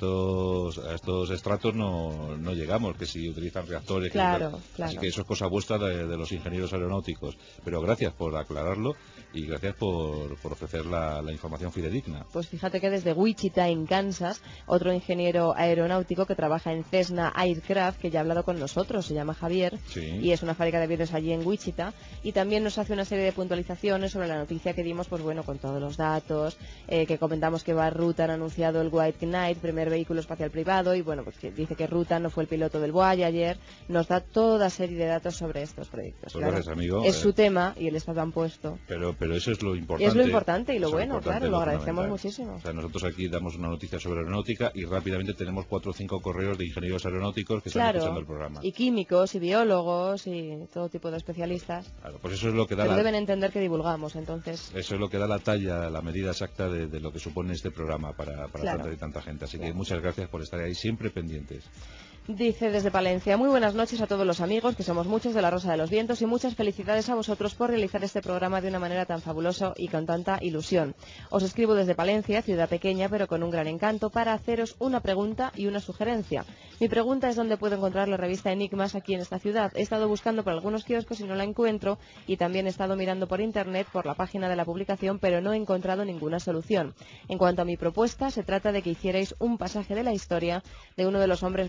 S2: estos estratos no llegamos, que si utilizan reactores.
S4: Claro.
S2: Así que eso es cosa vuestra de los ingenieros aeronáuticos. Pero gracias por aclararlo y gracias por ofrecer la información fidedigna.
S4: Pues fíjate que desde Wichita, en Kansas, otro ingeniero aeronáutico que trabaja en Cessna Aircraft, que ya ha hablado con nosotros, se llama Javier, y es una fábrica de aviones allí en Wichita, y también nos hace una serie de puntualizaciones sobre la noticia que dimos, pues bueno, con todos los datos, que comentamos que Rutan ha anunciado el White Knight, primer vehículo espacial privado, y bueno, pues que dice que Rutan no fue el piloto del Voyager. Nos da toda serie de datos sobre estos proyectos.
S2: Pues gracias, amigo.
S4: Es su tema y él está tan puesto.
S2: Pero eso es lo importante.
S4: Es lo importante y lo bueno, claro, lo agradecemos muchísimo.
S2: O sea, nosotros aquí damos una noticia sobre aeronáutica y rápidamente tenemos 4 o 5 correos de ingenieros aeronáuticos que están escuchando el programa.
S4: Y químicos, y biólogos, y todo tipo de especialistas.
S2: Claro, pues eso es lo que da
S4: deben entender que divulgamos, entonces.
S2: Eso es lo que da la talla, la medida exacta de lo que supone este programa para tanta gente. Así que muchas gracias por estar ahí siempre pendientes.
S4: Dice desde Palencia, muy buenas noches a todos los amigos, que somos muchos de La Rosa de los Vientos, y muchas felicidades a vosotros por realizar este programa de una manera tan fabulosa y con tanta ilusión. Os escribo desde Palencia, ciudad pequeña pero con un gran encanto, para haceros una pregunta y una sugerencia. Mi pregunta es dónde puedo encontrar la revista Enigmas aquí en esta ciudad. He estado buscando por algunos kioscos y no la encuentro, y también he estado mirando por internet por la página de la publicación, pero no he encontrado ninguna solución. En cuanto a mi propuesta, se trata de que hicierais un pasaje de la historia de uno de los hombres más poderosos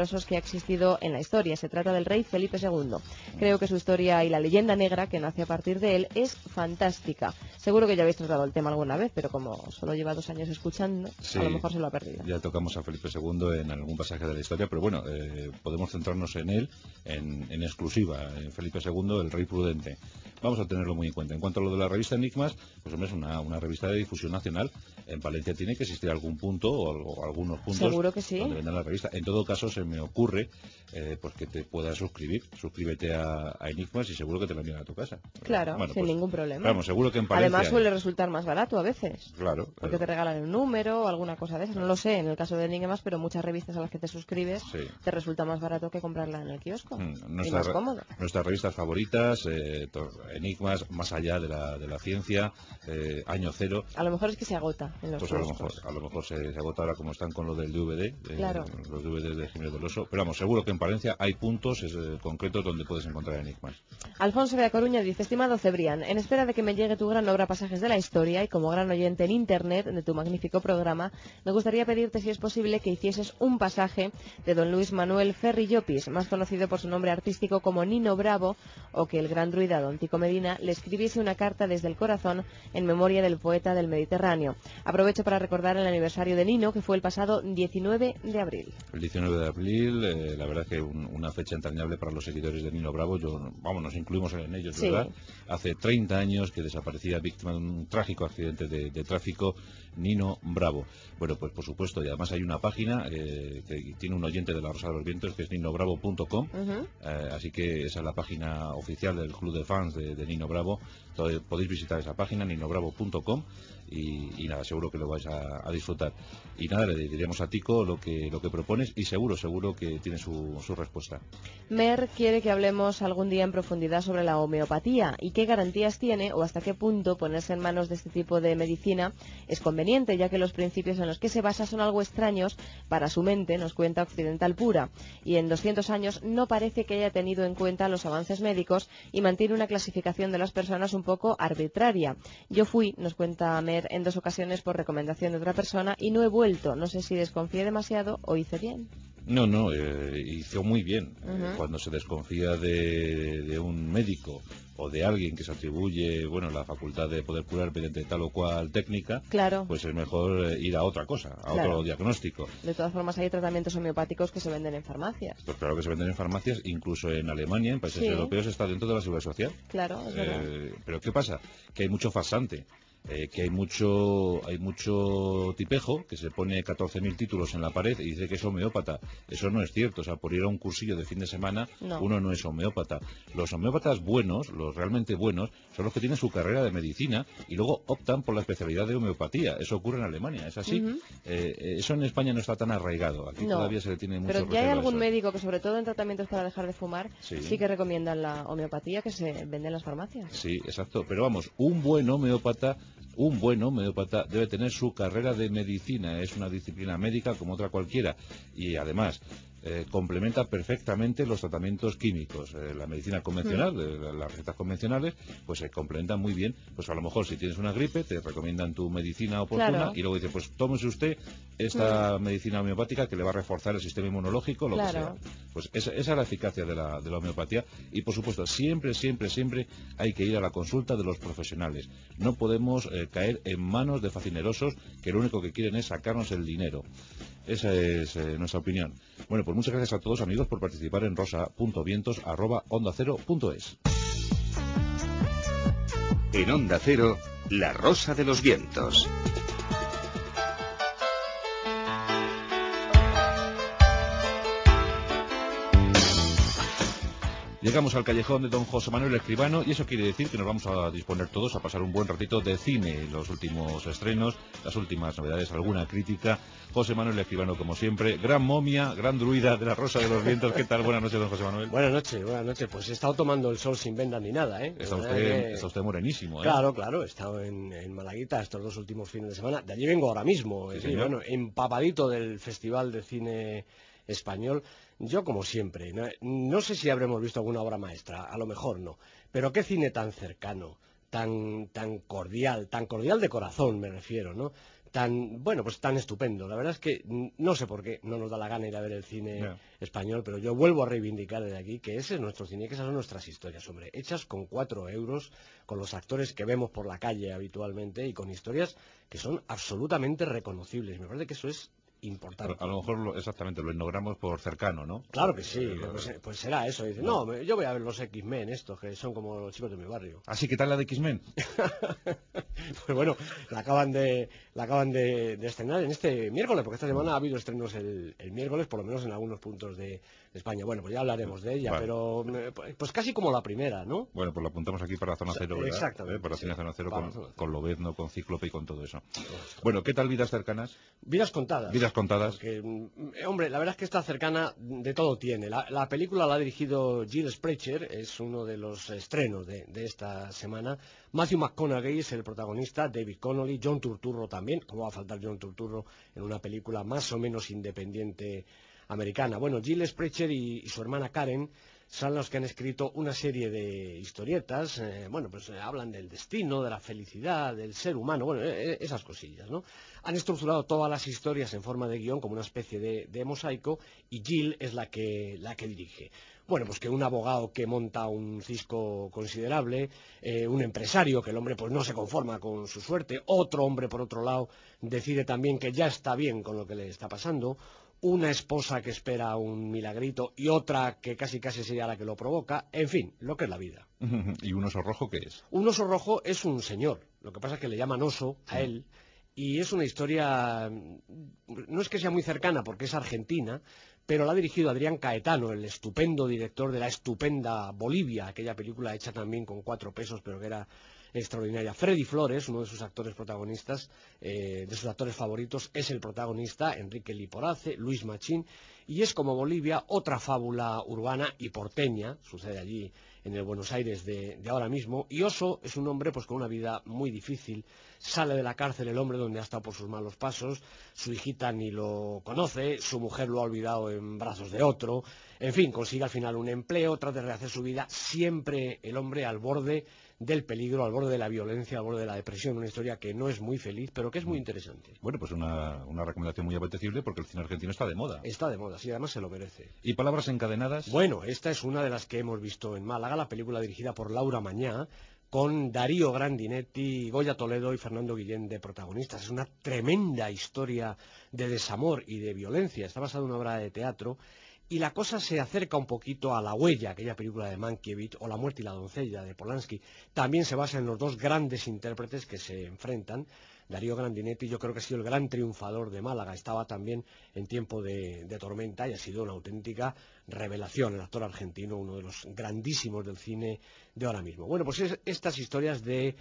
S4: numerosos que ha existido en la historia. Se trata del rey Felipe II. Creo que su historia y la leyenda negra que nace a partir de él es fantástica. Seguro que ya habéis tratado el tema alguna vez, pero como solo lleva 2 años escuchando,
S2: Sí,
S4: a lo mejor se lo ha perdido.
S2: Ya tocamos a Felipe II en algún pasaje de la historia, pero bueno, podemos centrarnos en él, en exclusiva, en Felipe II, el rey prudente. Vamos a tenerlo muy en cuenta. En cuanto a lo de la revista Enigmas, pues hombre, es una revista de difusión nacional. En Valencia tiene que existir algún punto o algunos puntos
S4: Seguro que sí.
S2: donde vendan la revista. En todo caso, se me ocurre pues que te puedas suscribir. Suscríbete a Enigmas y seguro que te lo envían a tu casa.
S4: Claro,
S2: Bueno,
S4: sin
S2: pues,
S4: ningún problema.
S2: Vamos, seguro que en Palencia
S4: Además suele resultar más barato a veces.
S2: Claro.
S4: Porque te regalan un número o alguna cosa de esas. No lo sé en el caso de Enigmas, pero muchas revistas a las que te suscribes te resulta más barato que comprarla en el kiosco. Y más cómodo.
S2: Nuestras revistas favoritas, Enigmas, Más allá de la ciencia, Año Cero.
S4: A lo mejor es que se agota en los
S2: Pues
S4: kioscos.
S2: a lo mejor se agota ahora como están con lo del DVD,
S4: Claro.
S2: los DVDs de Jiménez del Oso. Pero vamos, seguro que en Palencia hay puntos concretos donde puedes encontrar Enigmas.
S4: Alfonso de A Coruña dice: estimado Cebrián, en espera de que me llegue tu gran obra Pasajes de la Historia y como gran oyente en Internet de tu magnífico programa, me gustaría pedirte si es posible que hicieses un pasaje de don Luis Manuel Ferri Llopis, más conocido por su nombre artístico como Nino Bravo, o que el gran druida don Tico Medina le escribiese una carta desde el corazón en memoria del poeta del Mediterráneo. Aprovecho para recordar el aniversario de Nino, que fue el pasado 19 de abril.
S2: El 19 de abril, la verdad es que una fecha entrañable para los seguidores de Nino Bravo. Nos incluimos en ellos, ¿verdad? Sí. Hace 30 años que desaparecía víctima de un trágico accidente de tráfico, Nino Bravo. Bueno, pues por supuesto, y además hay una página que tiene un oyente de la Rosa de los Vientos, que es ninobravo.com, así que esa es la página oficial del club de fans de Nino Bravo. Podéis visitar esa página, ninobravo.com, y nada, seguro que lo vais a disfrutar. Y nada, le diríamos a Tico lo que propones y seguro que tiene su respuesta.
S4: Mer quiere que hablemos algún día en profundidad sobre la homeopatía y qué garantías tiene o hasta qué punto ponerse en manos de este tipo de medicina es conveniente, ya que los principios en los que se basa son algo extraños para su mente, nos cuenta Occidental Pura, y en 200 años no parece que haya tenido en cuenta los avances médicos y mantiene una clasificación de las personas un poco arbitraria. Yo fui, nos cuenta Mer, en 2 ocasiones por recomendación de otra persona y no he vuelto. No sé si desconfié demasiado o hice bien.
S2: No, hizo muy bien. Cuando se desconfía de un médico o de alguien que se atribuye la facultad de poder curar mediante tal o cual técnica,
S4: claro,
S2: pues es mejor ir a otra cosa, otro diagnóstico.
S4: De todas formas, hay tratamientos homeopáticos que se venden en farmacias.
S2: Pues claro que se venden en farmacias, incluso en Alemania, en países europeos, está dentro de la seguridad social.
S4: Claro, es verdad.
S2: Pero ¿qué pasa? Que hay mucho farsante. Que hay mucho tipejo que se pone 14.000 títulos en la pared y dice que es homeópata. Eso no es cierto. O sea, por ir a un cursillo de fin de semana, uno no es homeópata. Los homeópatas buenos, los realmente buenos, son los que tienen su carrera de medicina y luego optan por la especialidad de homeopatía. Eso ocurre en Alemania, es así. Eso en España no está tan arraigado. Aquí todavía se le tiene mucho
S4: respeto. Pero ya hay algún médico que, sobre todo en tratamientos para dejar de fumar, sí que recomiendan la homeopatía, que se vende en las farmacias.
S2: Sí, exacto. Pero vamos, un buen homeópata debe tener su carrera de medicina. Es una disciplina médica como otra cualquiera. Y además complementa perfectamente los tratamientos químicos. La medicina convencional, las recetas convencionales, pues se complementan muy bien. Pues a lo mejor si tienes una gripe, te recomiendan tu medicina oportuna y luego dice, pues tómese usted esta medicina homeopática que le va a reforzar el sistema inmunológico, lo que sea. Pues esa es la eficacia de la homeopatía. Y por supuesto, siempre hay que ir a la consulta de los profesionales. No podemos caer en manos de facinerosos que lo único que quieren es sacarnos el dinero. Esa es nuestra opinión. Bueno, pues muchas gracias a todos, amigos, por participar en rosa.vientos@ondacero.es.
S1: En Onda Cero, La Rosa de los Vientos.
S2: Llegamos al callejón de don José Manuel Escribano y eso quiere decir que nos vamos a disponer todos a pasar un buen ratito de cine, los últimos estrenos, las últimas novedades, alguna crítica. José Manuel Escribano, como siempre, gran momia, gran druida de la Rosa de los Vientos. ¿Qué tal? Buenas noches, don José Manuel.
S17: Buenas noches. Pues he estado tomando el sol sin venda ni nada, ¿eh?
S2: Está usted morenísimo, ¿eh?
S17: Claro, he estado en Malaguita estos 2 últimos fines de semana. De allí vengo ahora mismo, empapadito del Festival de Cine Español. Yo, como siempre, no sé si habremos visto alguna obra maestra, a lo mejor no, pero qué cine tan cercano, tan cordial de corazón me refiero, ¿no? bueno, pues tan estupendo. La verdad es que no sé por qué no nos da la gana ir a ver el cine español, pero yo vuelvo a reivindicar desde aquí que ese es nuestro cine, que esas son nuestras historias, hombre, hechas con 4 euros, con los actores que vemos por la calle habitualmente y con historias que son absolutamente reconocibles. Me parece que eso es importante.
S2: A lo mejor exactamente lo ignoramos por cercano, ¿no?
S17: Claro que sí, pues será eso. Dice, no, yo voy a ver los X-Men estos, que son como los chicos de mi barrio.
S2: ¿Así que tal la de X-Men?
S17: Pues bueno, la acaban de estrenar en este miércoles, porque esta semana ha habido estrenos el miércoles, por lo menos en algunos puntos de España. Bueno, pues ya hablaremos de ella, pero pues casi como la primera, ¿no?
S2: Bueno, pues lo apuntamos aquí para Zona Cero, ¿verdad?
S17: Exactamente.
S2: Para Cine Zona Cero, con Lobezno, con Cíclope y con todo eso. Bueno, ¿qué tal Vidas cercanas?
S17: Vidas contadas.
S2: Vidas contadas.
S17: Porque, hombre, la verdad es que esta cercana de todo tiene. La película la ha dirigido Gill Sprecher, es uno de los estrenos de esta semana. Matthew McConaughey es el protagonista, David Connolly, John Turturro también. ¿Cómo va a faltar John Turturro en una película más o menos independiente americana? Bueno, Gill Sprecher y su hermana Karen son los que han escrito una serie de historietas, bueno, pues hablan del destino, de la felicidad, del ser humano, bueno, esas cosillas, ¿no? Han estructurado todas las historias en forma de guión como una especie de mosaico y Gill es la que dirige. Bueno, pues que un abogado que monta un cisco considerable, un empresario que el hombre pues no se conforma con su suerte, otro hombre por otro lado decide también que ya está bien con lo que le está pasando, una esposa que espera un milagrito y otra que casi sería la que lo provoca, en fin, lo que es la vida.
S2: ¿Y un oso rojo qué es?
S17: Un oso rojo es un señor, lo que pasa es que le llaman oso a él, y es una historia, no es que sea muy cercana porque es argentina, pero la ha dirigido Adrián Caetano, el estupendo director de la estupenda Bolivia, aquella película hecha también con 4 pesos, pero que era extraordinaria. Freddy Flores, uno de sus actores protagonistas, de sus actores favoritos, es el protagonista, Enrique Liporace, Luis Machín, y es como Bolivia otra fábula urbana y porteña, sucede allí en el Buenos Aires de ahora mismo, y Oso es un hombre pues con una vida muy difícil, sale de la cárcel el hombre donde ha estado por sus malos pasos, su hijita ni lo conoce, su mujer lo ha olvidado en brazos de otro, en fin, consigue al final un empleo, trata de rehacer su vida, siempre el hombre al borde del peligro, al borde de la violencia, al borde de la depresión, una historia que no es muy feliz, pero que es muy interesante.
S2: Bueno, pues una recomendación muy apetecible porque el cine argentino está de moda.
S17: Está de moda, sí, además se lo merece.
S2: ¿Y Palabras encadenadas?
S17: Bueno, esta es una de las que hemos visto en Málaga, la película dirigida por Laura Mañá, con Darío Grandinetti, Goya Toledo y Fernando Guillén de protagonistas. Es una tremenda historia de desamor y de violencia, está basada en una obra de teatro. Y la cosa se acerca un poquito a La huella, aquella película de Mankiewicz, o La muerte y la doncella de Polanski. También se basa en los dos grandes intérpretes que se enfrentan. Darío Grandinetti yo creo que ha sido el gran triunfador de Málaga. Estaba también en Tiempo de tormenta y ha sido una auténtica revelación. El actor argentino, uno de los grandísimos del cine de ahora mismo. Bueno, pues estas historias de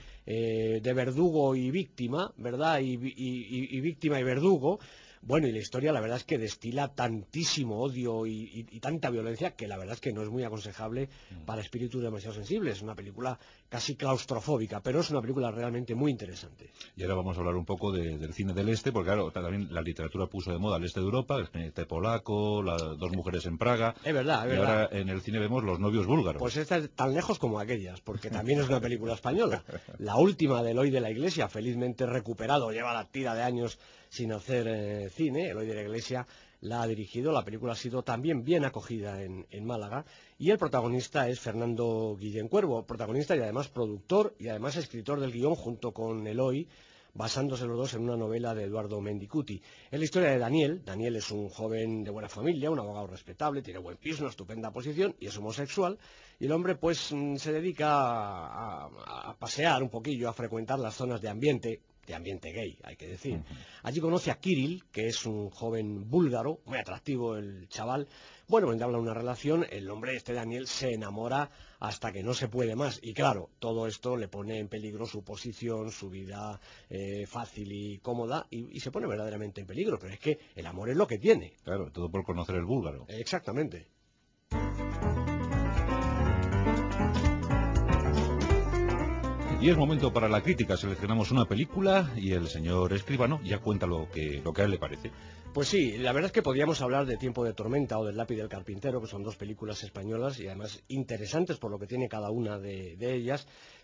S17: verdugo y víctima, ¿verdad? Y víctima y verdugo. Bueno, y la historia la verdad es que destila tantísimo odio y tanta violencia que la verdad es que no es muy aconsejable para espíritus demasiado sensibles. Es una película casi claustrofóbica, pero es una película realmente muy interesante.
S2: Y ahora vamos a hablar un poco del cine del este, porque claro, también la literatura puso de moda el este de Europa, el cine polaco, Dos mujeres en Praga.
S17: Es verdad, es
S2: verdad. Y ahora en el cine vemos Los novios búlgaros.
S17: Pues esta es tan lejos como aquellas, porque también es una película española. La última de Eloy de la Iglesia, felizmente recuperado, lleva la tira de años sin hacer cine. Eloy de la Iglesia la ha dirigido, la película ha sido también bien acogida en Málaga, y el protagonista es Fernando Guillén Cuervo, protagonista y además productor y además escritor del guión junto con Eloy, basándose los dos en una novela de Eduardo Mendicuti. Es la historia de Daniel. Daniel es un joven de buena familia, un abogado respetable, tiene buen piso, una estupenda posición y es homosexual, y el hombre pues se dedica a pasear un poquillo, a frecuentar las zonas de ambiente gay, hay que decir. Allí conoce a Kirill, que es un joven búlgaro, muy atractivo el chaval. Bueno, cuando habla de una relación, el hombre Daniel se enamora hasta que no se puede más. Y claro, todo esto le pone en peligro su posición, su vida fácil y cómoda, y se pone verdaderamente en peligro. Pero es que el amor es lo que tiene.
S2: Claro, todo por conocer el búlgaro.
S17: Exactamente.
S2: Y es momento para la crítica. Seleccionamos una película y el señor escribano ya cuenta lo que a él le parece.
S17: Pues sí, la verdad es que podríamos hablar de Tiempo de tormenta o del lápiz del carpintero, que son dos películas españolas y además interesantes por lo que tiene cada una de ellas,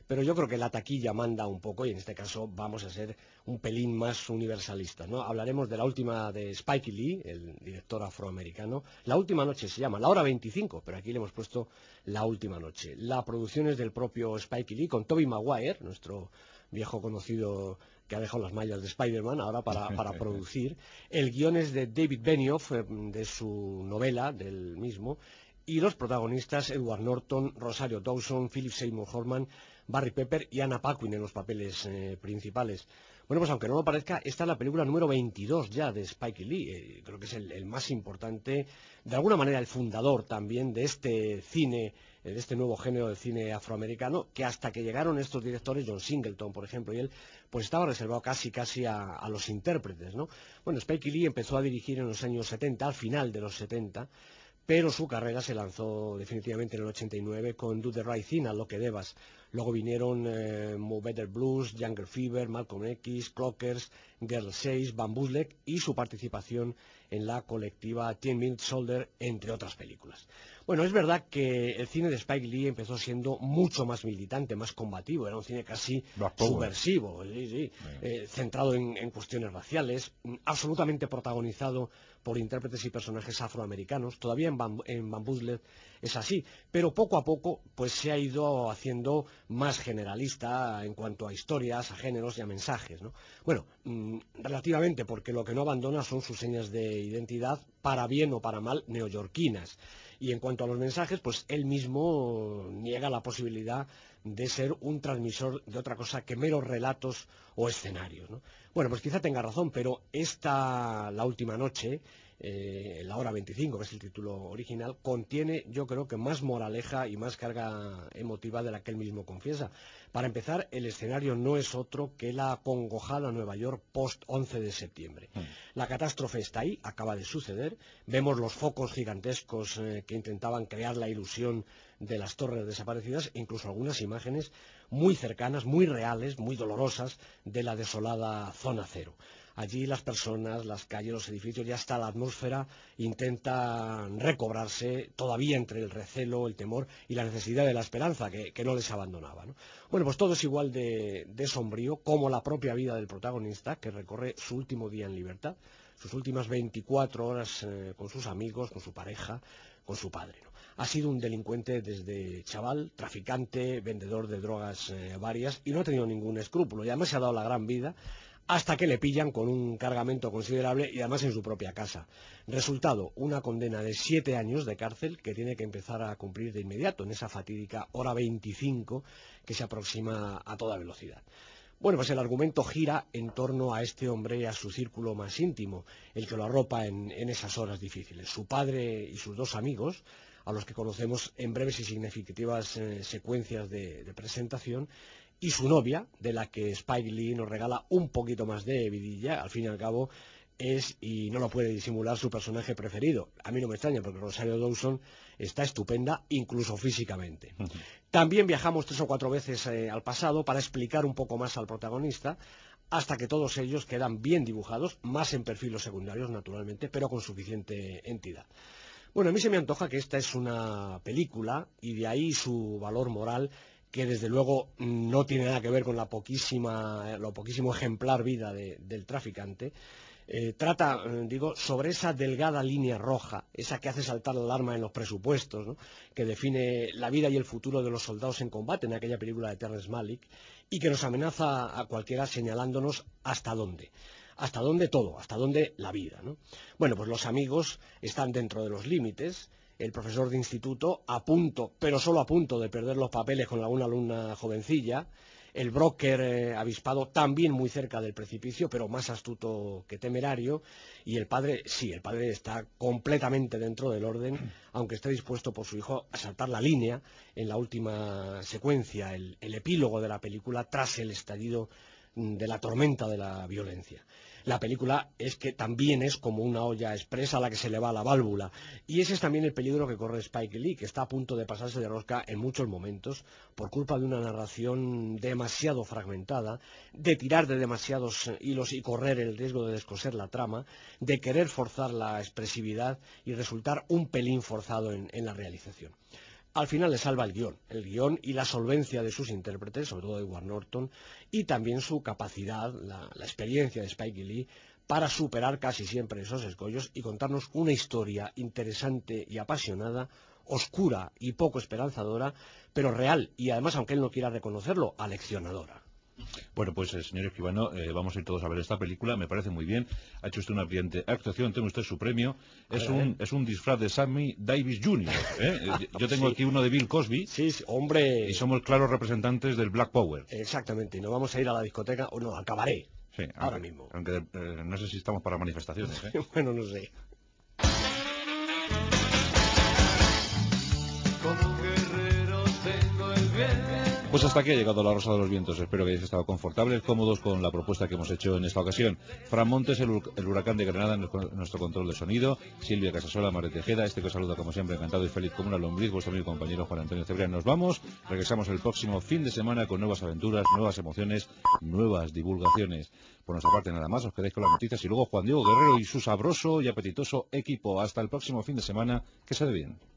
S17: pero yo creo que la taquilla manda un poco y en este caso vamos a ser un pelín más universalistas, ¿no? Hablaremos de la última de Spike Lee, el director afroamericano. La última noche se llama, la hora 25, pero aquí le hemos puesto la última noche. La producción es del propio Spike Lee con Tobey Maguire, nuestro viejo conocido que ha dejado las mallas de Spider-Man ahora para producir. El guion es de David Benioff, de su novela, del mismo, y los protagonistas Edward Norton, Rosario Dawson, Philip Seymour Hoffman, Barry Pepper y Anna Paquin en los papeles principales. Bueno, pues aunque no lo parezca, esta es la película número 22 ya de Spike Lee. Creo que es el más importante, de alguna manera el fundador también de este cine, de este nuevo género de cine afroamericano, que hasta que llegaron estos directores, John Singleton, por ejemplo, y él, pues estaba reservado casi a los intérpretes, ¿no? Bueno, Spike Lee empezó a dirigir en los años 70, al final de los 70, pero su carrera se lanzó definitivamente en el 89 con Do the Right Thing, a lo que debas. Luego vinieron Mo Better Blues, Younger Fever, Malcolm X, Clockers, Girl 6, Van Bootleg y su participación en la colectiva 10 Minute Soldier, entre otras películas. Bueno, es verdad que el cine de Spike Lee empezó siendo mucho más militante, más combativo, era un cine casi subversivo, centrado en cuestiones raciales, absolutamente protagonizado por intérpretes y personajes afroamericanos. Todavía en Van Bootleg es así, pero poco a poco pues se ha ido haciendo más generalista en cuanto a historias, a géneros y a mensajes, ¿no? Bueno, relativamente, porque lo que no abandona son sus señas de identidad, para bien o para mal, neoyorquinas. Y en cuanto a los mensajes, pues él mismo niega la posibilidad de ser un transmisor de otra cosa que meros relatos o escenarios, ¿no? Bueno, pues quizá tenga razón, pero La última noche, la hora 25, que es el título original, contiene, yo creo que más moraleja y más carga emotiva de la que él mismo confiesa. Para empezar, el escenario no es otro que la acongojada Nueva York post-11 de septiembre. La catástrofe está ahí, acaba de suceder. Vemos los focos gigantescos que intentaban crear la ilusión de las torres desaparecidas, e incluso algunas imágenes muy cercanas, muy reales, muy dolorosas, de la desolada zona cero. Allí las personas, las calles, los edificios, ya hasta la atmósfera intentan recobrarse, todavía entre el recelo, el temor y la necesidad de la esperanza que no les abandonaba, ¿no? Bueno, pues todo es igual de sombrío como la propia vida del protagonista, que recorre su último día en libertad, sus últimas 24 horas con sus amigos, con su pareja, con su padre, ¿no? Ha sido un delincuente desde chaval, traficante, vendedor de drogas varias, y no ha tenido ningún escrúpulo, y además se ha dado la gran vida, hasta que le pillan con un cargamento considerable y además en su propia casa. Resultado, una condena de 7 años de cárcel que tiene que empezar a cumplir de inmediato en esa fatídica hora 25 que se aproxima a toda velocidad. Bueno, pues el argumento gira en torno a este hombre y a su círculo más íntimo, el que lo arropa en esas horas difíciles. Su padre y sus 2 amigos, a los que conocemos en breves y significativas secuencias de presentación, y su novia, de la que Spike Lee nos regala un poquito más de vidilla. Al fin y al cabo es, y no lo puede disimular, su personaje preferido. A mí no me extraña, porque Rosario Dawson está estupenda, incluso físicamente. También viajamos 3 o 4 veces al pasado para explicar un poco más al protagonista, hasta que todos ellos quedan bien dibujados, más en perfiles secundarios, naturalmente, pero con suficiente entidad. Bueno, a mí se me antoja que esta es una película, y de ahí su valor moral, que desde luego no tiene nada que ver con lo poquísimo ejemplar vida del traficante. Trata, sobre esa delgada línea roja, esa que hace saltar la alarma en los presupuestos, ¿no?, que define la vida y el futuro de los soldados en combate en aquella película de Terrence Malick, y que nos amenaza a cualquiera señalándonos hasta dónde todo, hasta dónde la vida, ¿no? Bueno, pues los amigos están dentro de los límites. El profesor de instituto a punto, pero solo a punto, de perder los papeles con alguna alumna jovencilla. El broker avispado también muy cerca del precipicio, pero más astuto que temerario. Y el padre, sí, el padre está completamente dentro del orden, aunque esté dispuesto por su hijo a saltar la línea en la última secuencia, el epílogo de la película, tras el estallido de la tormenta de la violencia. La película es que también es como una olla expresa a la que se le va la válvula, y ese es también el peligro que corre Spike Lee, que está a punto de pasarse de rosca en muchos momentos por culpa de una narración demasiado fragmentada, de tirar de demasiados hilos y correr el riesgo de descoser la trama, de querer forzar la expresividad y resultar un pelín forzado en la realización. al final le salva el guión y la solvencia de sus intérpretes, sobre todo de Edward Norton, y también su capacidad, la experiencia de Spike Lee, para superar casi siempre esos escollos y contarnos una historia interesante y apasionada, oscura y poco esperanzadora, pero real y además, aunque él no quiera reconocerlo, aleccionadora.
S2: Bueno, pues señor Escribano, vamos a ir todos a ver esta película, me parece muy bien, ha hecho usted una brillante actuación, tiene usted su premio, es un disfraz de Sammy Davis Jr., yo tengo aquí uno de Bill Cosby,
S17: sí, hombre,
S2: y somos claros representantes del Black Power.
S17: Exactamente, y no vamos a ir a la discoteca, o no, al cabaret,
S2: sí,
S17: ahora mismo.
S2: Aunque no sé si estamos para manifestaciones.
S17: Bueno, no sé.
S2: Pues hasta aquí ha llegado La Rosa de los Vientos. Espero que hayáis estado confortables, cómodos con la propuesta que hemos hecho en esta ocasión. Fran Montes, el huracán de Granada, nuestro control de sonido. Silvia Casasola, María Tejeda, este que os saluda como siempre, encantado y feliz como una lombriz, vuestro amigo y compañero Juan Antonio Cebrián. Nos vamos, regresamos el próximo fin de semana con nuevas aventuras, nuevas emociones, nuevas divulgaciones. Por nuestra parte nada más, os quedáis con las noticias y luego Juan Diego Guerrero y su sabroso y apetitoso equipo. Hasta el próximo fin de semana, que se dé bien.